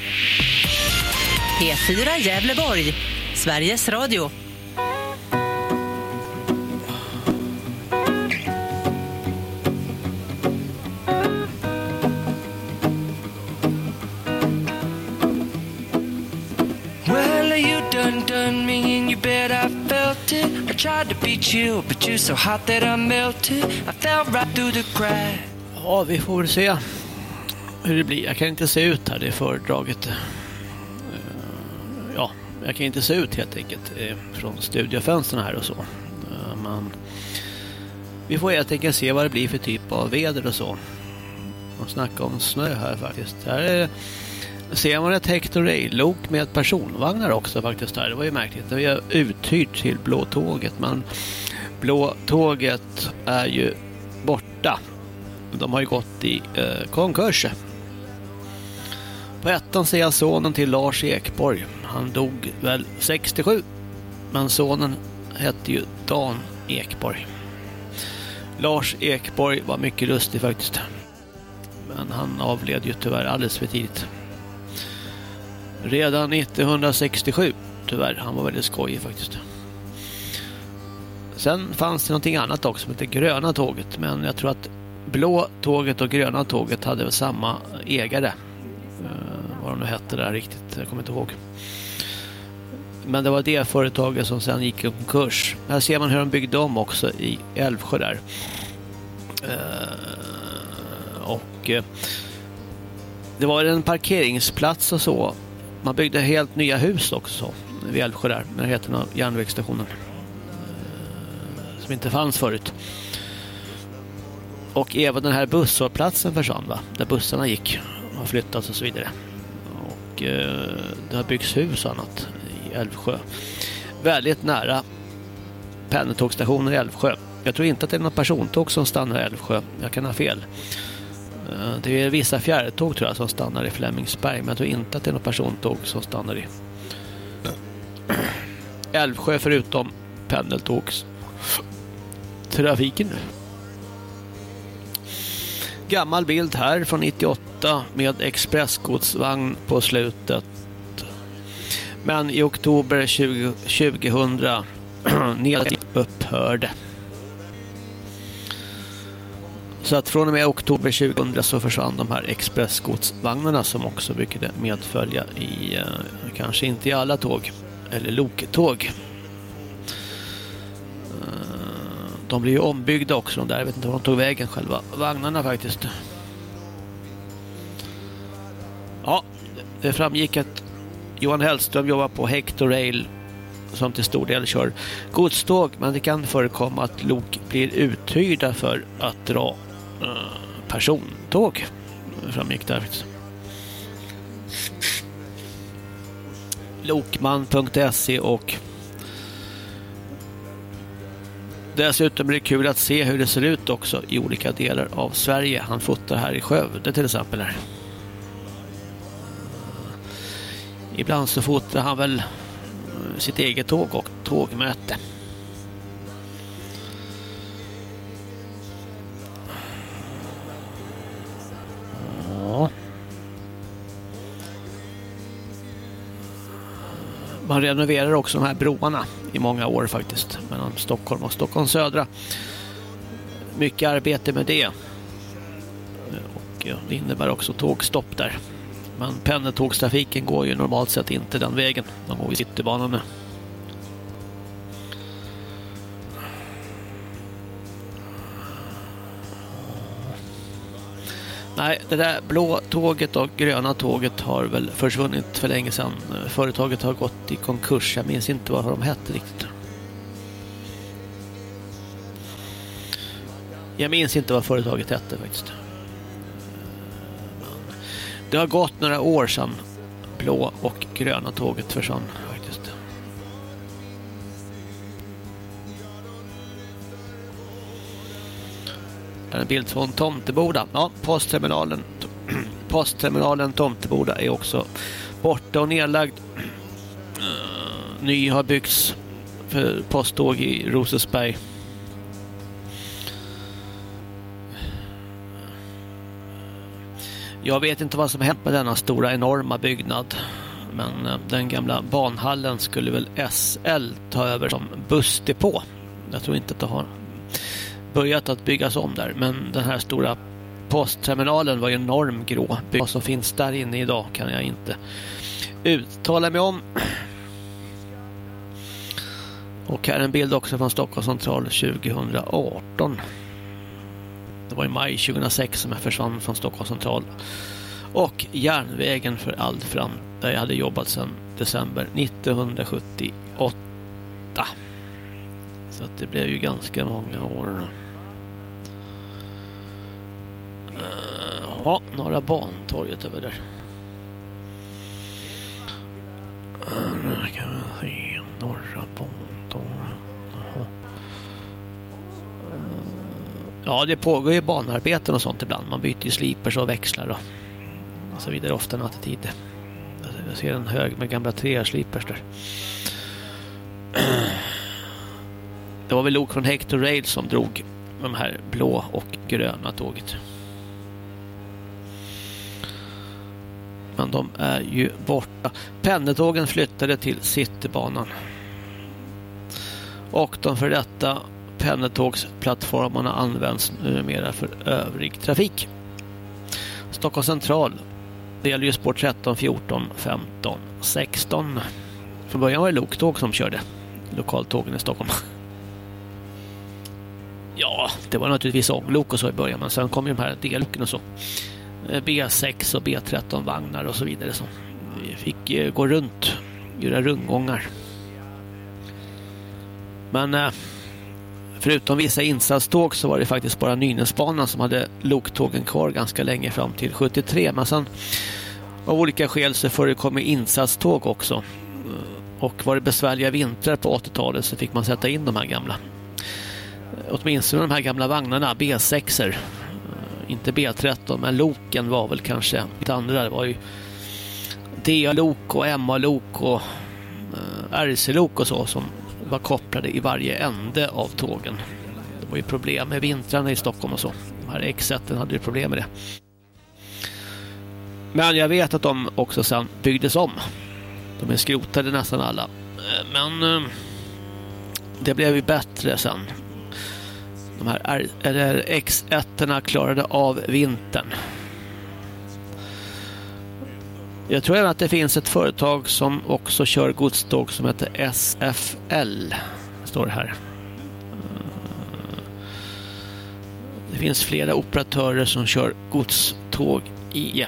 P4 Gävleborg, Sveriges Radio. Well, you done me and you bet I felt it. I tried to beat you, but you're so hot that I melted. I fell right through the crack. Ja, vi får se hur det blir. Jag kan inte se ut här, det är föredraget. Ja, jag kan inte se ut helt enkelt från studiofönstren här och så. Men vi får helt enkelt se vad det blir för typ av väder och så. Och snacka om snö här faktiskt. Här ser man ett Hector Rail-lok med personvagnar också faktiskt här. Det var ju märkligt. Vi har uthyrt till Blå tåget, men Blå tåget är ju borta. De har ju gått i konkurs. På ettan ser jag sonen till Lars Ekborg. Han dog väl 67. Men sonen hette ju Dan Ekborg. Lars Ekborg var mycket lustig faktiskt. Men han avled ju tyvärr alldeles för tidigt. Redan 1967 tyvärr. Han var väldigt skojig faktiskt. Sen fanns det någonting annat också som heter Gröna tåget. Men jag tror att Blå tåget och Gröna tåget hade väl samma ägare. Vad de nu hette där riktigt, jag kommer inte ihåg. Men det var det företaget som sen gick i konkurs. Här ser man hur de byggde om också i Älvsjö där. Och det var en parkeringsplats och så. Man byggde helt nya hus också vid Älvsjö där, med närheten av järnvägsstationen. Som inte fanns förut. Och även den här busshållplatsen försvann, va? Där bussarna gick och flyttats och så vidare. Och det har byggts hus och annat i Älvsjö. Väldigt nära pendeltågstationen i Älvsjö. Jag tror inte att det är någon persontåg som stannar i Älvsjö. Jag kan ha fel. Det är vissa fjärrtåg tror jag som stannar i Flemingsberg. Men jag tror inte att det är någon persontåg som stannar i Älvsjö förutom pendeltågstrafiken nu. gammal bild här från 98 med expressgodsvagn på slutet. Men i oktober 2000 nedläggningen upphörde. Så att från och med oktober 2000 så försvann de här expressgodsvagnarna som också brukade medfölja i, kanske inte i alla tåg, eller loktåg. De blev ju ombyggda också där. Jag vet inte var de tog vägen själva vagnarna faktiskt. Ja, det framgick att Johan Hellström jobbar på Hector Rail som till stor del kör godståg, men det kan förekomma att lok blir uthyrda för att dra persontåg. Det framgick där. Lokman.se och dessutom är det kul att se hur det ser ut också i olika delar av Sverige. Han fotar här i Skövde till exempel här. Ibland så fotar han väl sitt eget tåg och tågmöte. Ja. Man renoverar också de här broarna i många år faktiskt mellan Stockholm och Stockholm södra. Mycket arbete med det. Och det innebär också tågstopp där. Men pendeltågstrafiken går ju normalt sett inte den vägen. De går i Citybanan nu. Nej, det där blå tåget och gröna tåget har väl försvunnit för länge sedan. Företaget har gått i konkurs. Jag minns inte vad de hette riktigt. Jag minns inte vad företaget hette faktiskt. Det har gått några år sedan blå och gröna tåget försvann faktiskt. En bild från Tomteboda. Ja, postterminalen Tomteboda är också borta och nedlagd. Ny har byggts för posttåg i Rosersberg. Jag vet inte vad som hänt med denna stora enorma byggnad, men den gamla banhallen skulle väl SL ta över som bussdepå. Jag tror inte att det har börjat att byggas om där, men den här stora postterminalen var ju enorm grå. Vad som finns där inne idag kan jag inte uttala mig om. Och här är en bild också från Stockholms central 2018. Det var i maj 2006 som jag försvann från Stockholms central och järnvägen för all fram, där jag hade jobbat sedan december 1978. Så att det blev ju ganska många år. Ja, Norra Bantorget över där. Nu kan vi se Norra Bantorget. Ja, det pågår ju banarbeten och sånt ibland. Man byter ju slipers och växlar och så vidare ofta nattetid. Jag ser en hög med gamla träslipers där. Det var väl lok från Hector Rail som drog de här blå och gröna tåget. Men de är ju borta. Pendeltågen flyttade till Citybanan. Och de för detta pendeltågsplattformarna används numera för övrig trafik. Stockholms central, det gäller ju spår 13, 14, 15, 16. Från början var det loktåg som körde lokaltågen i Stockholm. Ja, det var naturligtvis ånglok och så i början, men sen kom ju de här delloken och så. B6 och B13 vagnar och så vidare som vi fick gå runt, göra rundgångar. Men förutom vissa insatståg så var det faktiskt bara Nynäsbanan som hade loktågen kvar ganska länge fram till 73. Men sen av olika skäl så förekommer insatståg också. Och var det besvärliga vintrar på 80-talet så fick man sätta in de här gamla. Åtminstone de här gamla vagnarna, B6-er. Inte B13, men loken var väl kanske lite andra. Det var ju DA-lok och MA-lok och RC-lok och så som var kopplade i varje ände av tågen. Det var ju problem med vintrarna i Stockholm och så. här X1 hade ju problem med det. Men jag vet att de också sen byggdes om. De är skrotade nästan alla. Men det blev ju bättre sen. De här X1-erna klarade av vintern. Jag tror även att det finns ett företag som också kör godståg som heter SFL. Står det här. Det finns flera operatörer som kör godståg i.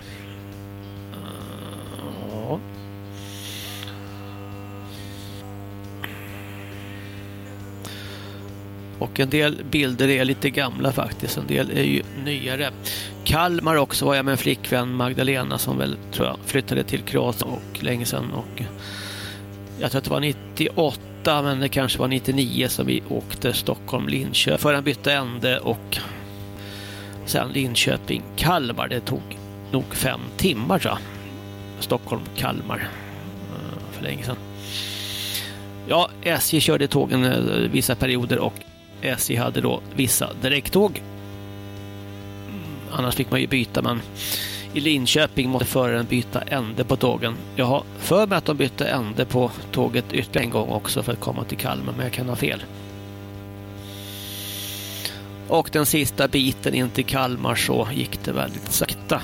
Och en del bilder är lite gamla faktiskt. En del är ju nyare. Kalmar också var jag med en flickvän, Magdalena, som väl tror jag flyttade till Kroatien och länge sedan. Och jag tror att det var 98, men det kanske var 99 som vi åkte Stockholm-Linköping. Förrän bytte ände och sen Linköping-Kalmar. Det tog nog 5 timmar tror jag. Stockholm-Kalmar för länge sedan. Ja, SJ körde tågen vissa perioder och SJ hade då vissa direkttåg. Annars fick man ju byta, men i Linköping måste föraren byta ände på tågen. Jag har för mig att de bytte ände på tåget ytterligare en gång också för att komma till Kalmar, men jag kan ha fel. Och den sista biten in till Kalmar så gick det väldigt sakta.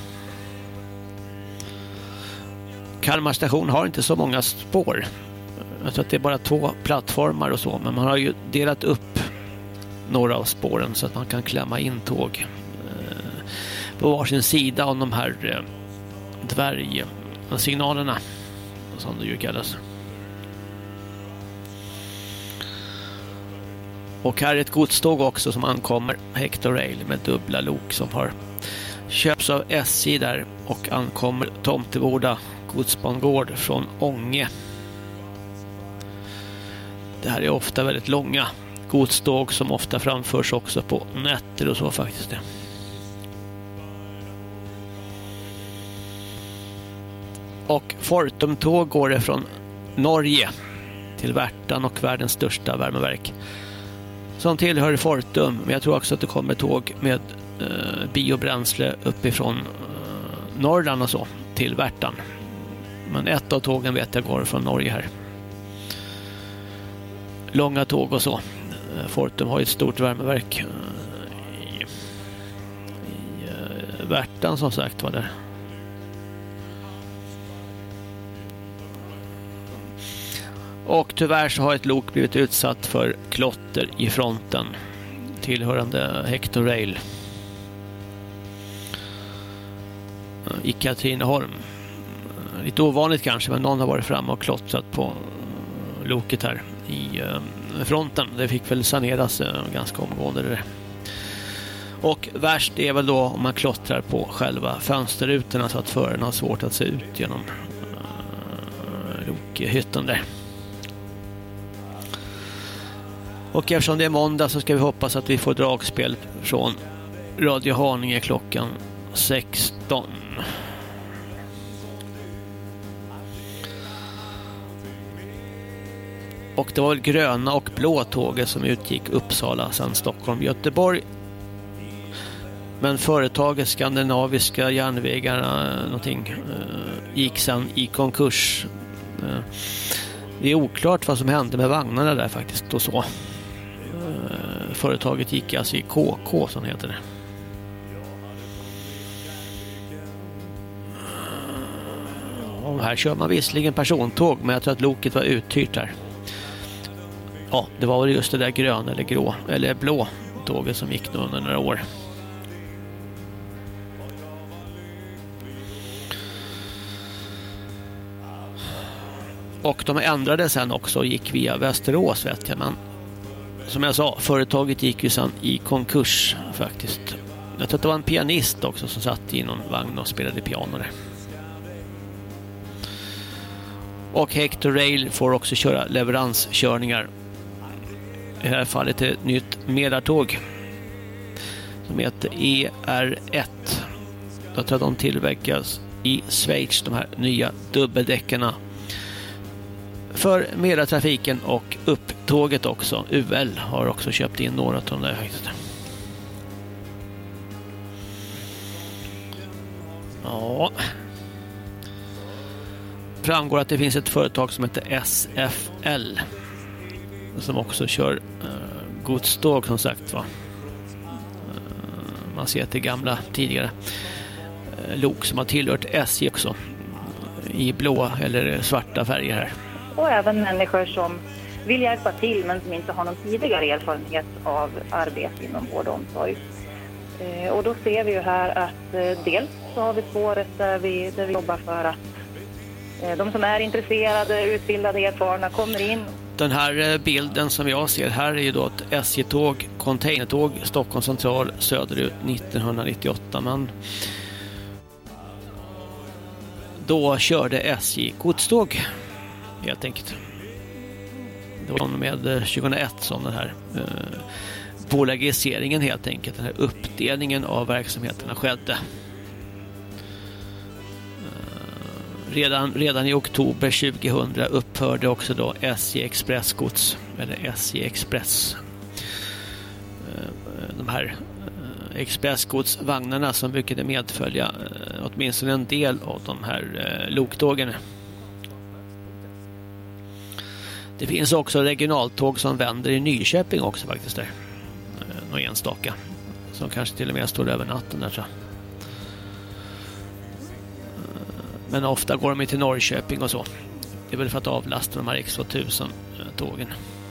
Kalmar station har inte så många spår. Jag tror att det är bara 2 plattformar och så, men man har ju delat upp några av spåren så att man kan klämma in tåg på varsin sida av de här dvärgsignalerna som det ju kallas. Och här är ett godståg också som ankommer, Hector Rail, med dubbla lok som har köps av SJ där och ankommer Tomteboda godsbangård från Ånge. Det här är ofta väldigt långa godståg som ofta framförs också på nätter och så faktiskt det. Och Fortum-tåg går det från Norge till Värtan och världens största värmeverk som tillhör Fortum. Men jag tror också att det kommer tåg med biobränsle uppifrån Norrland och så till Värtan. Men ett av tågen vet jag går från Norge här. Långa tåg och så. Fortum har ju ett stort värmeverk i Värtan som sagt var där. Och tyvärr så har ett lok blivit utsatt för klotter i fronten tillhörande Hector Rail i Katrineholm. Lite ovanligt kanske, men någon har varit framme och klottrat på loket här i fronten. Det fick väl saneras ganska omgående det. Och värst är väl då om man klottrar på själva fönsterrutorna så att föraren har svårt att se ut genom lokhytten där. Och eftersom det är måndag så ska vi hoppas att vi får dragspel från Radio Haninge klockan 16. Och det var väl gröna och blå tåget som utgick Uppsala, sen Stockholm, Göteborg. Men företaget Skandinaviska järnvägarna någonting gick sen i konkurs. Det är oklart vad som hände med vagnarna där faktiskt och så. Företaget gick alltså i KK som heter det. Och här kör man visserligen persontåg, men jag tror att loket var uthyrt där. Ja, det var väl just det där gröna eller grå eller blå tåget som gick under några år. Och de ändrade sen också och gick via Västerås vet jag, men som jag sa, företaget gick ju sen i konkurs faktiskt. Jag tror att det var en pianist också som satt i någon vagn och spelade piano där. Och Hector Rail får också köra leveranskörningar. I det här fallet är ett nytt Mälartåg som heter ER1. Jag tror att de tillverkas i Schweiz, de här nya dubbeldäckarna. För Mälartrafiken och upptåget också. UL har också köpt in några av de där faktiskt. Ja. Framgår att det finns ett företag som heter SFL som också kör godståg som sagt va. Man ser att det gamla tidigare lok som har tillhört SJ också i blå eller svarta färger här. Och även människor som vill hjälpa till men som inte har någon tidigare erfarenhet av arbete inom vård och omsorg. Och då ser vi ju här att dels så har vi spåret där vi jobbar för att de som är intresserade, utbildade, erfarna kommer in. Den här bilden som jag ser här är ju då ett SJ-tåg, containertåg, Stockholm central söderut 1998. Men då körde SJ godståg helt enkelt. Det var med 2001 som den här bolagiseringen helt enkelt, den här uppdelningen av verksamheterna skedde. Redan i oktober 2000 upphörde också då SJ Express gods eller SJ Express. De här expressgodsvagnarna som brukade medfölja åtminstone en del av de här loktågen. Det finns också regionaltåg som vänder i Nyköping också faktiskt där. Några enstaka som kanske till och med står över natten där tror jag. Men ofta går de till Norrköping och så. Det är väl för att avlasta de här X2000-tågen.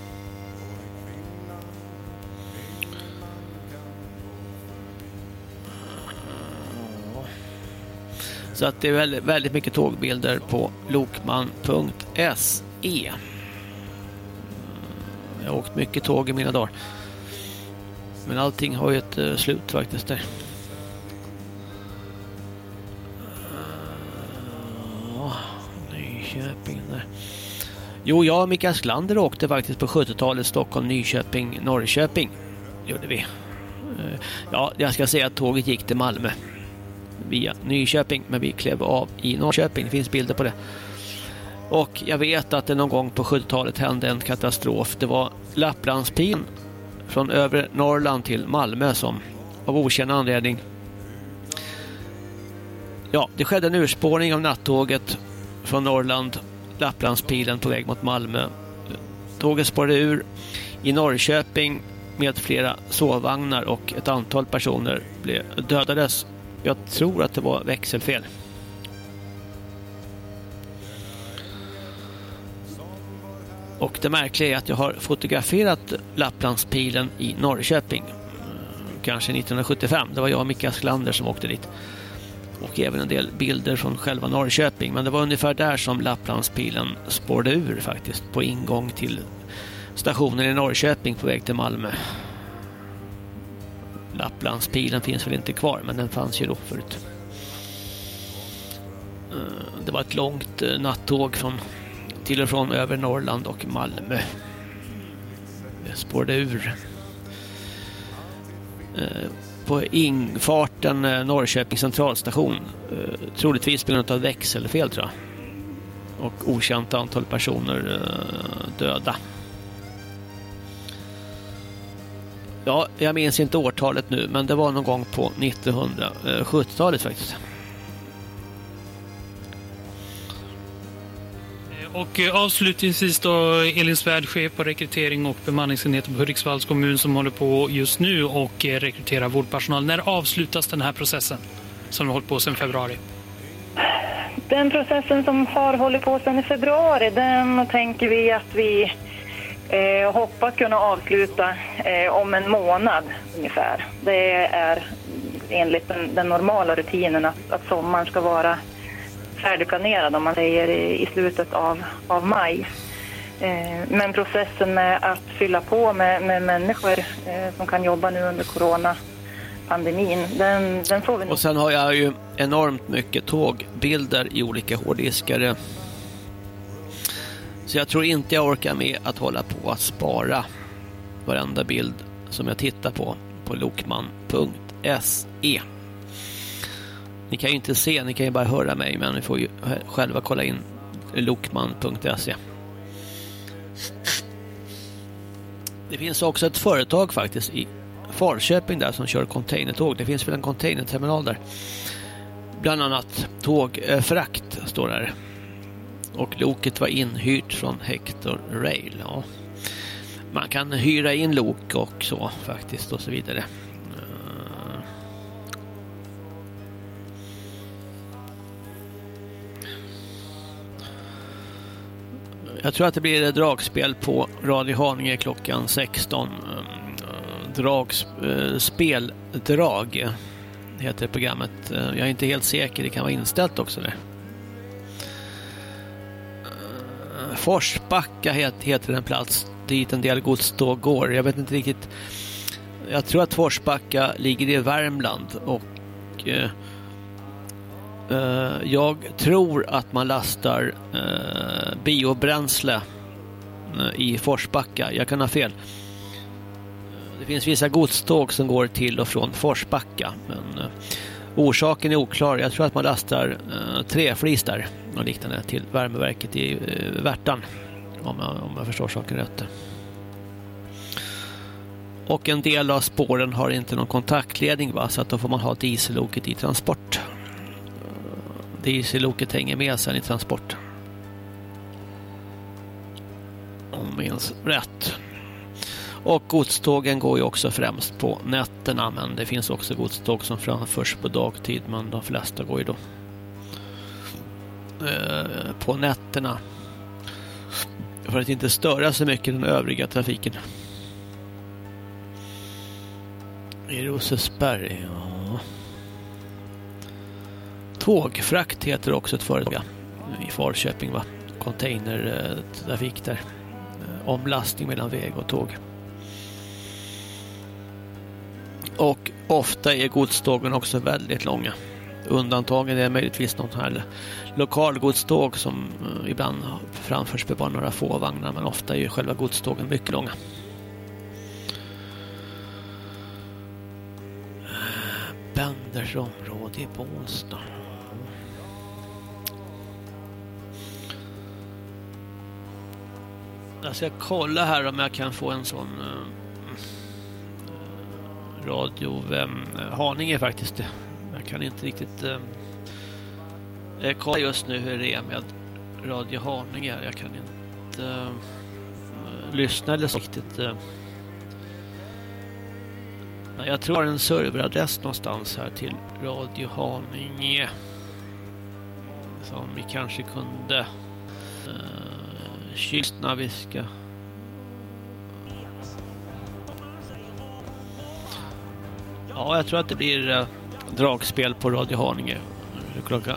Så att det är väldigt, väldigt mycket tågbilder på lokman.se. Jag har åkt mycket tåg i mina dagar. Men allting har ju ett slut faktiskt där. Nyköping där. Jo, jag och Mikael Schlander åkte faktiskt på 70-talet Stockholm, Nyköping, Norrköping. Gjorde vi. Ja, jag ska säga att tåget gick till Malmö via Nyköping, men vi klev av i Norrköping. Det finns bilder på det. Och jag vet att det någon gång på 70-talet hände en katastrof. Det var Lapplandspilen från övre Norrland till Malmö som av okänd anledning. Ja, det skedde en urspårning av nattåget från Norrland, Lapplandspilen på väg mot Malmö. Tåget spårade ur i Norrköping med flera sovvagnar och ett antal personer dödades. Jag tror att det var växelfel. Och det märkliga är att jag har fotograferat Lapplandspilen i Norrköping. Kanske 1975. Det var jag och Mikael Schlander som åkte dit. Och även en del bilder från själva Norrköping. Men det var ungefär där som Lapplandspilen spårade ur faktiskt. På ingång till stationen i Norrköping på väg till Malmö. Lapplandspilen finns väl inte kvar, men den fanns ju då förut. Det var ett långt nattåg till och från över Norrland och Malmö. Det spårade ur. På infarten Norrköping centralstation. Troligtvis på grund av växelfel tror jag. Och okänt antal personer döda. Ja, jag minns inte årtalet nu, men det var någon gång på 1970-talet faktiskt. Och avslutningsvis då Elin Svärd, chef på rekrytering och bemanningsenheten på Hudiksvalls kommun som håller på just nu och rekryterar vårdpersonal. När avslutas den här processen som har hållit på sedan februari? Den processen som har hållit på sedan i februari, den tänker vi att vi hoppas kunna avsluta om en månad ungefär. Det är enligt den normala rutinen att sommaren ska vara färdigplanerad om man säger i slutet av maj. Men processen med att fylla på med människor som kan jobba nu under coronapandemin, den får vi. Och sen har jag ju enormt mycket tågbilder i olika hårddiskare. Så jag tror inte jag orkar med att hålla på att spara varenda bild som jag tittar på lokman.se. Ni kan ju inte se, ni kan ju bara höra mig, men ni får ju själva kolla in lokman.se. Det finns också ett företag faktiskt i Falköping där som kör containertåg. Det finns väl en containerterminal där. bland annat tågfrakt står där. Och loket var inhyrt från Hector Rail. Ja. Man kan hyra in lok och så faktiskt och så vidare. Jag tror att det blir dragspel på Radio Haninge klockan 16. Speldrag heter programmet. Jag är inte helt säker, det kan vara inställt också där. Forsbacka heter en plats dit en del godståg går. Jag vet inte riktigt. Jag tror att Forsbacka ligger i Värmland och jag tror att man lastar biobränsle i Forsbacka. Jag kan ha fel. Det finns vissa godståg som går till och från Forsbacka, men orsaken är oklar. Jag tror att man lastar träflis där och liknande till värmeverket i Värtan, om jag förstår saken rätt. Och en del av spåren har inte någon kontaktledning, va? Så att då får man ha dieselloket i transport. Dieselloket hänger med sen i transport. Om jag minns rätt. Och godstågen går ju också främst på nätterna, men det finns också godståg som framförs på dagtid, men de flesta går ju då på nätterna för att inte störa så mycket den övriga trafiken. I Rosersberg, ja. Tågfrakt heter också ett företag i Falköping, va? Containertrafik där. Omlastning mellan väg och tåg. Och ofta är godstågen också väldigt långa. Undantagen är möjligtvis något här lokalgodståg som ibland framförs på bara några få vagnar, men ofta är ju själva godstågen mycket långa. Bänders område i Bålsta. Jag ska kolla här om jag kan få en sån radio Haninge faktiskt. Jag kan inte riktigt kolla just nu hur det är med Radio Haninge. Jag kan inte lyssna eller så riktigt. Jag tror jag har en serveradress någonstans här till Radio Haninge som vi kanske kunde kylsna vi ska. Ja, jag tror att det blir dragspel på Radio Haninge klockan.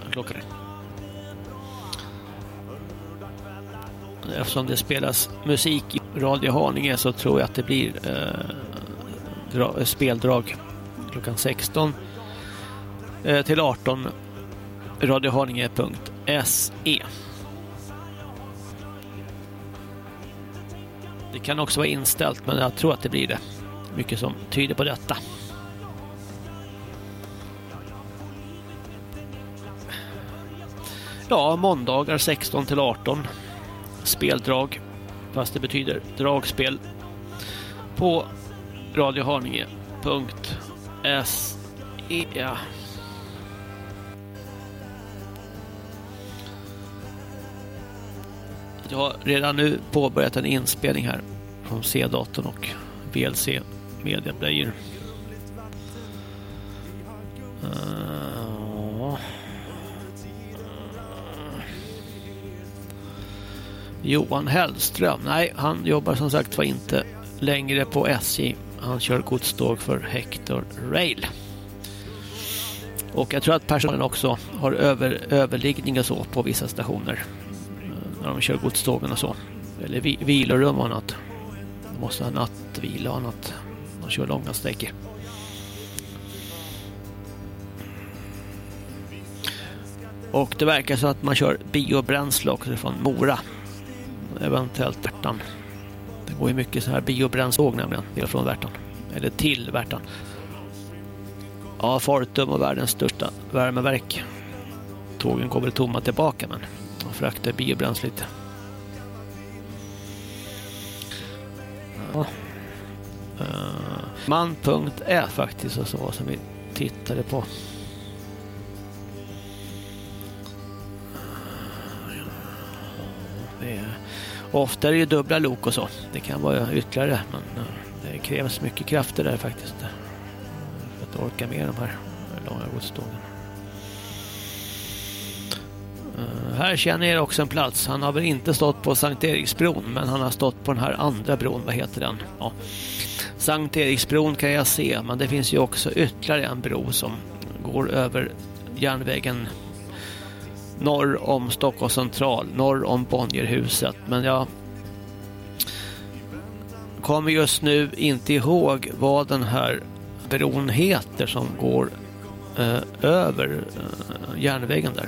Eftersom det spelas musik i Radio Haninge så tror jag att det blir speldrag klockan 16 till 18 radiohaninge.se. Det kan också vara inställt, men jag tror att det blir det. Mycket som tyder på detta. Ja, måndagar 16 till 18 speldrag, fast det betyder dragspel på radiohaninge.se. Jag har redan nu påbörjat en inspelning här från C-datorn och VLC Media Player. Johan Hellström, nej, han jobbar som sagt var inte längre på SJ. Han kör godståg för Hector Rail. Och jag tror att personen också har överliggning och så på vissa stationer när de kör godstågen och så. Eller vilorum och annat. De måste ha nattvila och annat. De kör långa sträckor. Och det verkar så att man kör biobränsle också från Mora. Eventuellt Värtan. Det går ju mycket så här biobränslåg nämligen från Värtan. Eller till Värtan. Ja, Fortum och världens största värmeverk. Tågen går väl tomma tillbaka, men de fraktar biobränsle lite. Ja. Man.e faktiskt och så som vi tittade på. Ofta är det ju dubbla lok och så. Det kan vara ytterligare, men det krävs mycket krafter där faktiskt. För att orka med de här långa godstågen. Här känner jag också en plats. Han har väl inte stått på Sankt Eriksbron, men han har stått på den här andra bron. Vad heter den? Ja. Sankt Eriksbron kan jag se, men det finns ju också ytterligare en bro som går över järnvägen norr om Stockholms central, norr om Bonnierhuset. Men jag kommer just nu inte ihåg vad den här bron heter som går över järnvägen där.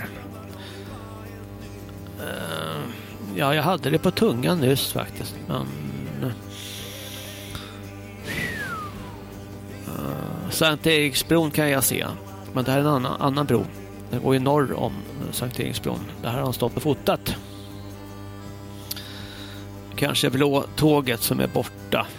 Ja, jag hade det på tungan nyss faktiskt, men Sankt Eriksbron kan jag se, men det här är en annan bro. Den går ju norr om Sankt Eriksbron. Det här har han stått och fotat. Kanske blå tåget som är borta.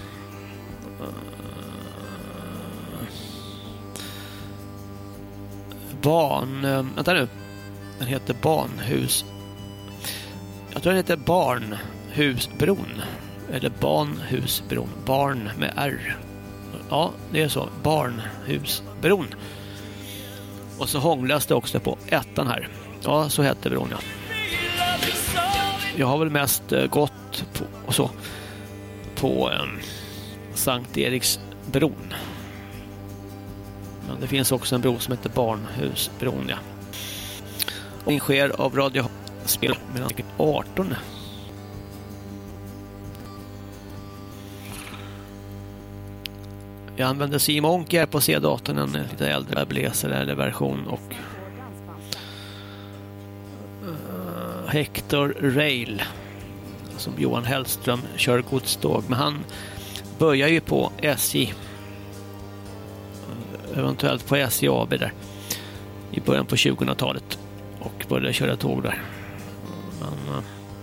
Vänta nu. Den heter Barnhus. Jag tror den heter Barnhusbron. Eller Barnhusbron. Barn med R. Ja, det är så. Barnhusbron. Och så hånglas det också på ettan här. Ja, så heter bron, ja. Jag har väl mest gått på Sankt Eriksbron. Men det finns också en bro som heter Barnhusbron, ja. Och den sker av radiospel mellan 18. Jag använder Simonker på C-datorn, en lite äldre bläser eller version, och Hector Rail som Johan Hellström kör godståg. Men han börjar ju på SJ, eventuellt på SJ AB där i början på 2000-talet, och började köra tåg där. Men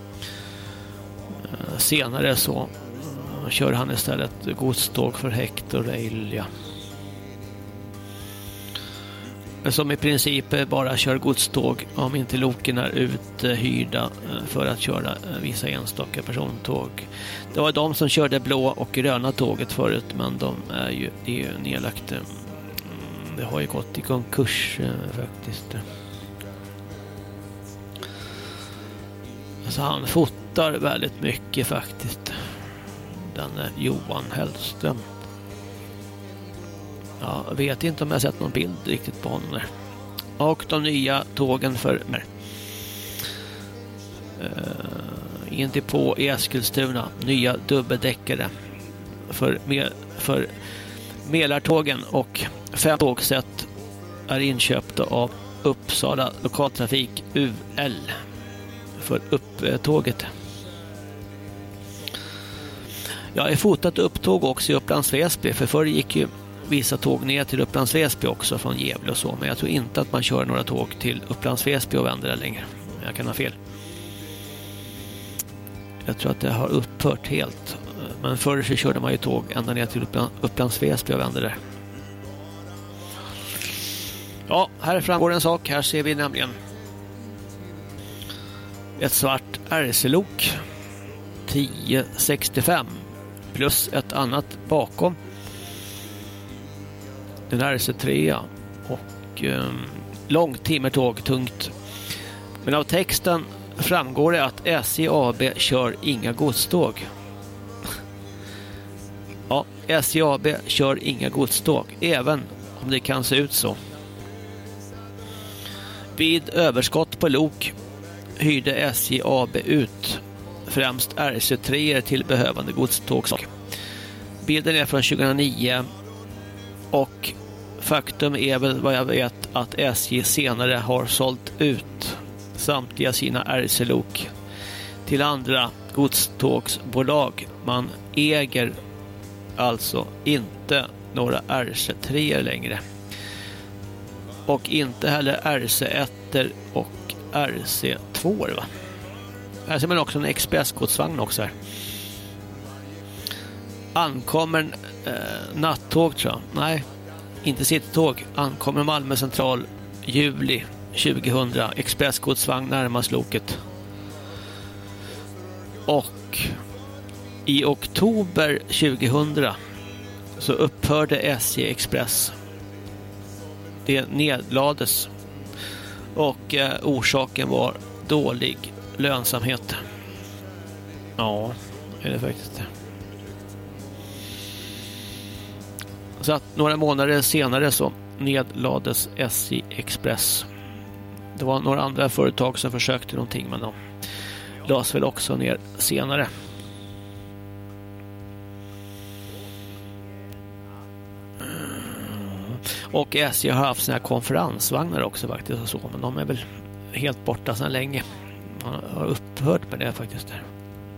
senare så kör han istället godståg för Hector Rail, ja. Som i princip bara kör godståg om inte loken är uthyrda för att köra vissa enstaka persontåg. Det var de som körde blå och gröna tåget förut, men det är ju nedlagt. Det har ju gått i konkurs faktiskt. Så han fotar väldigt mycket faktiskt. Den är Johan Hellström. Jag vet inte om jag sett någon bild riktigt på honom där. Och de nya tågen för inte på Eskilstuna, nya dubbeldäckare för Mälartågen, och 5 tågsätt är inköpta av Uppsala lokaltrafik UL för upptåget. Jag har fotat upptåg också i Upplands Väsby, för förr gick ju vissa tåg ner till Upplands Väsby också från Gävle och så, men jag tror inte att man kör några tåg till Upplands Väsby och vänder där längre. Jag kan ha fel. Jag tror att det har upphört helt. Men förr så körde man ju tåg ända ner till Upplands Väsby och vände där. Ja, här framgår en sak. Här ser vi nämligen ett svart RC-lok 1065 plus ett annat bakom. Den RC3 och långtimmertåg, tungt. Men av texten framgår det att SJ AB kör inga godståg. Ja, SJ AB kör inga godståg, även om det kan se ut så. Vid överskott på lok hyrde SJ AB ut främst RC3 till behövande godståg. Bilden är från 2009 och faktum är väl vad jag vet att SJ senare har sålt ut samtliga sina RC-lok till andra godstågsbolag. Man äger alltså inte några RC3 längre. Och inte heller RC1 och RC2, va? Här ser man också en expressgodsvagn också här. Ankommer nattåg, tror jag. Nej, inte citytåg. Ankommer Malmö central juli 2000. Expressgodsvagn närmast loket. Och i oktober 2000 så upphörde SJ Express. Det nedlades och orsaken var dålig lönsamhet. Ja, är det faktiskt. Så att några månader senare så nedlades SJ Express. Det var några andra företag som försökte någonting, men de lades väl också ner senare. Och SJ har haft sina konferensvagnar också faktiskt och så, men de är väl helt borta sedan länge. Man har upphört med det faktiskt där.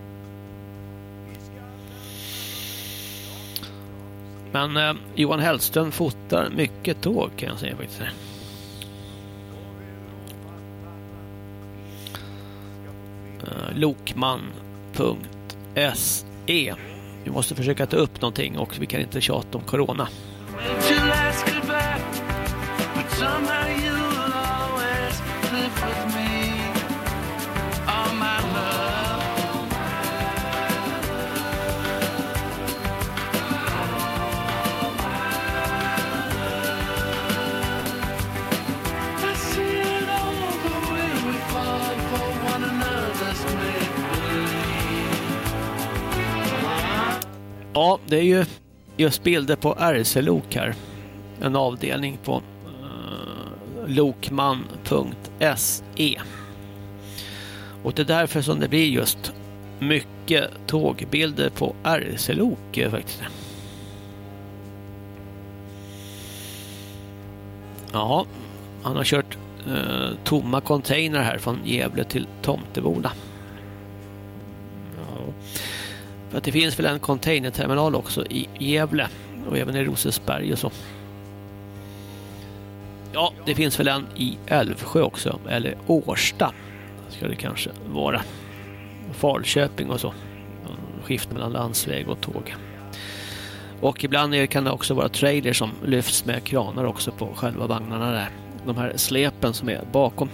Men Johan Hellström fotar mycket tåg, kan jag säga faktiskt. Lokman.se. Vi måste försöka ta upp någonting och vi kan inte tjata om corona. Ja, det är ju just bilder på RC-lok här. En avdelning på lokman.se. Och det är därför som det blir just mycket tågbilder på RC-lok faktiskt. Ja, han har kört tomma container här från Gävle till Tomteboda. Ja. För att det finns väl en containerterminal också i Gävle och även i Rosersberg och så. Ja, det finns väl en i Älvsjö också, eller Årsta ska det kanske vara. Falköping och så. Skift mellan landsväg och tåg. Och ibland kan det också vara trailer som lyfts med kranar också på själva vagnarna där. De här släpen som är bakom.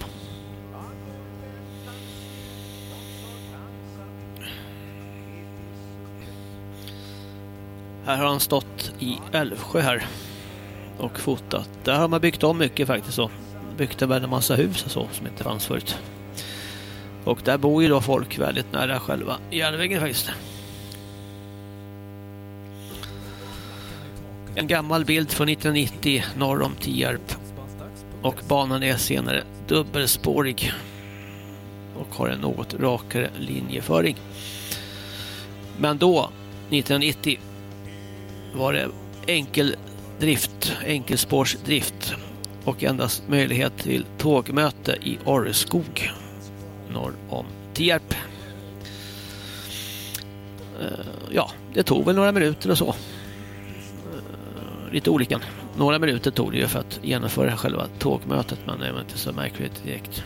Här har han stått i Älvsjö här och fotat. Där har man byggt om mycket faktiskt så. Byggt en väldigt massa hus och så som inte fanns förut. Och där bor ju då folk väldigt nära själva järnvägen faktiskt. En gammal bild från 1990 norr om Tierp. Och banan är senare dubbelspårig och har en något rakare linjeföring. Men då, 1990, var det enkelspårsdrift och endast möjlighet till tågmöte i Orreskog norr om Tierp. Ja, det tog väl några minuter och så. Lite olika. Några minuter tog det ju för att genomföra själva tågmötet, men det var inte så märkligt direkt.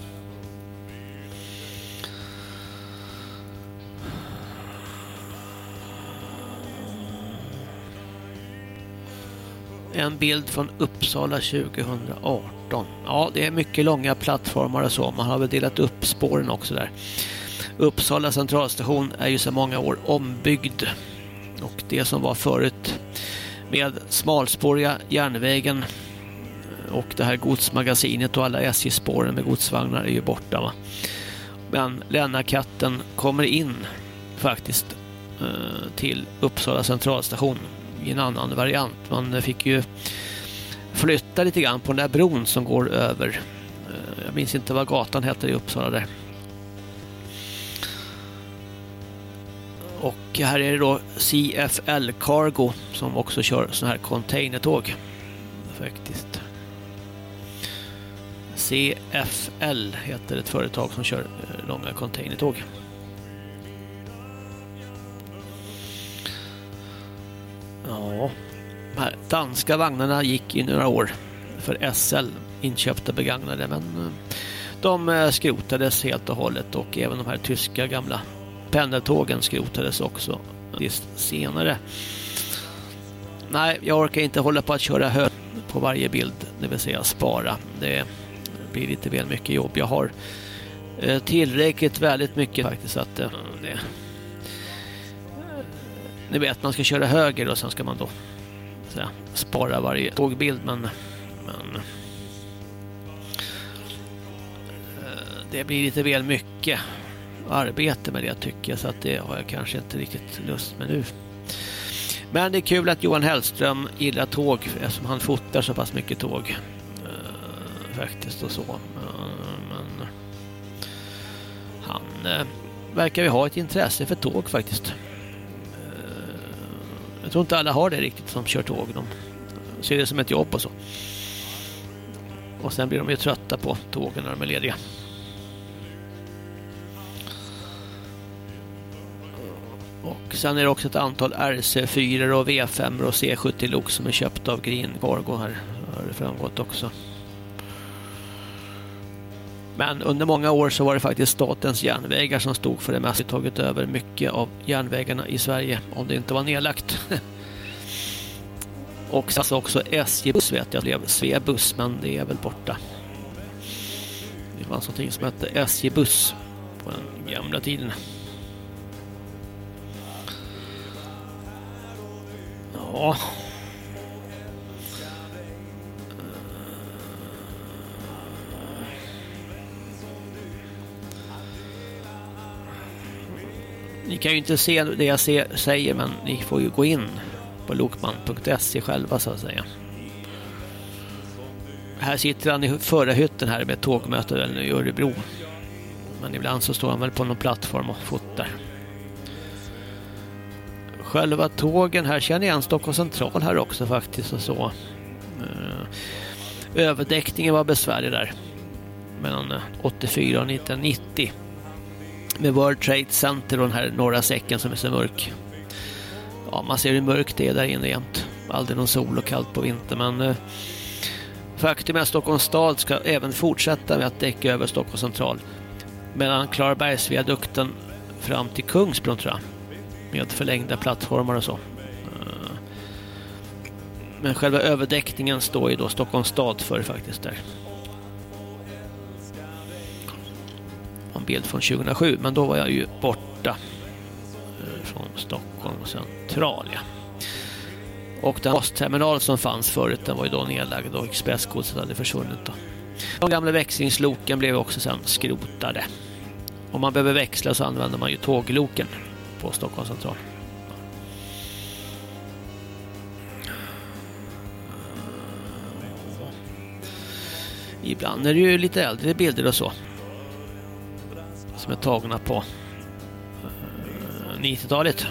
En bild från Uppsala 2018. Ja, det är mycket långa plattformar och så. Man har väl delat upp spåren också där. Uppsala centralstation är ju så många år ombyggd. Och det som var förut med smalspåriga järnvägen och det här godsmagasinet och alla SJ-spåren med godsvagnar är ju borta, va? Men Lennakatten kommer in faktiskt till Uppsala centralstation i en annan variant. Man fick ju flytta lite grann på den där bron som går över. Jag minns inte vad gatan heter i Uppsala där. Och här är det då CFL Cargo som också kör sån här containertåg. Faktiskt. CFL heter ett företag som kör långa containertåg. Ja, de här danska vagnarna gick i några år för SL inköpta begagnade, men de skrotades helt och hållet och även de här tyska gamla pendeltågen skrotades också senare. Nej, jag orkar inte hålla på att köra hög på varje bild, det vill säga spara. Det blir lite väl mycket jobb. Jag har tillräckligt väldigt mycket faktiskt att det ni vet, man ska köra höger och sen ska man då spara varje tågbild, men det blir lite väl mycket arbete med det, tycker jag, så att det har jag kanske inte riktigt lust med nu. Men det är kul att Johan Hellström gillar tåg, eftersom han fotar så pass mycket tåg faktiskt och så. Men han verkar ju ha ett intresse för tåg faktiskt. Jag tror inte alla har det riktigt som kör tåg. De ser det som ett jobb och så. Och sen blir de ju trötta på tågen när de är lediga. Och sen är det också ett antal RC4 och V5 och C70-lok som är köpt av Green Cargo här. Har det framgått också. Men under många år så var det faktiskt Statens järnvägar som stod för det mesta, tagit över mycket av järnvägarna i Sverige, om det inte var nedlagt. Och så också SJ-buss, vet jag, blev Svebuss, men det är väl borta. Det fanns någonting som hette SJ-buss på den gamla tiden. Ja. Ni kan ju inte se det jag säger, men ni får ju gå in på lokman.se själva, så att säga. Här sitter han i förra hytten här med tågmöte eller i Örebro. Men ibland så står han väl på någon plattform och fotar. Själva tågen här känner jag en Stockholm central här också faktiskt och så. Överdäckningen var besvärlig där mellan 84 och 1990. Med World Trade Center och den här norra säcken som är så mörk. Ja, man ser hur mörkt det är där inne jämt. Aldrig någon sol och kallt på vinter, men faktum är att Stockholms stad ska även fortsätta med att däcka över Stockholms central mellan Klarabergsviadukten fram till Kungsbron, tror jag, med förlängda plattformar och så. Men själva överdäckningen står ju då Stockholms stad för faktiskt där. En bild från 2007, men då var jag ju borta från Stockholm central, ja. Och den postterminal som fanns förut, den var ju då nedlagd och expressgodset hade försvunnit då. De gamla växlingsloken blev också sen skrotade. Om man behöver växla så använder man ju tågloken på Stockholm central. Ibland är det ju lite äldre bilder och så som är tagna på 90-talet.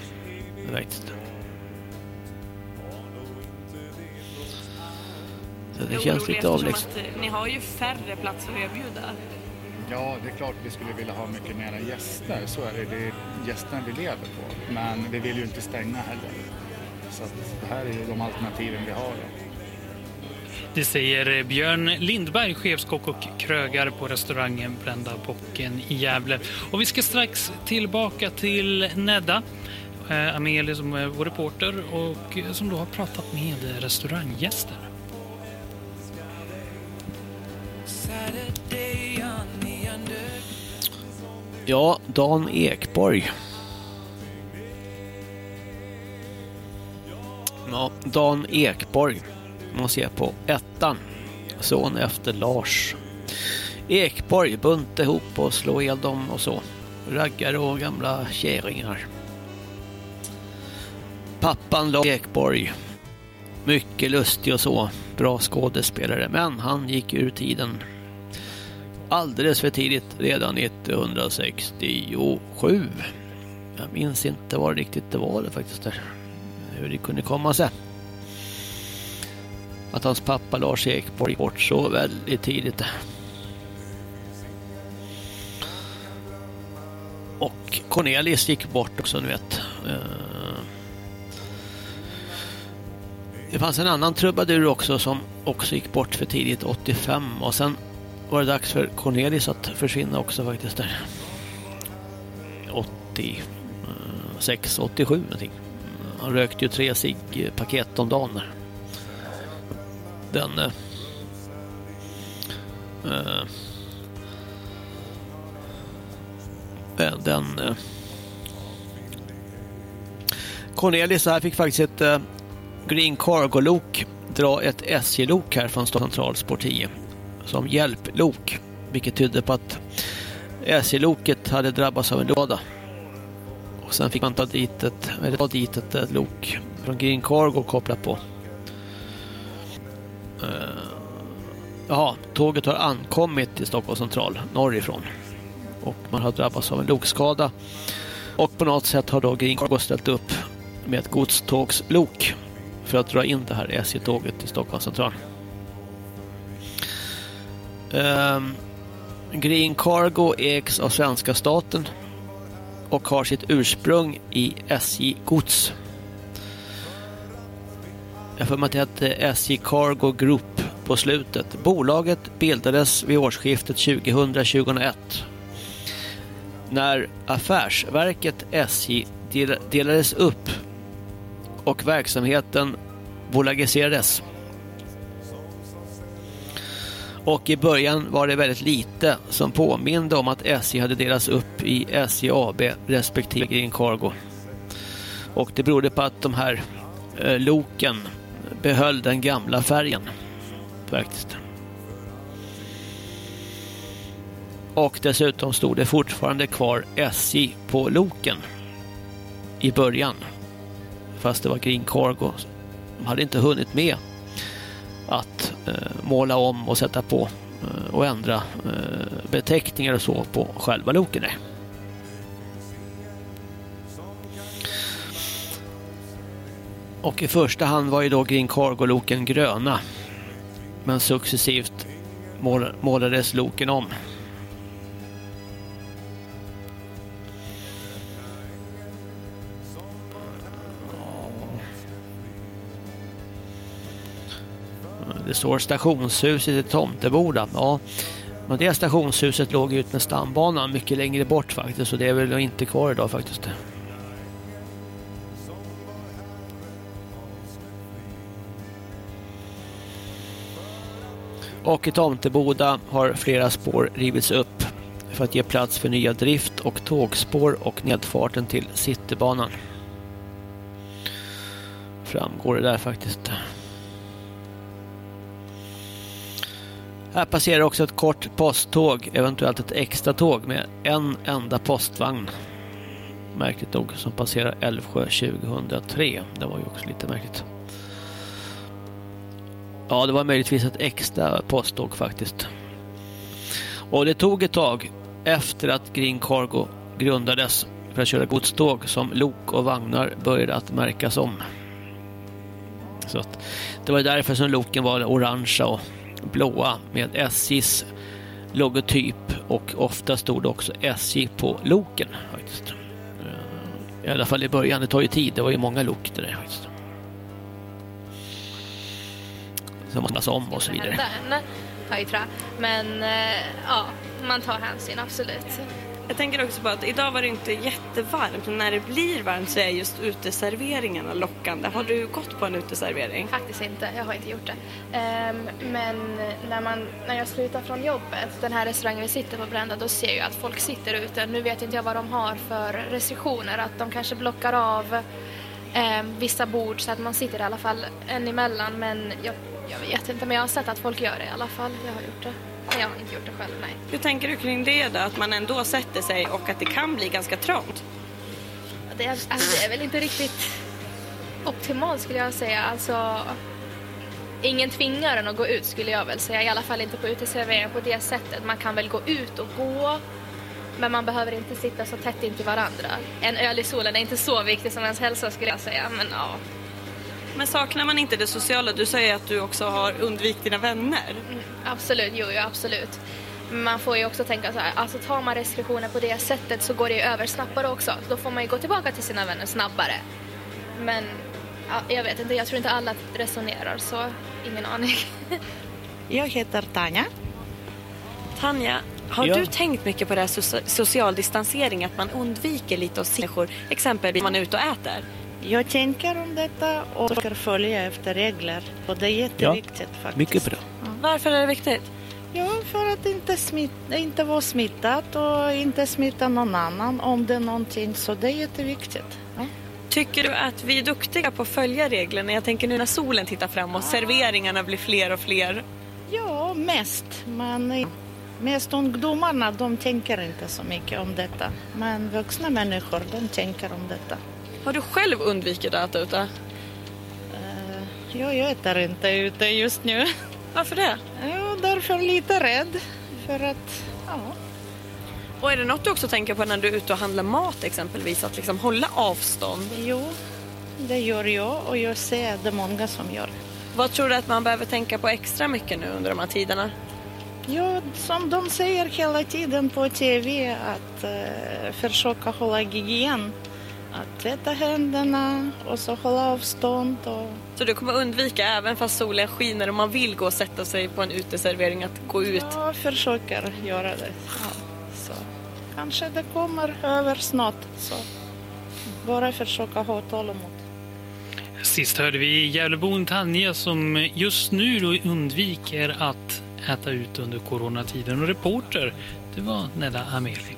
Så det känns lite avlägset. Ni har ju färre platser att erbjuda. Ja, det är klart vi skulle vilja ha mycket mer gäster. Så är det. Det är gästerna vi lever på. Men vi vill ju inte stänga heller. Så att det här är ju de alternativen vi har. Det säger Björn Lindberg, chefskock och krögare på restaurangen Brända Bocken i Gävle. Och vi ska strax tillbaka till Nedda, Amelie som är vår reporter och som då har pratat med restauranggäster. Ja, Dan Ekborg. Ja, Dan Ekborg. Man ser på ettan. Son efter Lars Ekborg. Bunta ihop och slå ihjäl dem och så. Raggare och gamla käringar. Pappan Lars Ekborg. Mycket lustig och så. Bra skådespelare. Men han gick ur tiden alldeles för tidigt, redan 1967. Jag minns inte vad riktigt det var faktiskt där. Hur det kunde komma sig. Att hans pappa Lars Ekborg gick bort så väldigt tidigt. Och Cornelis gick bort också, ni vet. Det fanns en annan trubadur också som också gick bort för tidigt, 85. Och sen var det dags för Cornelis att försvinna också faktiskt där. 86, 87 någonting. Han rökte ju 3 cigg-paket om dagen där. Cornelis här fick faktiskt ett Green Cargo-lok dra ett SJ-lok här från Stockholms centralspår 10 som hjälplok, vilket tydde på att SJ-loket hade drabbats av en låda. Och sen fick man ta dit ett lok från Green Cargo kopplat på. Tåget har ankommit till Stockholms central norrifrån och man har drabbats av en lokskada, och på något sätt har då Green Cargo ställt upp med ett godstågslok för att dra in det här SJ-tåget till Stockholms central. Green Cargo ägs av svenska staten och har sitt ursprung i SJ Gods. Jag får med att det heter SJ Cargo Group på slutet. Bolaget bildades vid årsskiftet 2000-2001 när affärsverket SJ delades upp och verksamheten bolagiserades. Och i början var det väldigt lite som påminde om att SJ hade delats upp i SJ AB respektive Green Cargo. Och det berodde på att de här loken behöll den gamla färgen faktiskt. Och dessutom stod det fortfarande kvar SJ på loken i början. Fast det var Green Cargo. De hade inte hunnit med att måla om och sätta på och ändra beteckningar och så på själva loken. Och i första hand var ju då Green Cargo-loken gröna, men successivt målades loken om. Det står stationshuset i Tomteboda. Ja, men det stationshuset låg ut med stambanan mycket längre bort faktiskt, så det är väl inte kvar idag faktiskt. Och i Tomteboda har flera spår rivits upp för att ge plats för nya drift- och tågspår och nedfarten till Citybanan. Framgår det där faktiskt. Här passerar också ett kort posttåg, eventuellt ett extra tåg med en enda postvagn. Märkligt nog, som passerar Älvsjö 2003. Det var ju också lite märkligt. Ja, det var möjligtvis ett extra posttåg faktiskt. Och det tog ett tag efter att Green Cargo grundades för att köra godståg som lok och vagnar började att märkas om. Så att det var därför som loken var orangea och blåa med SJs logotyp, och ofta stod det också SJ på loken faktiskt. I alla fall i början, det tar ju tid, det var ju många lok där faktiskt. Som måste om och så vidare. Men ja, man tar hänsyn, absolut. Jag tänker också på att idag var det inte jättevarmt. När det blir varmt så är just uteserveringarna lockande. Har du gått på en uteservering? Faktiskt inte, jag har inte gjort det. Men när jag slutar från jobbet, den här restaurangen vi sitter på Brända, då ser jag att folk sitter ute. Nu vet inte jag vad de har för restriktioner. Att de kanske blockar av vissa bord så att man sitter i alla fall en emellan. Men jag vet inte, men jag har sett att folk gör det i alla fall. Jag har gjort det. Men jag har inte gjort det själv, nej. Hur tänker du kring det då? Att man ändå sätter sig och att det kan bli ganska trångt? Det är väl inte riktigt optimalt skulle jag säga. Alltså, ingen tvingar en att gå ut skulle jag väl säga. I alla fall inte på uteservering på det sättet. Man kan väl gå ut och gå, men man behöver inte sitta så tätt in till varandra. En öl i solen är inte så viktig som ens hälsa skulle jag säga, men ja. Men saknar man inte det sociala? Du säger att du också har undvikit dina vänner. Absolut, jo, absolut. Man får ju också tänka så här, alltså tar man restriktioner på det sättet så går det ju över snabbare också. Då får man ju gå tillbaka till sina vänner snabbare. Men ja, jag vet inte, jag tror inte alla resonerar, så ingen aning. Jag heter Tanja. Tanja, har du tänkt mycket på det här social distansering, att man undviker lite av människor, exempelvis när man är ute och äter? Jag tänker om detta och ska följa efter regler. Och det är jätteviktigt faktiskt. Mycket bra. Ja. Varför är det viktigt? Ja, för att inte vara smittad och inte smitta någon annan om det är någonting. Så det är jätteviktigt. Ja. Tycker du att vi är duktiga på att följa reglerna? Jag tänker nu när solen tittar fram och serveringarna blir fler och fler. Ja, mest. Men mest ungdomarna, de tänker inte så mycket om detta. Men vuxna människor, de tänker om detta. Har du själv undvikit att äta ute? Jag äter inte ute just nu. Varför det? Ja, därför lite rädd. För att, ja. Och är det något du också tänker på när du är ute och handlar mat exempelvis? Att liksom hålla avstånd? Jo, det gör jag och jag ser det många som gör. Vad tror du att man behöver tänka på extra mycket nu under de här tiderna? Ja, som de säger hela tiden på tv, att försöka hålla hygien. Att tvätta händerna och så hålla avstånd. Så du kommer undvika, även fast solen skiner och man vill gå och sätta sig på en uteservering, att gå ut? Ja, jag försöker göra det. Ja, så. Kanske det kommer över snart. Så bara försöka ha tålamod. Sist hörde vi Gävlebon Tanja som just nu då undviker att äta ut under coronatiden. Och reporter, det var Nedda Ameli.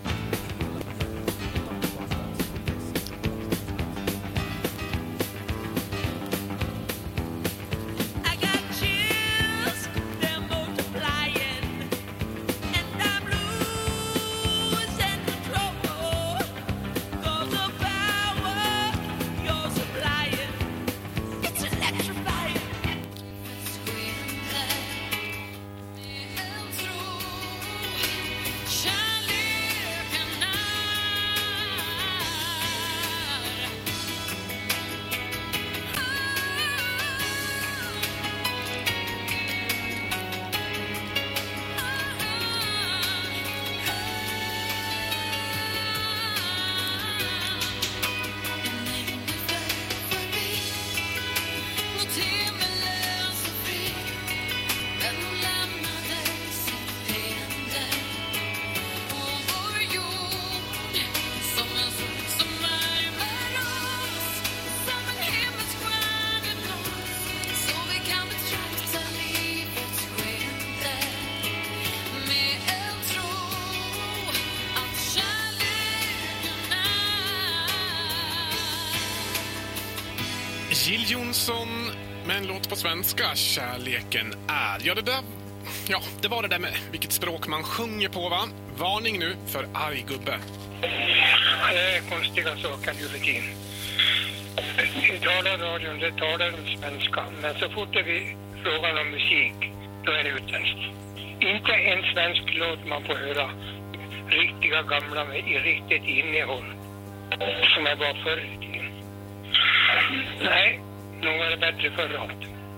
Jill Johnson med en låt på svenska, Kärleken är. Ja, det var det där med vilket språk man sjunger på, va? Varning nu för arg gubbe. Det är konstiga saker nu för tiden. I talarradion, det talar om svenska. Men så fort det blir frågan om musik, då är det utländskt. Inte en svensk låt man får höra. Riktiga gamla med riktigt innehåll. Som är bara förr i tiden. Nej, nog var det bättre förra.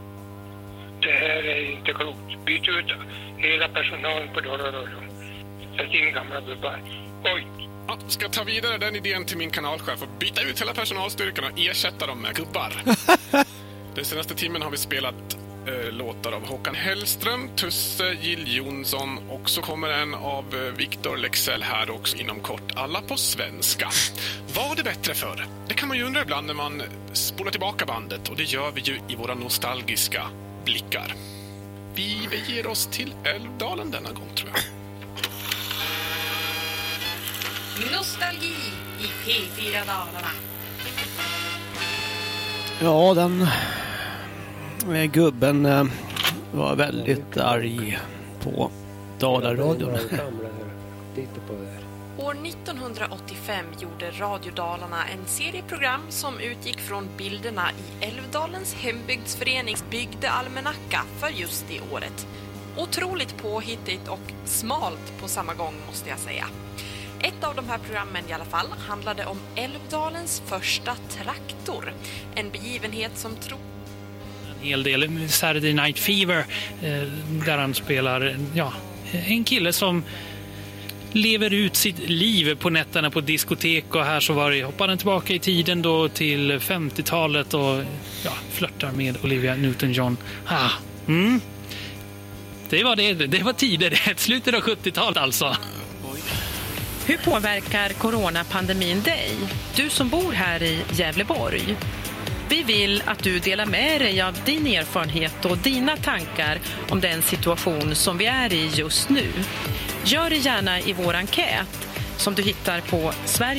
Det här är inte klokt. Byt ut hela personalen på Dalaradion. Sätt in gamla gubbar. Oj! Ja, ska ta vidare den idén till min kanalchef och byta ut hela personalstyrkan och ersätta dem med gubbar. Den senaste timmen har vi spelat låtar av Håkan Hellström, Tusse, Jill Johnson och så kommer en av Victor Lexell här också inom kort. Alla på svenska. Var det bättre förr? Det kan man ju undra ibland när man spolar tillbaka bandet och det gör vi ju i våra nostalgiska blickar. Vi beger oss till Älvdalen denna gång, tror jag. Nostalgi i P4 Dalarna. Ja, den gubben var väldigt arg på Dalaradion. År 1985 gjorde Radio Dalarna en serieprogram som utgick från bilderna i Älvdalens hembygdsförenings bygdealmanacka för just det året. Otroligt påhittigt och smalt på samma gång, måste jag säga. Ett av de här programmen i alla fall handlade om Älvdalens första traktor. En begivenhet som En hel del Saturday Night Fever där han spelar en kille som lever ut sitt liv på nätterna på diskotek, och här så hoppar han tillbaka i tiden då till 50-talet och flörtar med Olivia Newton-John. Det var tider, slutet av 70-talet alltså. Hur påverkar coronapandemin dig? Du som bor här i Gävleborg. Vi vill att du delar med dig av din erfarenhet och dina tankar om den situation som vi är i just nu. Gör det gärna i vår enkät. som du hittar på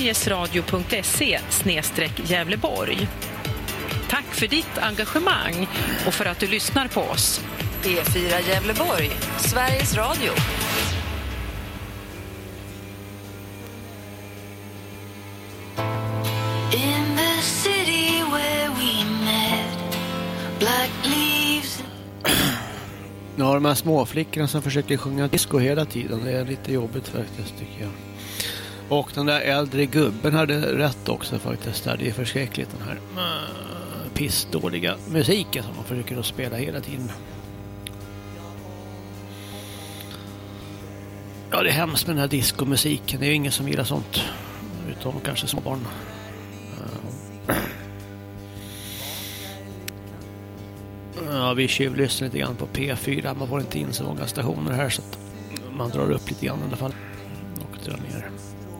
sverigesradio.se/Gävleborg. Tack för ditt engagemang och för att du lyssnar på oss. P4 Gävleborg, Sveriges Radio. In the city where we met, black leaves. Ja, de här småflickorna som försöker sjunga disco hela tiden, det är lite jobbigt faktiskt tycker jag. Och den där äldre gubben hade rätt också faktiskt där. Det är förskräckligt den här pissdåliga musiken som man försöker att spela hela tiden. Ja, det är hemskt med den här discomusiken. Det är ju ingen som gillar sånt. Utom kanske små barn. Ja, vi tjuvlyssnar lite grann på P4. Man får inte in så många stationer här så att man drar upp lite grann i alla fall. Och drar ner.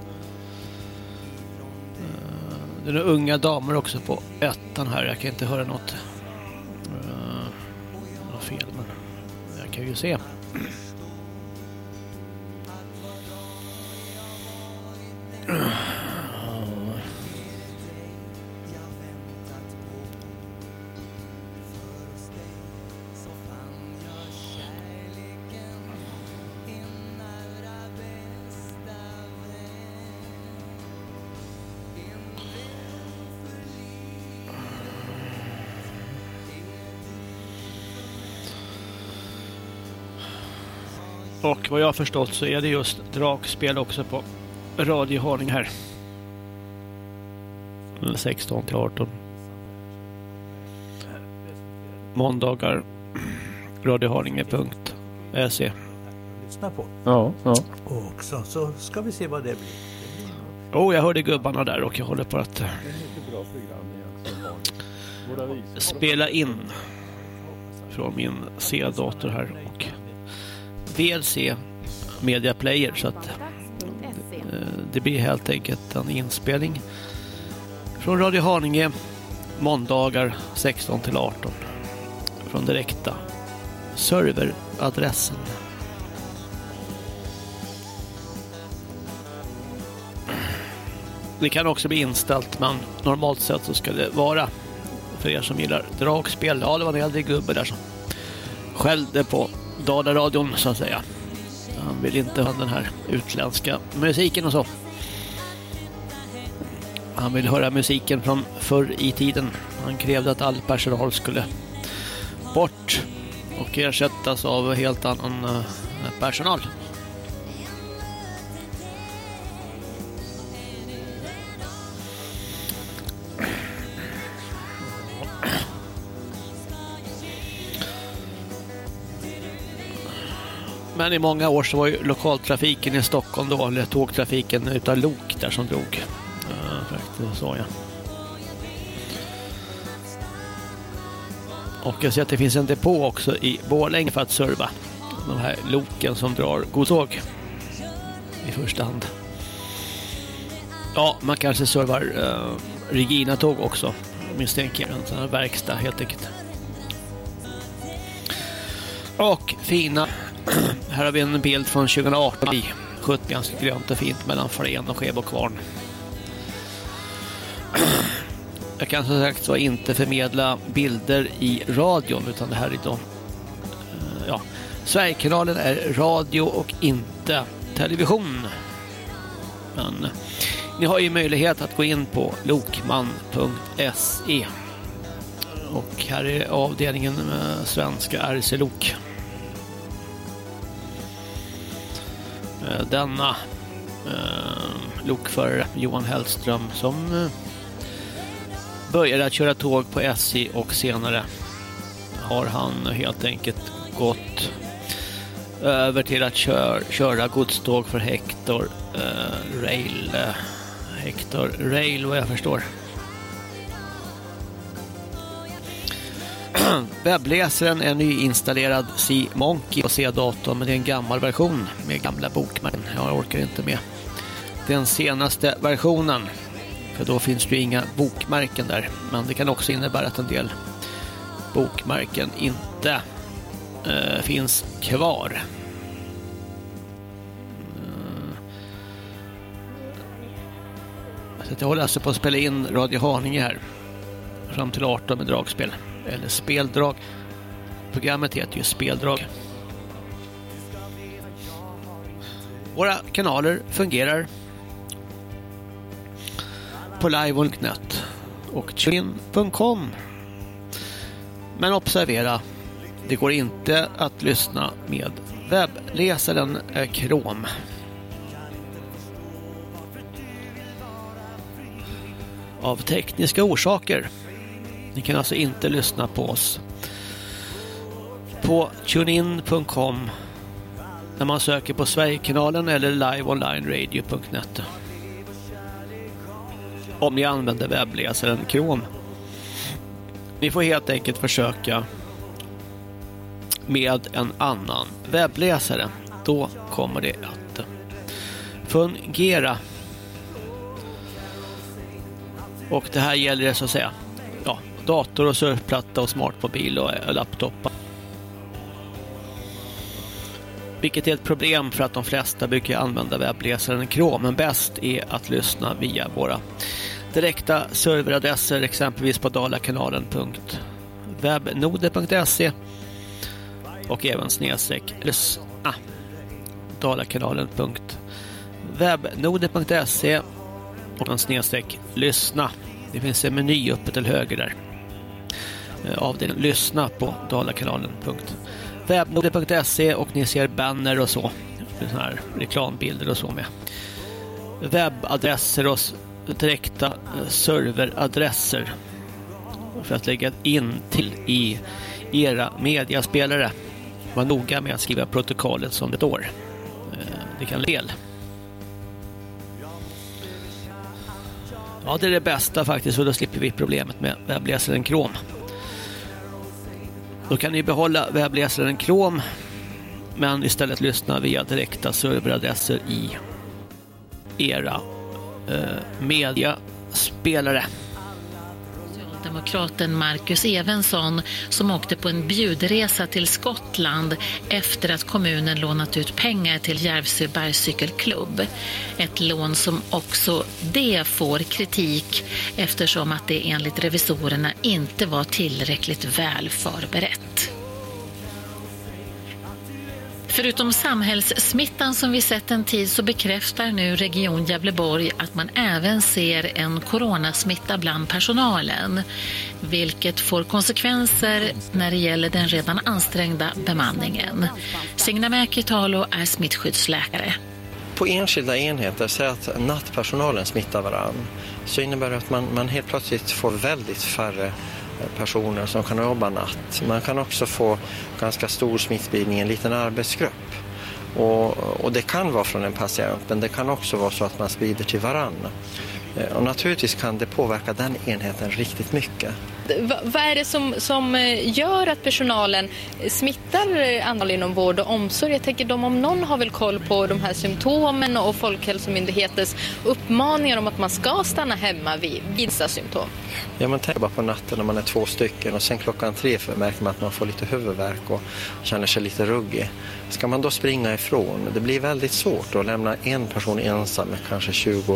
Det är några unga damer också på ettan här. Jag kan inte höra något fel, men jag kan ju se. Och vad jag har förstått så är det just dragspel också på Radio Haninge här. 16 till 18. Måndagar radiohaninge.se. Lyssna på. Ja. Och så ska vi se vad det blir. Jag hörde gubbarna där och jag håller på att spela in från min C-dator här och VLC Media Player så att det blir helt enkelt en inspelning från Radio Haninge måndagar 16 till 18 från direkta serveradressen. Det kan också bli inställt, men normalt sett så ska det vara för er som gillar dragspel. Ja, det var en äldre gubbe där som skällde på Dalaradion så att säga. Han vill inte ha den här utländska musiken och så. Han vill höra musiken från förr i tiden. Han krävde att all personal skulle bort och ersättas av helt annan personal. Men i många år så var ju lokaltrafiken i Stockholm då, eller tågtrafiken utan lok där som drog. Faktiskt så, ja. Och jag ser att det finns en depå också i Borlänge för att serva de här loken som drar godtåg i första hand. Ja, man kanske servar Regina-tåg också, misstänker jag. En sån här verkstad helt enkelt. Och fina. Här har vi en bild från 2018 i 70, ganska grönt och fint mellan Flen och Skebokvarn. Jag kan som sagt så inte förmedla bilder i radion utan det här är då Sverigekanalen är radio och inte television. Men ni har ju möjlighet att gå in på lokman.se och här är avdelningen med svenska RC-lok. Denna lokförare Johan Hellström som började att köra tåg på SJ och senare har han helt enkelt gått över till att köra godståg för Hector Rail vad jag förstår. Webbläsaren är nyinstallerad C-Monkey på C-datorn, men det är en gammal version med gamla bokmärken. Jag orkar inte med den senaste versionen, för då finns det ju inga bokmärken där. Men det kan också innebära att en del bokmärken inte finns kvar. Så jag håller alltså på att spela in Radio Haninge här. Fram till 18 med dragspel. Eller speldrag. Programmet heter ju Speldrag. Våra kanaler fungerar på live.net och tunein.com. Men observera, det går inte att lyssna med webbläsaren Chrome. Av tekniska orsaker. Ni kan alltså inte lyssna på oss på tunein.com när man söker på Sverigekanalen eller liveonlineradio.net. Om ni använder webbläsaren Chrome. Ni får helt enkelt försöka med en annan webbläsare. Då kommer det att fungera. Och det här gäller så att säga dator och surfplatta och smartmobil och laptop. Vilket är ett problem för att de flesta brukar använda webbläsaren Chrome. Men bäst är att lyssna via våra direkta serveradresser, exempelvis på dalakanalen.webnode.se och även dalakanalen.webnode.se och en snedstreck lyssna. Det finns en meny uppe till höger där. Avdelningen lyssna på dalakanalen.webnode.se och ni ser banner och så. Såna här reklambilder och så med. Webbadresser och direkta serveradresser för att lägga in till i era mediaspelare. Var noga med att skriva protokollet som det står. Det kan fel. Ja, det är det bästa faktiskt, för då slipper vi problemet med webbläsaren Chrome. Då kan ni behålla webbläsaren Chrome men istället lyssna via direkta serveradresser i era mediaspelare. Demokraten Marcus Evensson som åkte på en bjudresa till Skottland efter att kommunen lånat ut pengar till Järvsö Bergcykelklubb. Ett lån som också det får kritik eftersom att det enligt revisorerna inte var tillräckligt väl förberett. Förutom samhällssmittan som vi sett en tid så bekräftar nu Region Gävleborg att man även ser en coronasmitta bland personalen. Vilket får konsekvenser när det gäller den redan ansträngda bemanningen. Signe Mäkitalo är smittskyddsläkare. På enskilda enheter, så att nattpersonalen smittar varann, så innebär det att man helt plötsligt får väldigt färre personer som kan jobba natt. Man kan också få ganska stor smittspridning i en liten arbetsgrupp. Och det kan vara från en patient, men det kan också vara så att man sprider till varann. Och naturligtvis kan det påverka den enheten riktigt mycket. Vad är det som gör att personalen smittar andra inom vård och omsorg? Jag tänker de om någon har väl koll på de här symptomen och Folkhälsomyndighetens uppmaningar om att man ska stanna hemma vid vissa symptom. Ja, man tänker bara på natten när man är 2 stycken och sen klockan 3 märker man att man får lite huvudvärk och känner sig lite ruggig. Ska man då springa ifrån? Det blir väldigt svårt att lämna en person ensam med kanske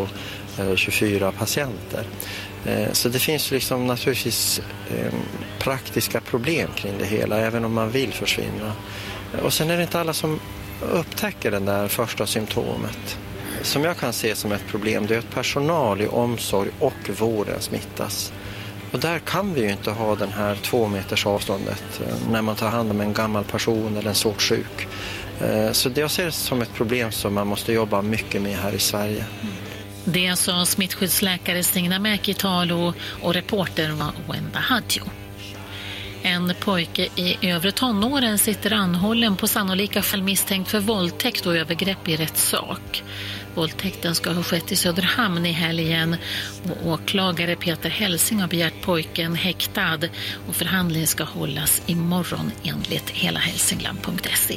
20-24 patienter. Så det finns liksom naturligtvis praktiska problem kring det hela, även om man vill försvinna. Och sen är det inte alla som upptäcker den där första symptomet. Som jag kan se som ett problem, det är att personal i omsorg och vården smittas. Och där kan vi ju inte ha den här 2 meters avståndet när man tar hand om en gammal person eller en svårt sjuk. Så det jag ser som ett problem som man måste jobba mycket med här i Sverige. Det sa smittskyddsläkare Signe Mäkitalo och reportern var Wenda Hadjo. En pojke i övre tonåren sitter anhållen på sannolika fall misstänkt för våldtäkt och övergrepp i rättssak. Våldtäkten ska ha skett i Söderhamn i helgen och åklagare Peter Helsing har begärt pojken häktad och förhandling ska hållas imorgon enligt helahälsingland.se.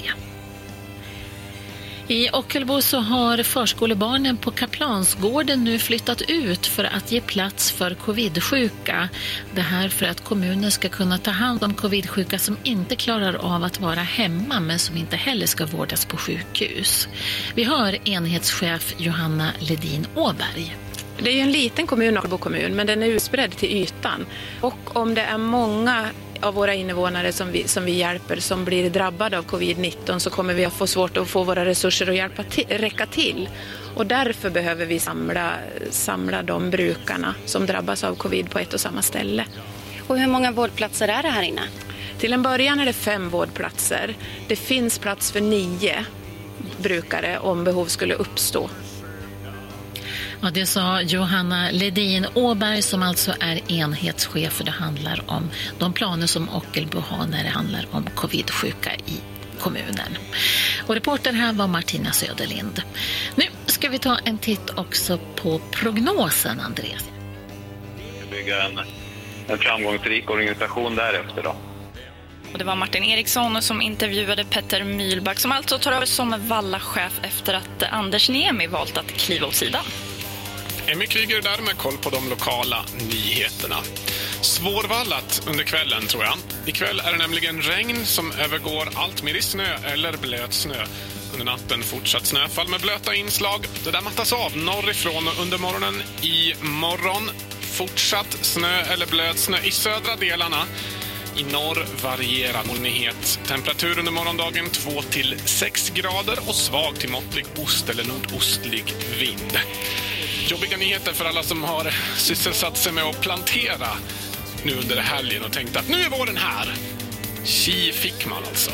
I Ockelbo så har förskolebarnen på Kaplansgården nu flyttat ut för att ge plats för covid-sjuka. Det här för att kommunen ska kunna ta hand om covid-sjuka som inte klarar av att vara hemma men som inte heller ska vårdas på sjukhus. Vi hör enhetschef Johanna Ledin Åberg. Det är ju en liten kommun, Ockelbo kommun, men den är utspridd till ytan. Och om det är många av våra invånare som vi hjälper som blir drabbade av covid-19 så kommer vi att få svårt att få våra resurser att räcka till. Och därför behöver vi samla de brukarna som drabbas av covid på ett och samma ställe. Och hur många vårdplatser är det här inne? Till en början är det 5 vårdplatser. Det finns plats för 9 brukare om behov skulle uppstå. Ja, det sa Johanna Ledin Åberg som alltså är enhetschef, för det handlar om de planer som Ockelbo har när det handlar om covid-sjuka i kommunen. Och reporter här var Martina Söderlind. Nu ska vi ta en titt också på prognosen, Andreas. Bygga en framgångsrik organisation därefter då. Och det var Martin Eriksson som intervjuade Petter Mylback som alltså tar över som Valla-chef efter att Anders Niemi valt att kliva åt sidan. Emmy Kryger där med koll på de lokala nyheterna. Svårvallat under kvällen tror jag. Ikväll är det nämligen regn som övergår allt mer i snö eller blöt snö. Under natten fortsatt snöfall med blöta inslag. Det där mattas av norrifrån och under morgonen i morgon. Fortsatt snö eller blöt snö i södra delarna. I norr varierar molnighet. Temperatur under morgondagen 2-6 grader och svag till måttlig ost- eller nordostlig vind. Jobbiga nyheter för alla som har sysselsatt sig med att plantera nu under helgen och tänkt att nu är våren här. Tji fick man alltså.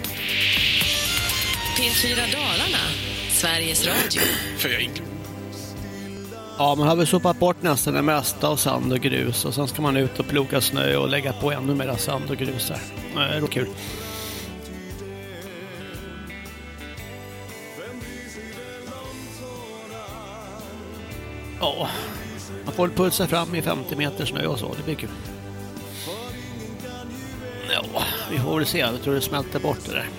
P4 Dalarna, Sveriges Radio. För jag inte. Ja, man har väl sopat bort nästan det mesta av sand och grus och sen ska man ut och ploga snö och lägga på ännu mer sand och grus här. Det är kul. Ja, man får pulsa fram i 50 meter snö och så, det blir kul. Ja, vi får väl se, jag tror det smälter bort det där.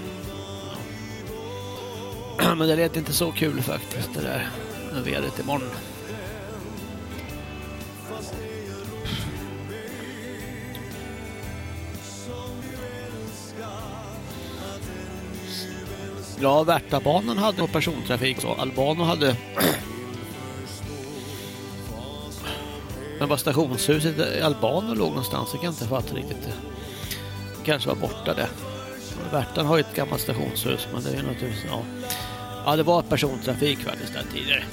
Ja. Men det lät inte så kul faktiskt, det där vädret imorgon. Ja, Värtabanan hade persontrafik så. Albano hade... Men var stationshuset i Albano låg någonstans? Jag kan inte fatta riktigt. Kanske var borta det. Värtan har ju ett gammalt stationshus, men det är naturligtvis... Ja, det var persontrafik faktiskt där tidigare.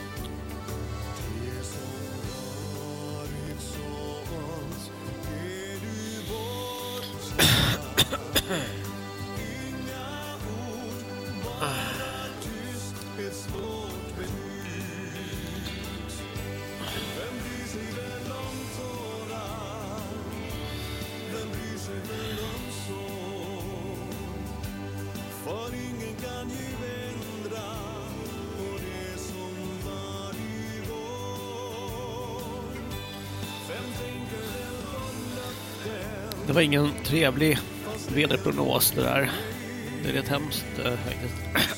Det var ingen trevlig väderprognos det där. Det är rätt hemskt faktiskt.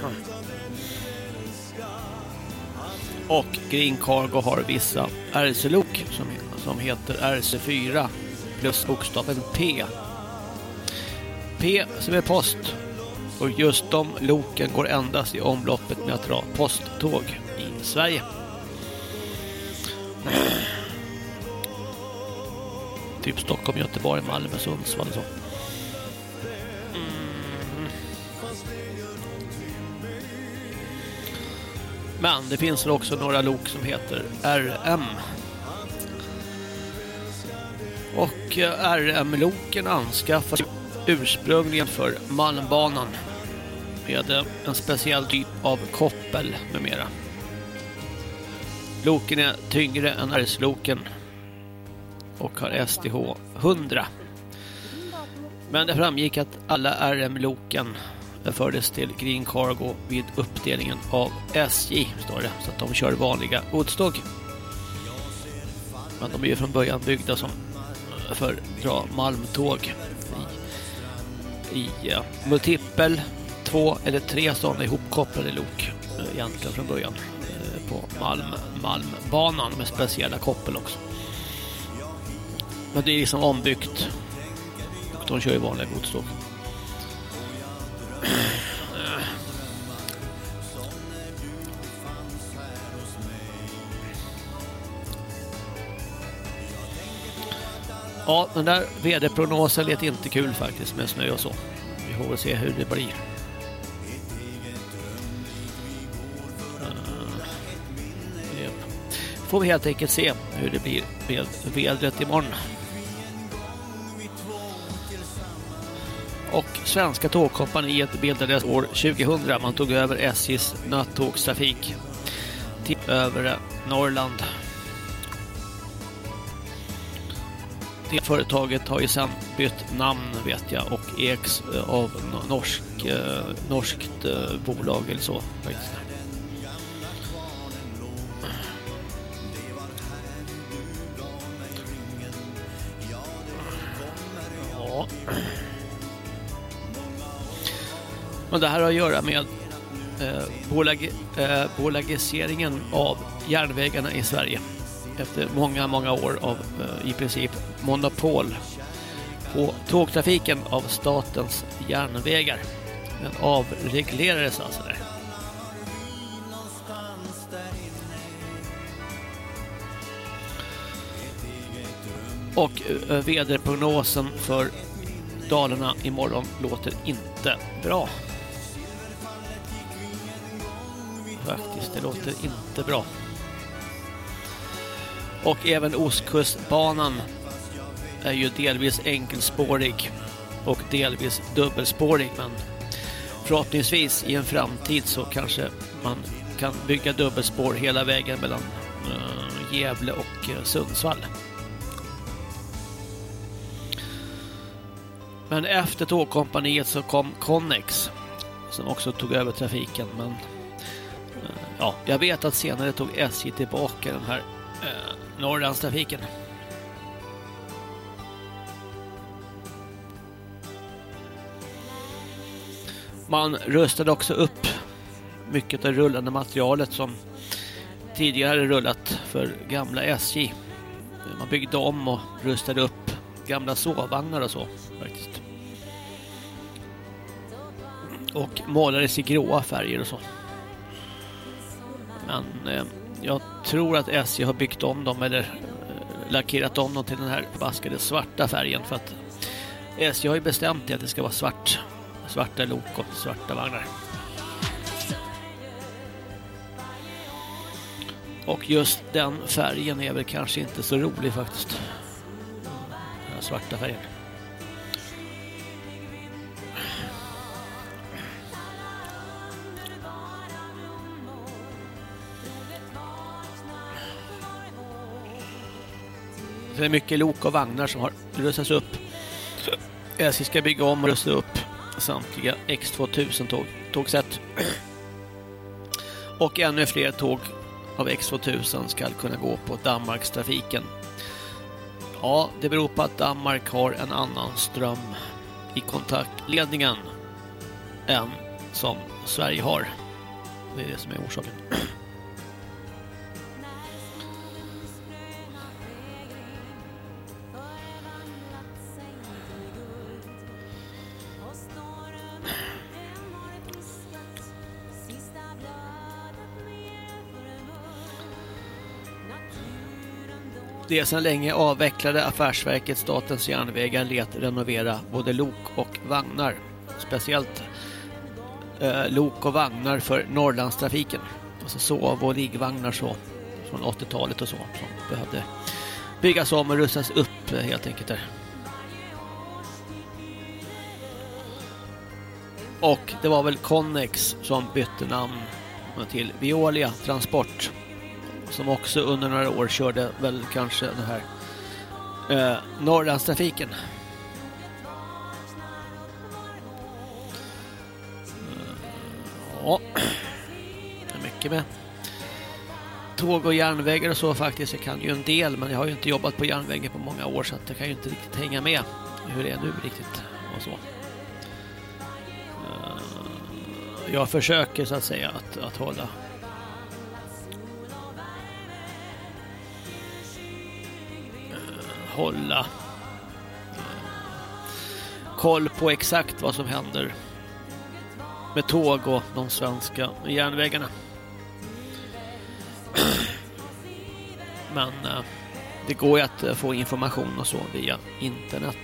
Och Green Cargo har vissa RC-lok som heter RC4 plus bokstaven P. P som är post. Och just de loken går endast i omloppet med att dra posttåg i Sverige. Typ Stockholm, Göteborg, Malmö, Sundsvall och så. Men det finns också några lok som heter RM. Och RM-loken anskaffas ursprungligen för Malmbanan med en speciell typ av koppel med mera. Loken är tyngre än RS-loken och har STH 100. Men det framgick att alla RM-loken fördes till Green Cargo vid uppdelningen av SJ, står det, så att de kör vanliga godståg. Men de är ju från början byggda som för dra malmtåg i multipel 2 eller 3 sådana ihopkopplade lok egentligen från början på Malmbanan med speciella koppel också. Men det är liksom ombyggt. Och de kör ju vanliga godståg. Ja, den där väderprognosen lät inte kul faktiskt med snö och så. Vi får väl se hur det blir. Får vi helt enkelt se hur det blir med vädret imorgon. Och Svenska tågkompaniet bildades år 2000. Man tog över SJ:s nattågstrafik till övre Norrland. Det företaget har ju sedan bytt namn, vet jag, och ägs av norskt bolag eller så faktiskt. Ja. Men det här har att göra med bolagiseringen av järnvägarna i Sverige. Efter många år av i princip monopol på tågtrafiken av statens järnvägar. Den avreglerades alltså där. Och väderprognosen för Dalarna imorgon låter inte bra. Faktiskt, det låter inte bra. Och även Ostkustbanan är ju delvis enkelspårig och delvis dubbelspårig, men förhoppningsvis i en framtid så kanske man kan bygga dubbelspår hela vägen mellan Gävle och Sundsvall. Men efter tågkompaniet så kom Connex som också tog över trafiken, men ja, jag vet att senare tog SJ tillbaka den här Norrlandstrafiken. Man rustade också upp mycket av rullande materialet som tidigare hade rullat för gamla SJ. Man byggde om och rustade upp gamla sovvagnar och så faktiskt. Och målades i gråa färger och så. Men jag tror att SJ har byggt om dem eller lackerat om dem till den här förbaskade svarta färgen, för att SJ har ju bestämt att det ska vara svarta lok och svarta vagnar. Och just den färgen är väl kanske inte så rolig faktiskt. Den här svarta färgen. Det är mycket lok och vagnar som har rustats upp. SJ ska bygga om och rusta upp samtliga X2000 tågsätt. Och ännu fler tåg av X2000 ska kunna gå på Danmarkstrafiken. Ja, det beror på att Danmark har en annan ström i kontaktledningen än som Sverige har. Det är det som är orsaken. Det sedan länge avvecklade affärsverket Statens järnvägar lät renovera både lok och vagnar. Speciellt lok och vagnar för Norrlandstrafiken. Alltså sov- och liggvagnar så, från 80-talet och så, som behövde byggas om och rustas upp helt enkelt där. Och det var väl Connex som bytte namn till Veolia Transport, som också under några år körde väl kanske den här Norrlandstrafiken. Ja, det är mycket med tåg och järnvägar och så faktiskt. Jag kan ju en del, men jag har ju inte jobbat på järnvägen på många år, så att jag kan ju inte riktigt hänga med hur det är nu riktigt och så. Jag försöker så att säga att hålla koll på exakt vad som händer med tåg och de svenska järnvägarna. Men Det går ju att få information och så via internet.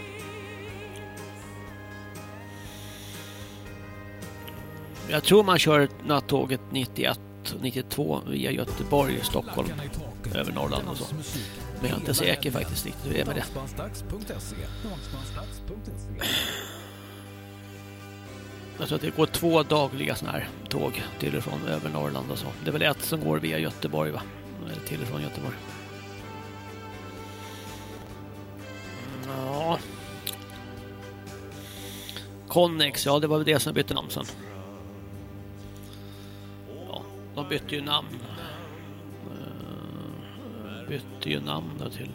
Jag tror man kör nattåget 91-92 via Göteborg, Stockholm, över Norrland och så. Men jag är inte säker faktiskt riktigt hur det är med det. Jag tror att det går 2 dagliga såna här tåg till och från över Norrland och så. Det är väl ett som går via Göteborg, va? Till och från Göteborg. Ja. Connex, ja, det var väl det som bytte namn sen. Ja, de bytte ju namn. Bytte ju namn då till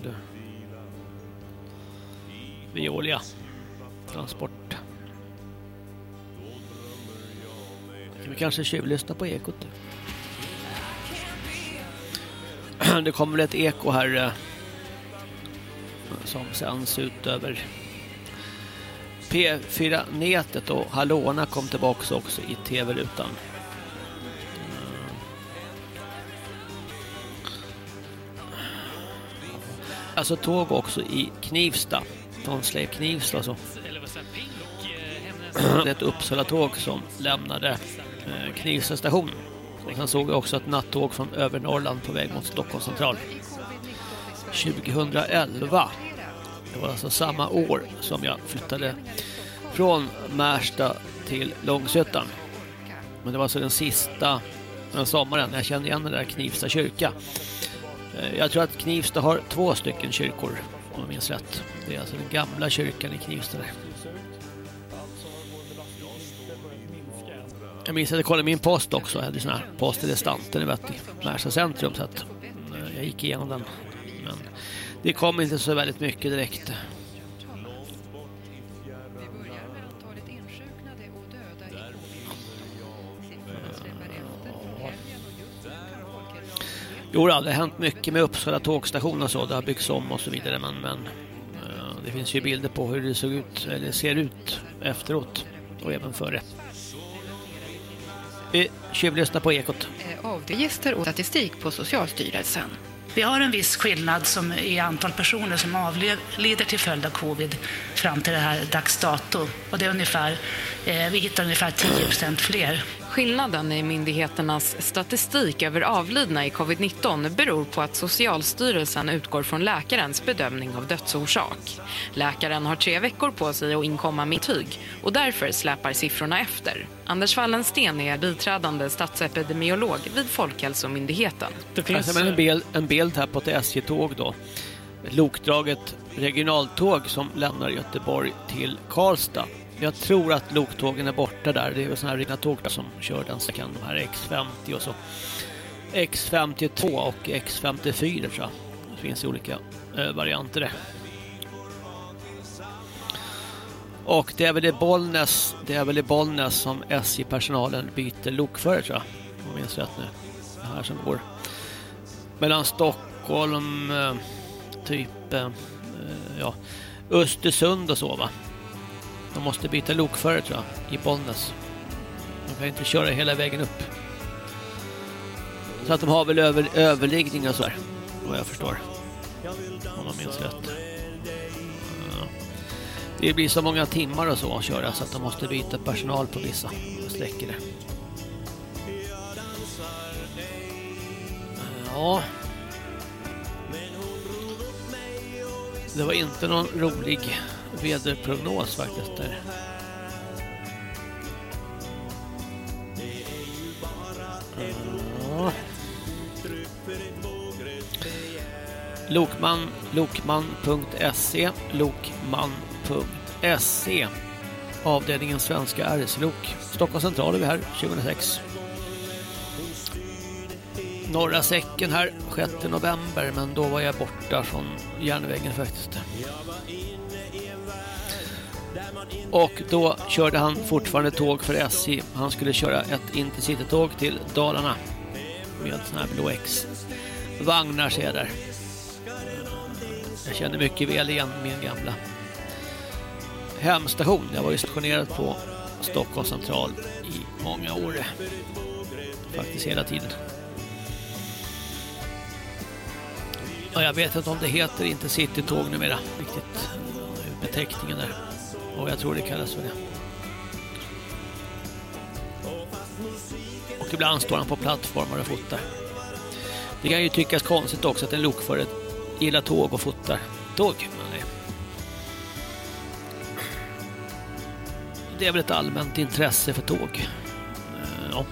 Veolia Transport. Vi kanske tjuvlyssna på ekot. Det kommer väl ett eko här som sänds ut över P4-nätet och hallåorna kom tillbaka också i tv-rutan. Alltså tåg också i Knivsta. Från Släv Knivsta så. Det är ett Uppsala-tåg som lämnade Knivsta station. Och sen såg jag också ett nattåg från övre Norrland på väg mot Stockholms central. 2011. Det var alltså samma år som jag flyttade från Märsta till Långsötan. Men det var alltså den sista sommaren jag kände igen den där Knivsta kyrka. Jag tror att Knivsta har 2 stycken kyrkor, om jag minns rätt. Det är alltså den gamla kyrkan i Knivsta där. Jag minns att jag kollade min post också. Jag hade såna här post i restanten i Märsta centrum, så att jag gick igenom den. Men det kom inte så väldigt mycket direkt. Jo, det har hänt mycket med Uppsala tågstation och så. Det har byggts om och så vidare. Men det finns ju bilder på hur det såg ut, eller ser ut efteråt och även före. Vi tjuvlyssnar på ekot. Avregister och statistik på Socialstyrelsen. Vi har en viss skillnad som i antal personer som avlider till följd av covid fram till det här dagsdato. Och det är ungefär, vi hittar ungefär 10% fler. Skillnaden i myndigheternas statistik över avlidna i covid-19 beror på att Socialstyrelsen utgår från läkarens bedömning av dödsorsak. Läkaren har 3 veckor på sig att inkomma med intyg och därför släpar siffrorna efter. Anders Wallensten är biträdande statsepidemiolog vid Folkhälsomyndigheten. Det finns en bild här på ett SJ-tåg då. Ett lokdraget regionaltåg som lämnar Göteborg till Karlstad. Jag tror att loktågen är borta där. Det är ju såna här rena tåg som kör den sträckan. De här X50 och så. X52 och X54 tror jag. Det finns olika varianter där. Och det är väl i Bollnäs som SJ-personalen byter lokförare tror jag. Om jag minns rätt nu. Det här som går mellan Stockholm typ Östersund och så, va. De måste byta lokförare tror jag i Bollnäs. De kan inte köra hela vägen upp. Så att de har väl överliggning och så här, vad jag förstår. Om man minns rätt. Det blir så många timmar och så att köra så att de måste byta personal på vissa sträckor. Ja. Det var inte någon rolig väderprognos faktiskt där. Ja. Lokman.se Lokman.se avdelningen Svenska RS-lok. Stockholms central är vi här 2006. Norra säcken här 6 november, men då var jag borta från järnvägen faktiskt. Och då körde han fortfarande tåg för SJ. Han skulle köra ett intercity-tåg till Dalarna med såna här Blå X vagnar ser jag där. Jag känner mycket väl igen min gamla hemstation. Jag var ju stationerad på Stockholms central i många år. Ja, jag vet inte om det heter Intercity-tåg numera. Riktigt beteckningen där. Och jag tror det kallas för det. Och ibland står han på plattformar och fotar. Det kan ju tyckas konstigt också att en lokförare gillar tåg och fotar tåg. Men det är väl ett allmänt intresse för tåg. Ja.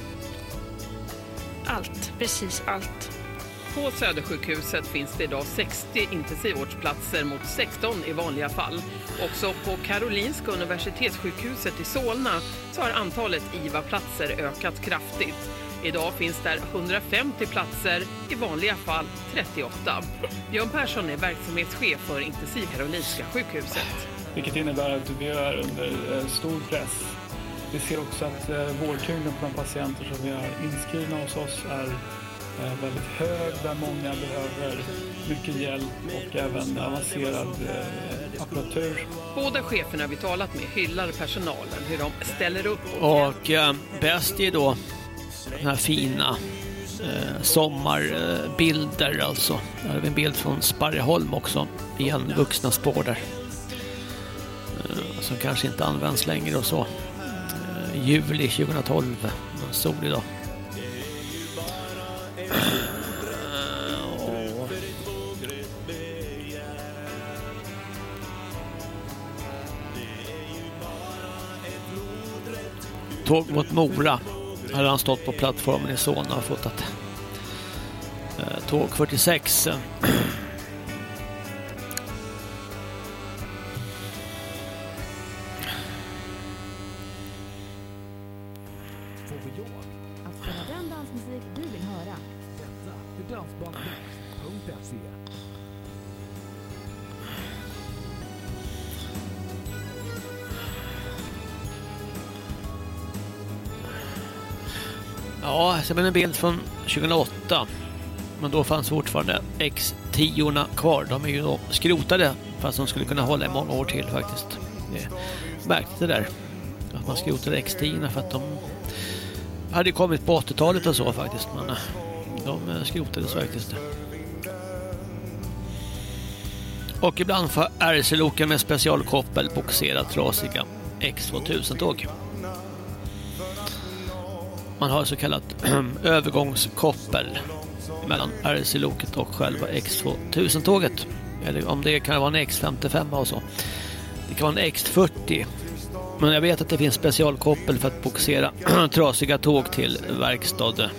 Allt, precis allt. På Södersjukhuset finns det idag 60 intensivvårdsplatser mot 16 i vanliga fall. Också på Karolinska universitetssjukhuset i Solna så har antalet IVA-platser ökat kraftigt. Idag finns där 150 platser, i vanliga fall 38. Björn Persson är verksamhetschef för Karolinska sjukhuset. Vilket innebär att vi är under stor press. Vi ser också att vårdtyngden på de patienter som vi har inskrivna hos oss är väldigt hög, där många behöver mycket hjälp och även avancerad apparatur. Båda cheferna vi talat med hyllar personalen, hur de ställer upp. Och bäst är då den här fina sommarbilder alltså. Här har vi en bild från Sparreholm också, igen vuxna spår där. Som kanske inte används längre och så. Juli 2012, en solig dag. Tåg mot Mora hade han stått på plattformen i Solna och fotat. Tåg 46. Att spela den dansmusik du vill höra. Detta är dansbandet.se. Ja, jag ser en bild från 2008. Men då fanns fortfarande X10-orna kvar. De är ju då skrotade, fast de skulle kunna hålla i många år till faktiskt. Det märkte det där. Att man skrotade X10-orna för att de hade kommit på 80-talet och så faktiskt. Men de skrotades faktiskt. Och ibland får RC-loken med specialkoppel boxera trasiga X2000-tåg. Man har så kallat övergångskoppel mellan RC-loket och själva X2000-tåget. Eller om det kan vara en X55 och så. Det kan vara en X40. Men jag vet att det finns specialkoppel för att boxera trasiga tåg till verkstad.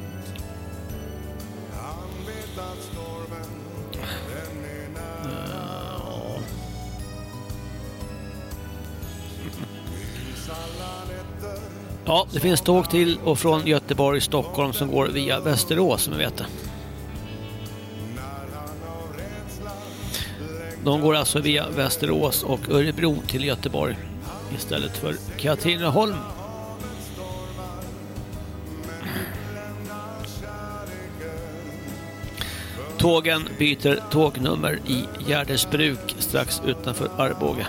Ja, det finns tåg till och från Göteborg, Stockholm som går via Västerås, som vi vet. De går alltså via Västerås och Örebro till Göteborg istället för Katrineholm. Tågen byter tågnummer i Gärdersbruk strax utanför Arboga.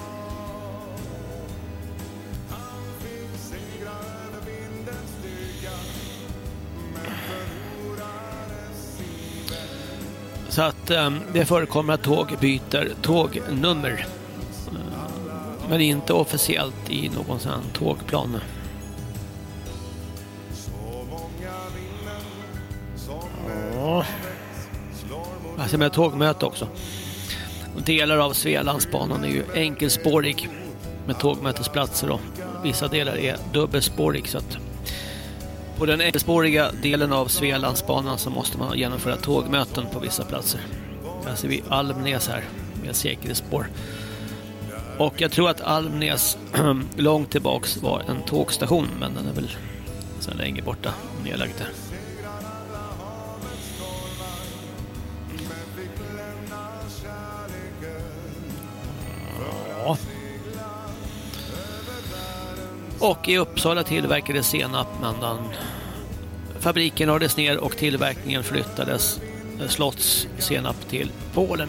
Så att det förekommer att tåg byter tågnummer. Men inte officiellt i någon sån tågplan. Ja. Alltså med tågmöte också. Delar av Svealandsbanan är ju enkelspårig med tågmötesplatser och vissa delar är dubbelspårig, så att på den enkelspåriga delen av Svealandsbanan så måste man genomföra tågmöten på vissa platser. Här ser vi Almnäs här med säkerhetsspår. Och jag tror att Almnäs långt tillbaks var en tågstation, men den är väl sedan länge borta nedlagd där. Ja. Och i Uppsala tillverkades senap, men fabriken lades ner och tillverkningen flyttades slottssenap till Polen.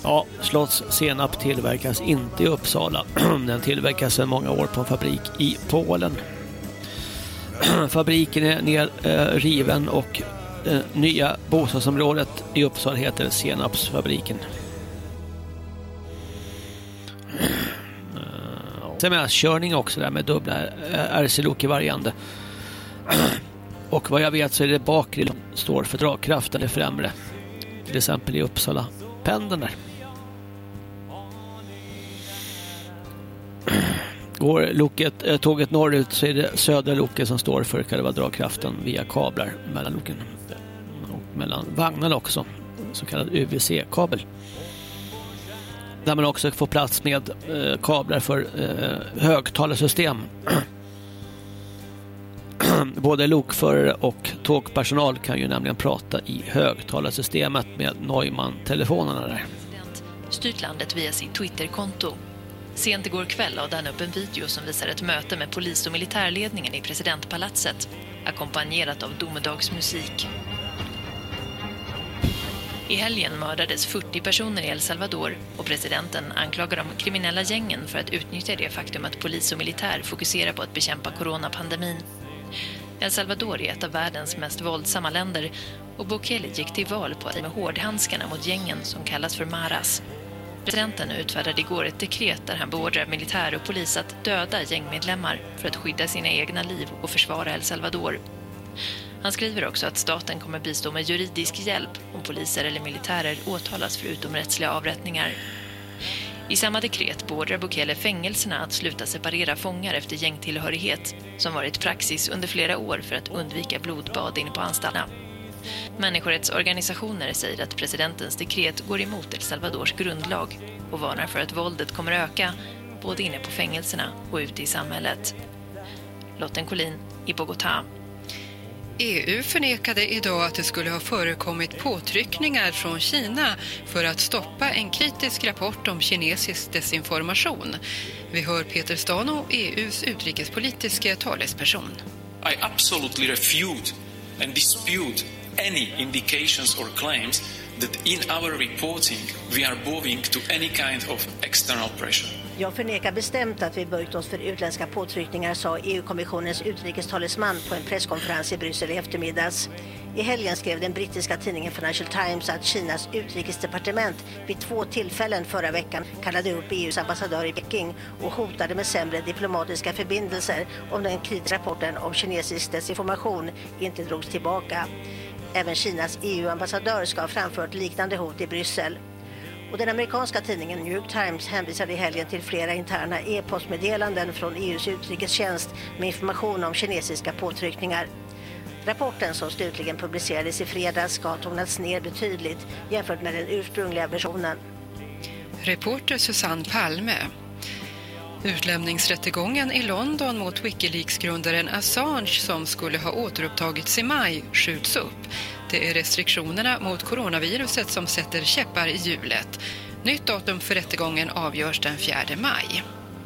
Ja, slottssenap tillverkas inte i Uppsala. Den tillverkas sedan många år på en fabrik i Polen. Fabriken är nerriven och nya bostadsområdet i Uppsala heter Senapsfabriken. Sen är körning också där med dubbla RC-lok i varjande. Och vad jag vet så är det bakre som står för dragkraft eller främre. Till exempel i Uppsala pendeln där. Går tåget norrut så är det södra loket som står för själva dragkraften via kablar mellan loken och mellan vagnarna också, så kallad UVC-kabel. Där man också får plats med kablar för högtalarsystem. Både lokförare och tågpersonal kan ju nämligen prata i högtalarsystemet med Neumann-telefonerna där. Styrt landet via sitt Twitterkonto. Sent igår kväll lade han upp en video som visar ett möte med polis- och militärledningen i presidentpalatset, ackompanjerat av domedagsmusik. I helgen mördades 40 personer i El Salvador och presidenten anklagar de kriminella gängen för att utnyttja det faktum att polis och militär fokuserar på att bekämpa coronapandemin. El Salvador är ett av världens mest våldsamma länder och Bukele gick till val på att med hårdhandskarna mot gängen som kallas för Maras. Presidenten utfärdade igår ett dekret där han beordrar militär och polis att döda gängmedlemmar för att skydda sina egna liv och försvara El Salvador. Han skriver också att staten kommer bistå med juridisk hjälp om poliser eller militärer åtalas för utomrättsliga avrättningar. I samma dekret beordrar Bukele fängelserna att sluta separera fångar efter gängtillhörighet, som varit praxis under flera år för att undvika blodbad inne på anstalterna. Människorättsorganisationer säger att presidentens dekret går emot El Salvadors grundlag och varnar för att våldet kommer öka både inne på fängelserna och ute i samhället. Lotten Collin i Bogotá. EU förnekade idag att det skulle ha förekommit påtryckningar från Kina för att stoppa en kritisk rapport om kinesisk desinformation. Vi hör Peter Stano, EUs utrikespolitiska talesperson. I absolutely refute and dispute any indications or claims that in our reporting we are bowing to any kind of external pressure. Jag förnekar bestämt att vi böjt oss för utländska påtryckningar, sa EU-kommissionens utrikestalesman på en presskonferens i Bryssel i eftermiddags. I helgen skrev den brittiska tidningen Financial Times att Kinas utrikesdepartement vid 2 tillfällen förra veckan kallade upp EUs ambassadör i Peking och hotade med sämre diplomatiska förbindelser om den kritiska rapporten om kinesisk desinformation inte drogs tillbaka. Även Kinas EU-ambassadör ska ha framfört liknande hot i Bryssel. Och den amerikanska tidningen New York Times hänvisade i helgen till flera interna e-postmeddelanden från EUs utrikestjänst med information om kinesiska påtryckningar. Rapporten som slutligen publicerades i fredags ska ha tonats ner betydligt jämfört med den ursprungliga versionen. Reporter Susanne Palme. Utlämningsrättegången i London mot Wikileaks-grundaren Assange som skulle ha återupptagits i maj skjuts upp. Det är restriktionerna mot coronaviruset som sätter käppar i hjulet. Nytt datum för rättegången avgörs den 4 maj.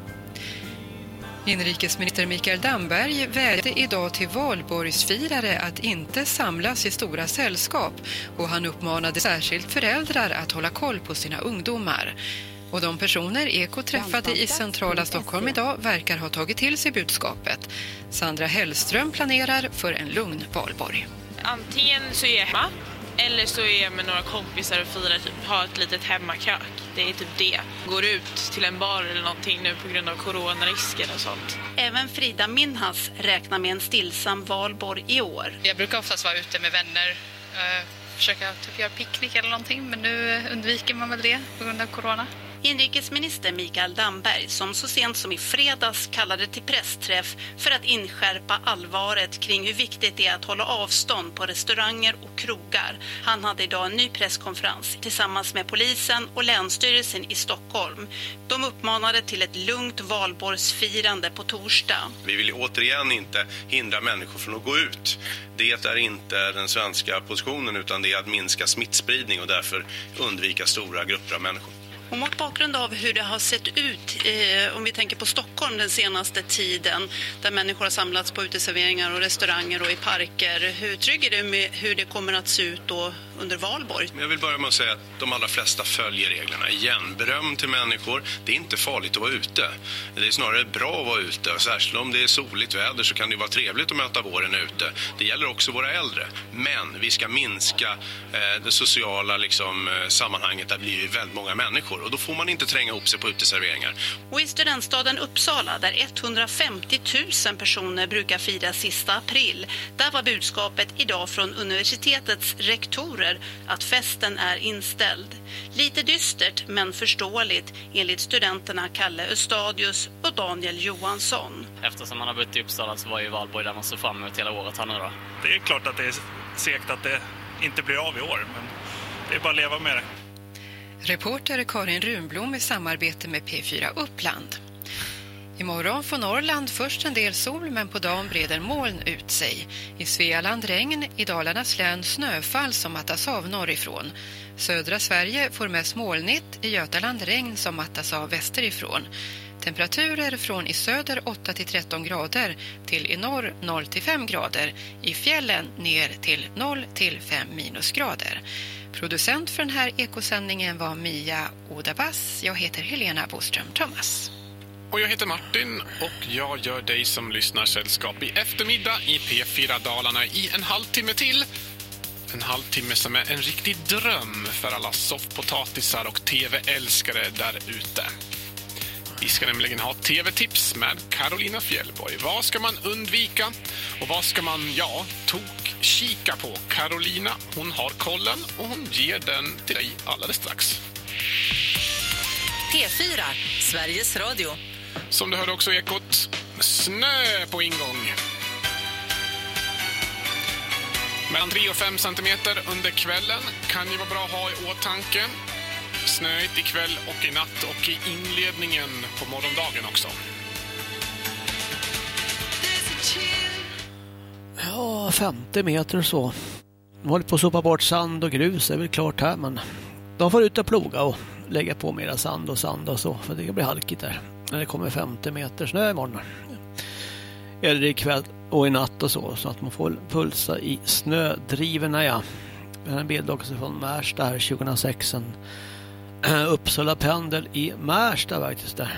Inrikesminister Mikael Damberg vädjade idag till valborgsfirare att inte samlas i stora sällskap och han uppmanade särskilt föräldrar att hålla koll på sina ungdomar. Och de personer Eko träffade i centrala Stockholm idag verkar ha tagit till sig budskapet. Sandra Hellström planerar för en lugn valborg. Antingen så är jag hemma eller så är jag med några kompisar och firar, har ett litet hemmakök. Det är typ det. Går ut till en bar eller någonting nu på grund av coronarisker och sånt. Även Frida Minhas räknar med en stillsam valborg i år. Jag brukar oftast vara ute med vänner, försöka typ göra picknick eller någonting, men nu undviker man väl det på grund av corona. Inrikesminister Mikael Damberg som så sent som i fredags kallade till pressträff för att inskärpa allvaret kring hur viktigt det är att hålla avstånd på restauranger och krogar. Han hade idag en ny presskonferens tillsammans med polisen och länsstyrelsen i Stockholm. De uppmanade till ett lugnt valborgsfirande på torsdag. Vi vill återigen inte hindra människor från att gå ut. Det är inte den svenska positionen utan det är att minska smittspridning och därför undvika stora grupper av människor. Och mot bakgrund av hur det har sett ut, om vi tänker på Stockholm den senaste tiden, där människor har samlats på uteserveringar och restauranger och i parker, hur trygg är du med hur det kommer att se ut då under valborg. Jag vill börja med att säga att de allra flesta följer reglerna. Igen, beröm till människor. Det är inte farligt att vara ute. Det är snarare bra att vara ute. Särskilt om det är soligt väder så kan det vara trevligt att möta våren ute. Det gäller också våra äldre. Men vi ska minska det sociala sammanhanget. Där blir ju väldigt många människor. Och då får man inte tränga ihop sig på uteserveringar. Och i studentstaden Uppsala, där 150 000 personer brukar fira sista april, där var budskapet idag från universitetets rektorer att festen är inställd. Lite dystert men förståeligt enligt studenterna Kalle Östadius och Daniel Johansson. Eftersom man har bott i Uppsala så var ju valborg där man såg fram emot hela året här nu då. Det är klart att det är segt att det inte blir av i år, men det är bara att leva med det. Reporter Karin Runblom i samarbete med P4 Uppland. Imorgon får Norrland först en del sol, men på dagen breder moln ut sig. I Svealand regn, i Dalarnas län snöfall som mattas av norrifrån. Södra Sverige får mest molnigt, i Götaland regn som mattas av västerifrån. Temperaturer från i söder 8-13 grader till i norr 0-5 grader. I fjällen ner till 0-5 minusgrader. Producent för den här ekosändningen var Mia Odabass. Jag heter Helena Boström Thomas. Och jag heter Martin och jag gör dig som lyssnar sällskap i eftermiddag i P4 Dalarna i en halvtimme till. En halvtimme som är en riktig dröm för alla soffpotatisar och tv-älskare där ute. Vi ska nämligen ha tv-tips med Carolina Fjällborg. Vad ska man undvika och vad ska man, kika på? Carolina, hon har kollen och hon ger den till dig alldeles strax. P4, Sveriges Radio. Som du hörde också ekot, snö på ingång. Mellan 3 och 5 centimeter under kvällen kan ju vara bra att ha i åtanke. Snöigt ikväll och i natt och i inledningen på morgondagen också. Ja, 50 meter så. De håller på att sopa bort sand och grus, är väl klart här, men de får ut och ploga och lägga på mera sand och så, för det blir halkigt där. När det kommer 50 meter snö imorgon. Eller ikväll och i natt och så att man får pulsa i snödrivorna, ja. Jag har en bild också från Märsta här 2006. Uppsala pendel i Märsta faktiskt där.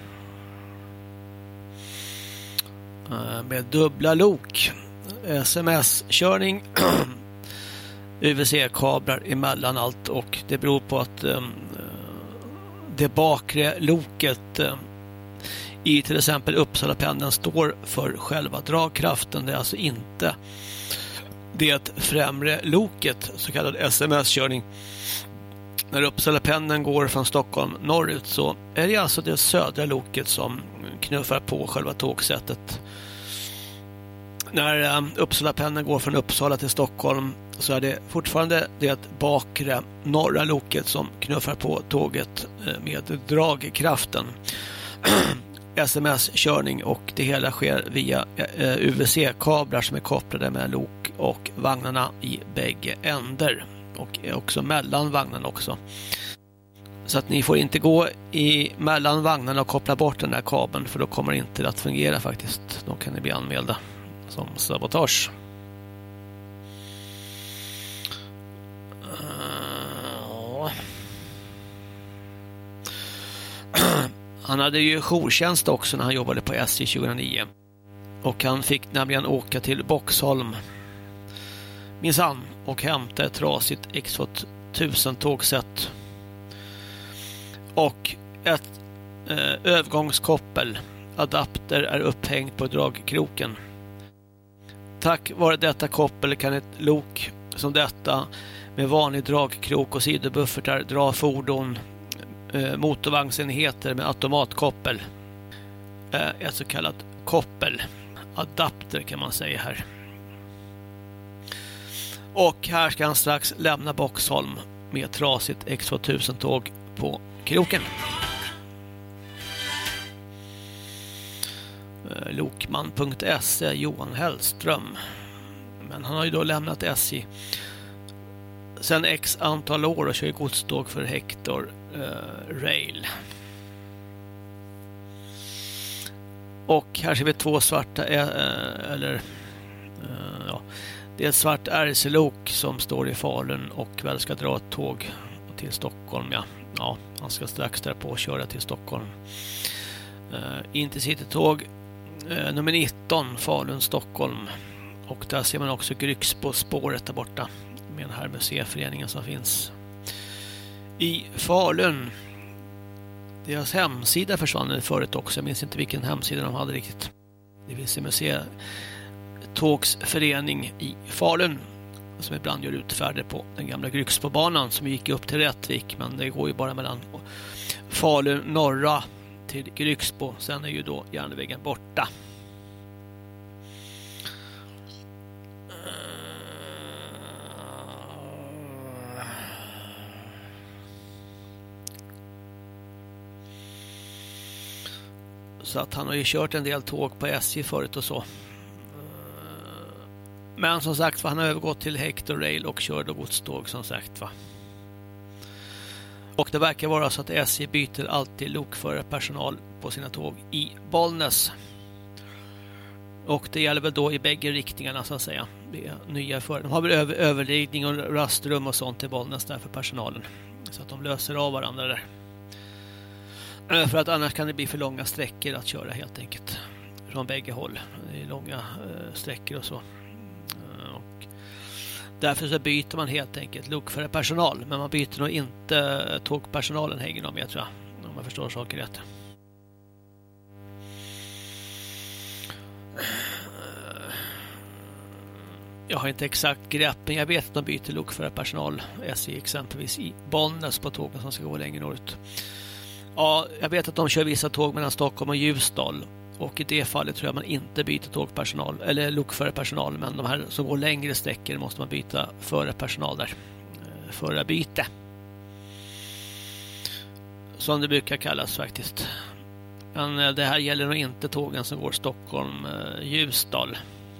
Med dubbla lok. SMS-körning. UVC-kablar emellan allt, och det beror på att det bakre loket i till exempel Uppsala pendeln står för själva dragkraften. Det är alltså inte det främre loket, så kallad SMS-körning. När Uppsala pendeln går från Stockholm norrut så är det alltså det södra loket som knuffar på själva tågsättet. När Uppsala pendeln går från Uppsala till Stockholm så är det fortfarande det bakre norra loket som knuffar på tåget med dragkraften. SMS-körning, och det hela sker via UVC-kablar som är kopplade med lok och vagnarna i bägge änder. Och också mellan vagnarna också. Så att ni får inte gå i mellan vagnarna och koppla bort den där kabeln, för då kommer det inte att fungera faktiskt. Då kan ni bli anmälda som sabotage. Han hade ju jourtjänst också när han jobbade på SJ 2009. Och han fick nämligen åka till Boxholm, minsann, och hämta ett trasigt X2000 tågsätt. Och ett övergångskoppel, adapter, är upphängt på dragkroken. Tack vare detta koppel kan ett lok som detta med vanlig dragkrok och sidobuffertar dra fordon, motorvagnsenheter med automatkoppel. Ett så kallat koppel, adapter kan man säga här. Och här ska han strax lämna Boxholm med trasigt X2000-tåg på kroken. Lokman.se, Johan Hellström. Men han har ju då lämnat SJ sen x antal år och kör godståg för Hector Rail. Och här ser vi två svarta Ja, det är ett svart RC-lok som står i Falun och väl ska dra ett tåg till Stockholm. Ja, han ska strax därpå köra till Stockholm. Intercity-tåg nummer 19, Falun-Stockholm. Och där ser man också Grycksbo-spåret där borta med den här museiföreningen som finns i Falun. Deras hemsida försvann förut också. Jag minns inte vilken hemsida de hade riktigt. Det finns en museitågsförening i Falun som ibland gör utfärder på den gamla Grycksbobanan som gick upp till Rättvik, men det går ju bara mellan Falun norra till Grycksbo. Sen är ju då järnvägen borta. Så att han har ju kört en del tåg på SJ förut och så. Men som sagt, han har övergått till Hector Rail och kör då godståg som sagt, va. Och det verkar vara så att SJ byter alltid lokförarpersonal på sina tåg i Bollnäs. Och det gäller väl då i bägge riktningarna så att säga. Det är nya för. De har väl överliggning och rastrum och sånt i Bollnäs där för personalen. Så att de löser av varandra där. För att annars kan det bli för långa sträckor att köra helt enkelt. Från bägge håll. Det är långa sträckor och så. Och därför så byter man helt enkelt lokförarpersonal. Men man byter nog inte tågpersonalen, hänger de med, tror jag. Om man förstår saker rätt. Jag har inte exakt grepp, men jag vet att de byter lokförarpersonal. SJ exempelvis i Bollnäs på tågen som ska gå längre norrut. Ja, jag vet att de kör vissa tåg mellan Stockholm och Ljusdal. Och i det fallet tror jag man inte byter tågpersonal eller lokförarpersonal. Men de här som går längre sträckor måste man byta förarpersonal där. Förarbyte. Som det brukar kallas faktiskt. Men det här gäller nog inte tågen som går Stockholm-Ljusdal.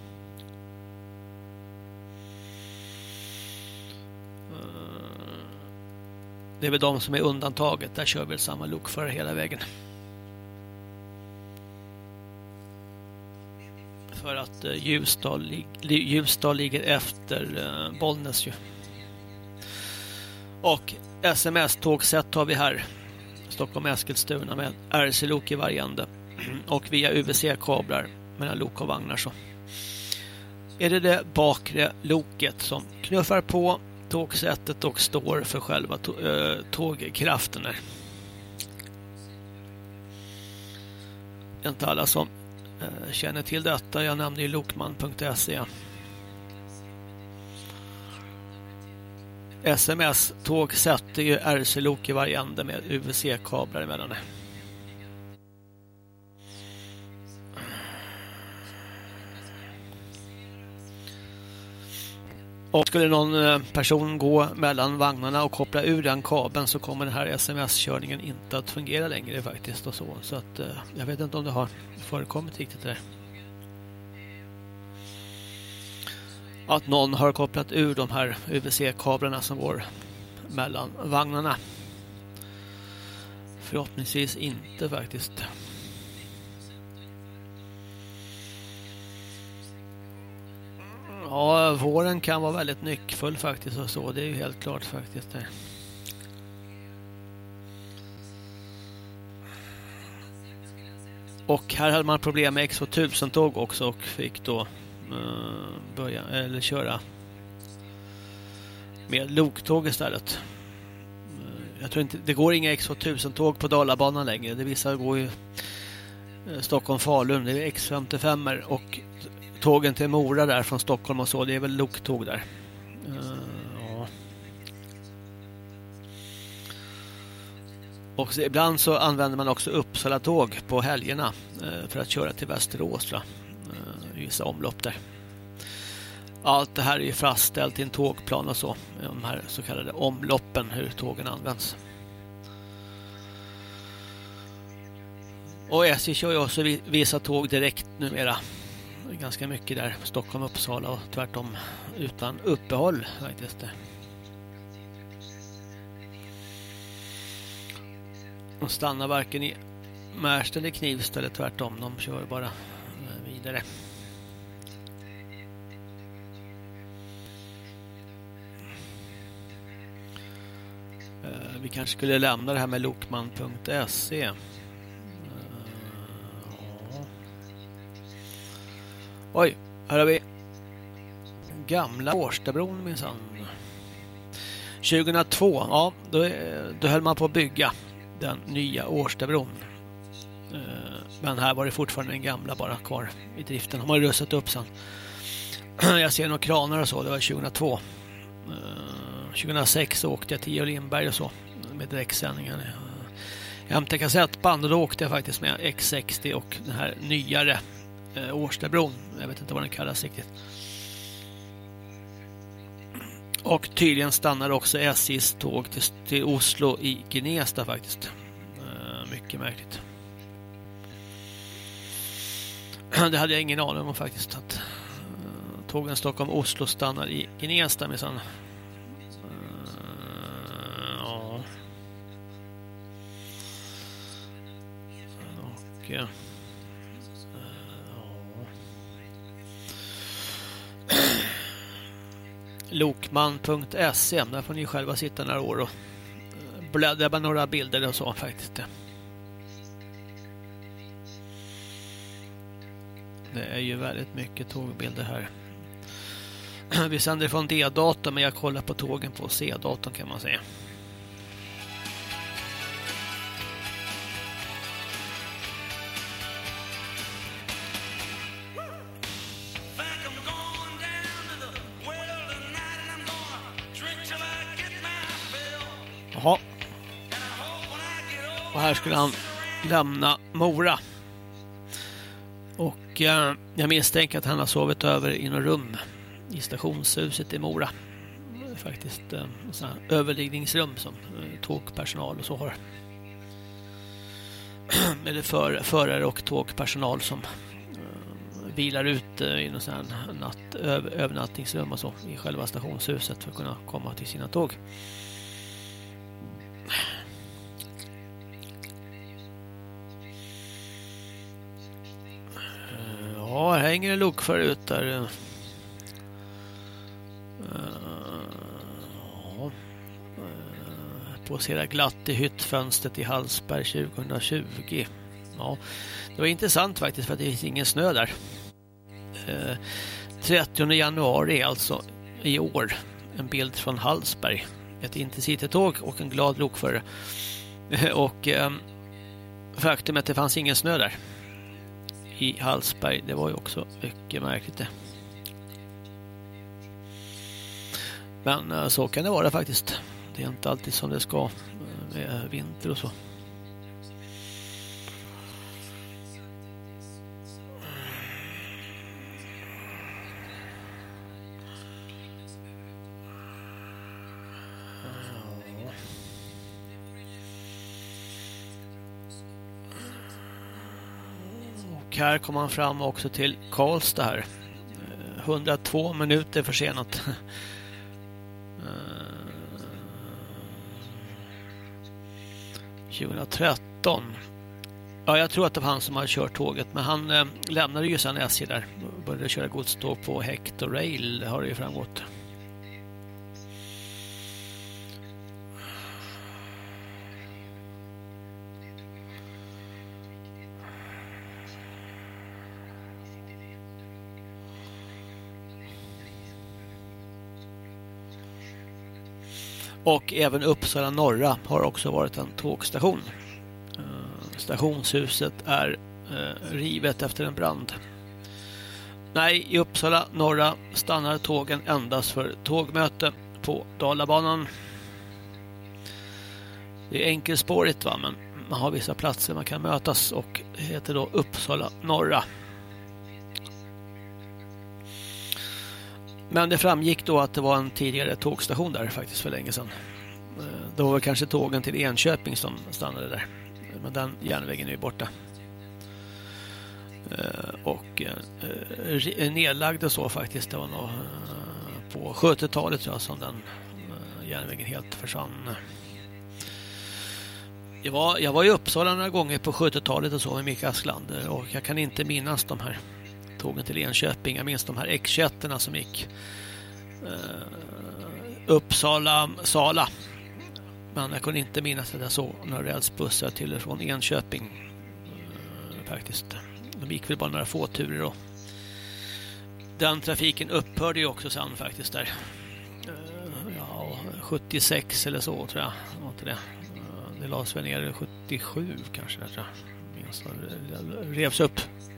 Det är väl de som är undantaget. Där kör väl samma lokförare hela vägen. För att Ljusdal ligger efter Bollnäs ju. Och SMS-tågsätt har vi här. Stockholm-Eskilstuna med RC-lok i varje ände. Och via UVC-kablar mellan lok och vagnar så är det bakre loket som knuffar på tågsättet och står för själva tågkraften. Inte alla som känner till detta. Jag nämnde ju lokman.se. SMS-tågsätt är ju RC-lok i varje ände med UVC-kablar emellan det. Och skulle någon person gå mellan vagnarna och koppla ur den kabeln så kommer den här SMS-körningen inte att fungera längre faktiskt och så. Så att jag vet inte om det har förekommit riktigt där. Att någon har kopplat ur de här UVC-kablarna som går mellan vagnarna. Förhoppningsvis inte faktiskt. Ja, våren kan vara väldigt nyckfull faktiskt och så. Det är ju helt klart faktiskt det. Och här hade man problem med X2000-tåg också och fick då köra med loktåg istället. Jag tror inte, det går inga X2000-tåg på Dalabanan längre. Det vissa går ju Stockholm-Falun, det är X55 och tågen till Mora där från Stockholm och så, det är väl loktåg där. Ja. Och ibland så använder man också Uppsala-tåg på helgerna för att köra till Västerås. Vissa omlopp där. Allt det här är ju fastställt i en tågplan och så. De här så kallade omloppen, hur tågen används. Och SJ kör ju också vissa tåg direkt numera. Ganska mycket där, Stockholm, Uppsala och tvärtom utan uppehåll faktiskt. De stannar varken i Märsta eller Knivsta eller tvärtom, de kör bara vidare. Vi kanske skulle lämna det här med lokman.se. Oj, här har vi gamla Årstabron minsann. 2002, ja, då höll man på att bygga den nya Årstabron. Men här var det fortfarande den gamla bara kvar i driften. De har rustat upp sen. Jag ser några kranar och så, det var 2002. 2006 åkte jag till Georg Lindberg och så med direktsändningen. Jag hämtade kassettband och då åkte jag faktiskt med X60 och den här nyare Årstabron. Jag vet inte vad den kallas riktigt. Och tydligen stannade också SJs tåg till Oslo i Gnesta faktiskt. Mycket märkligt. Det hade jag ingen aning om faktiskt, att tågen Stockholm-Oslo stannar i Gnesta med sån. Ja. Och ja. Lokman.se, där får ni själva sitta några år och bläddra med några bilder och så faktiskt. Det är ju väldigt mycket tågbilder här. Vi sänder från D-datorn, men jag kollar på tågen på C-datorn kan man säga. Jaha. Och här skulle han lämna Mora. Och jag misstänker att han har sovit över i något rum i stationshuset i Mora. Faktiskt så här överliggningsrum som tågpersonal och så har. Eller förare och tågpersonal som vilar ut i något sån här övernattningsrum och så i själva stationshuset för att kunna komma till sina tåg. Ja, här hänger en lokförare ut där. Poserar glatt i hyttfönstret i Hallsberg 2020. Ja, det var intressant faktiskt för att det finns ingen snö där. 30 januari alltså i år. En bild från Hallsberg. Ett intercitytåg och en glad lokförare. Och faktum är att det fanns ingen snö där i Hallsberg. Det var ju också mycket märkligt det. Men så kan det vara faktiskt. Det är inte alltid som det ska med vinter och så. Och här kommer man fram också till Karlstad här. 102 minuter försenat. 2013. Ja, jag tror att det var han som hade kört tåget, men han lämnade ju sedan SJ där och började köra godståg på Hector Rail, det har det ju framgått. Och även Uppsala norra har också varit en tågstation. Stationshuset är rivet efter en brand. Nej, i Uppsala norra stannar tågen endast för tågmöte på Dalabanan. Det är enkelspårigt va, men man har vissa platser man kan mötas och det heter då Uppsala norra. Men det framgick då att det var en tidigare tågstation där faktiskt för länge sedan. Då var kanske tågen till Enköping som stannade där. Men den järnvägen är ju borta. Och nedlagd och så faktiskt. Det var nog på 70-talet tror jag som den järnvägen helt försvann. Jag var i Uppsala några gånger på 70-talet och så med Mikael Asklander. Och jag kan inte minnas de här tågen till Enköping. Jag minns de här X21 som gick Uppsala, Sala. Men jag kunde inte minnas att jag såg några rälsbussar till och från Enköping faktiskt. De gick väl bara några få turer då. Den trafiken upphörde ju också sen faktiskt där. 76 eller så tror jag. Det lades väl ner 77 kanske. Jag tror. Det revs upp